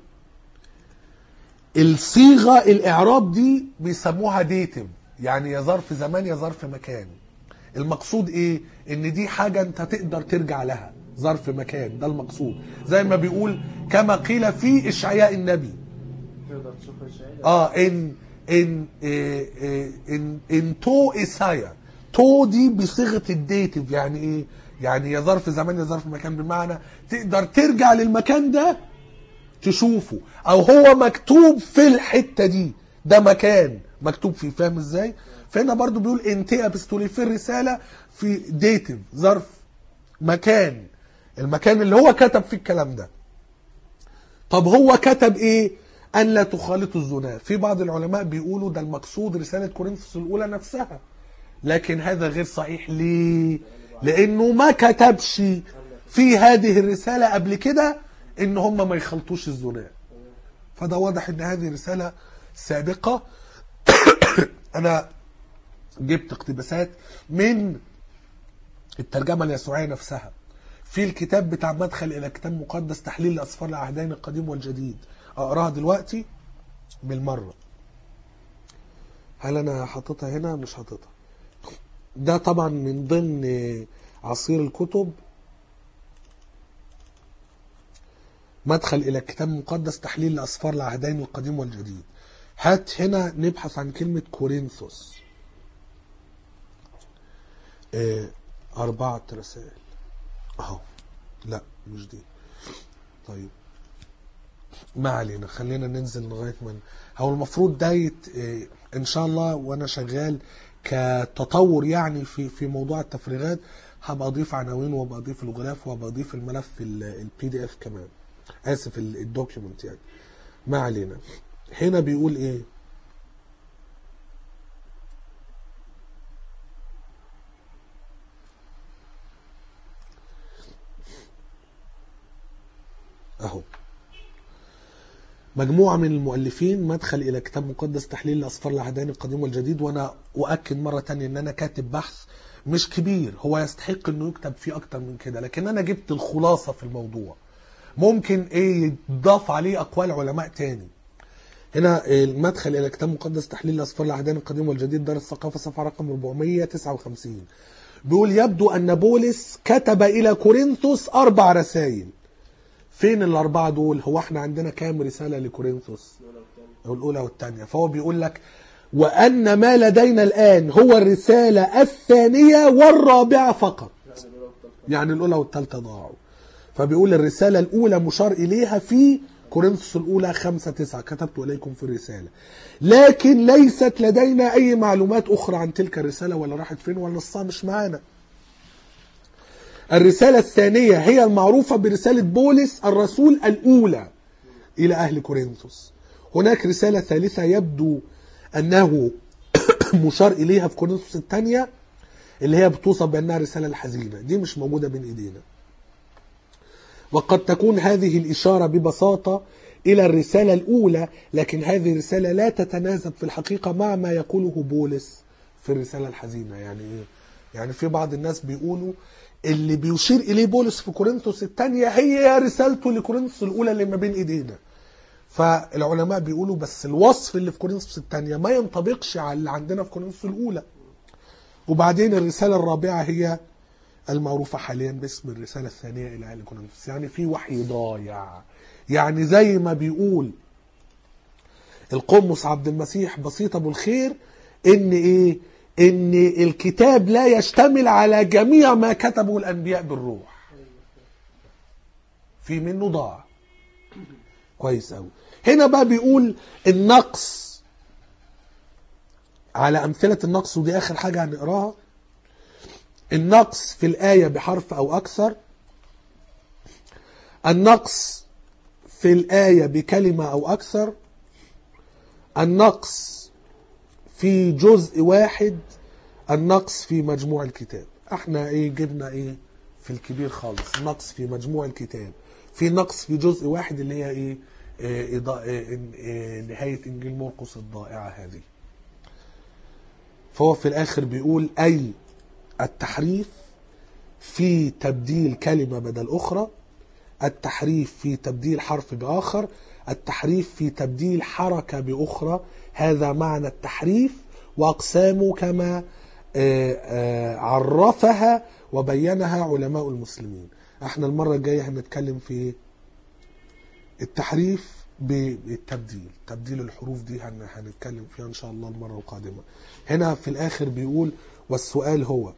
الصيغة الاعراب دي بيسموها ديتيف، يعني يا ظرف زمان يا ظرف مكان. المقصود ايه، ان دي حاجة انت تقدر ترجع لها، ظرف مكان، ده المقصود. زي ما بيقول كما قيل في اشعياء النبي، تقدر تشوف اشعياء اه ان ان ان ان, إن تو إسايا. تو دي بصيغة الديتيف، يعني ايه، يعني يا ظرف زمان يا ظرف مكان، بمعنى تقدر ترجع للمكان ده تشوفه، او هو مكتوب في الحتة دي، ده مكان مكتوب فيه، فاهم ازاي؟ فهنا برضو بيقول انتي ابستولي في الرسالة في ديتيف، ظرف مكان، المكان اللي هو كتب فيه الكلام ده. طب هو كتب ايه، ان لا تخالطوا الزنا. في بعض العلماء بيقولوا ده المقصود رسالة كورنثوس الاولى نفسها، لكن هذا غير صحيح. ليه؟ لانه ما كتبش في هذه الرسالة قبل كده ان هم ما يخلطوش الزنا. فده واضح ان هذه رسالة سابقة. انا جبت اقتباسات من الترجمة اليسوعية نفسها في الكتاب بتاع مدخل الى كتاب مقدس تحليل لاسفار العهدين القديم والجديد، اقراها دلوقتي بالمره. هل انا حاططها هنا؟ مش حاططها. ده طبعا من ضمن عصير الكتب، مدخل الى الكتاب المقدس تحليل لاسفار العهدين القديم والجديد. هات هنا نبحث عن كلمة كورنثوس. اه أربعة رسائل أهو، لا مش دي. طيب ما علينا، خلينا ننزل لغاية من هو المفروض ده اه إن شاء الله وأنا شغال كتطور يعني في في موضوع التفريغات، هبقى أضيف عناوين وابقى أضيف الغلاف وابقى أضيف الملف البي دي اف كمان، آسف الدوكيومنت يعني. ما علينا. هنا بيقول إيه؟ اهو مجموعة من المؤلفين، مدخل الى كتاب مقدس تحليل لاسفار العهدين القديم والجديد. وانا اؤكد مرة تانية ان انا كاتب بحث مش كبير، هو يستحق انه يكتب فيه اكتر من كده، لكن انا جبت الخلاصة في الموضوع. ممكن ايه يضاف عليه اقوال علماء تاني. هنا المدخل الى كتاب مقدس تحليل لاسفار العهدين القديم والجديد، دار الثقافة، صفحة رقم أربعمية وتسعة وخمسين. بيقول يبدو ان بولس كتب الى كورنثوس اربع رسائل. فين الأربعة دول؟ هو احنا عندنا كام رسالة لكورنثوس؟ الأولى والثانية. فهو بيقول لك وأن ما لدينا الآن هو الرسالة الثانية والرابعة فقط. يعني الأولى والثالثة ضاعوا. فبيقول الرسالة الأولى مشار إليها في كورنثوس الأولى خمسة تسعة، كتبت إليكم في الرسالة، لكن ليست لدينا أي معلومات أخرى عن تلك الرسالة، ولا راحت فين ولا نصها مش معانا. الرسالة الثانية هي المعروفة برسالة بولس الرسول الأولى إلى أهل كورنثوس. هناك رسالة ثالثة يبدو أنه مشار إليها في كورنثوس الثانية، اللي هي بتوصف بأنها رسالة الحزينة، دي مش موجودة بين إيدينا. وقد تكون هذه الإشارة ببساطة إلى الرسالة الأولى، لكن هذه الرسالة لا تتناسب في الحقيقة مع ما يقوله بولس في الرسالة الحزينة. يعني إيه؟ يعني في بعض الناس بيقولوا اللي بيشير إليه بولس في كورنثوس الثانية هي رسالته لكورنثوس الأولى اللي ما بين إيدينا. فالعلماء بيقولوا بس الوصف اللي في كورنثوس الثانية ما ينطبقش على اللي عندنا في كورنثوس الأولى. وبعدين الرسالة الرابعة هي المعروفة حاليا باسم الرسالة الثانية إلى أهل كورنثوس. يعني في وحي ضايع، يعني زي ما بيقول القمص عبد المسيح بسيط أبو الخير إن إيه؟ إن الكتاب لا يشتمل على جميع ما كتبه الأنبياء بالروح، في منه ضاع. كويس أوي. هنا بقى بيقول النقص، على أمثلة النقص، ودي آخر حاجة هنقراها. النقص في الآية بحرف أو أكثر، النقص في الآية بكلمة أو أكثر، النقص في جزء واحد، النقص في مجموع الكتاب. احنا ايه جبنا ايه في الكبير خالص، نقص في مجموع الكتاب، في نقص في جزء واحد اللي هي ايه, إيه, إيه, إيه نهاية انجيل مرقس الضائعة هذه. فهو في الاخر بيقول اي التحريف في تبديل كلمة بدل اخرى، التحريف في تبديل حرف باخر، التحريف في تبديل حركة باخرى. هذا معنى التحريف واقسامه كما عرفها وبينها علماء المسلمين. احنا المرة الجاية هنتكلم في التحريف بالتبديل، تبديل الحروف دي هنتكلم فيها ان شاء الله المرة القادمة. هنا في الاخر بيقول والسؤال هو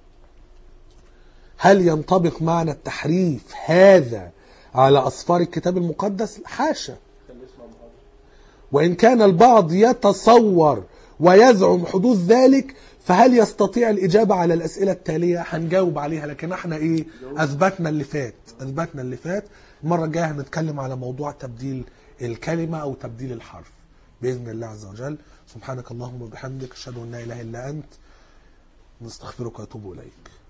هل ينطبق معنى التحريف هذا على أسفار الكتاب المقدس؟ حاشا. وإن كان البعض يتصور ويزعم حدوث ذلك، فهل يستطيع الإجابة على الأسئلة التالية؟ هنجاوب عليها، لكن احنا ايه أثبتنا اللي فات أثبتنا اللي فات المرة الجاية هنتكلم على موضوع تبديل الكلمة أو تبديل الحرف بإذن الله عز وجل. سبحانك اللهم وبحمدك، أشهد أن لا إله إلا أنت، نستغفرك وأتوب إليك.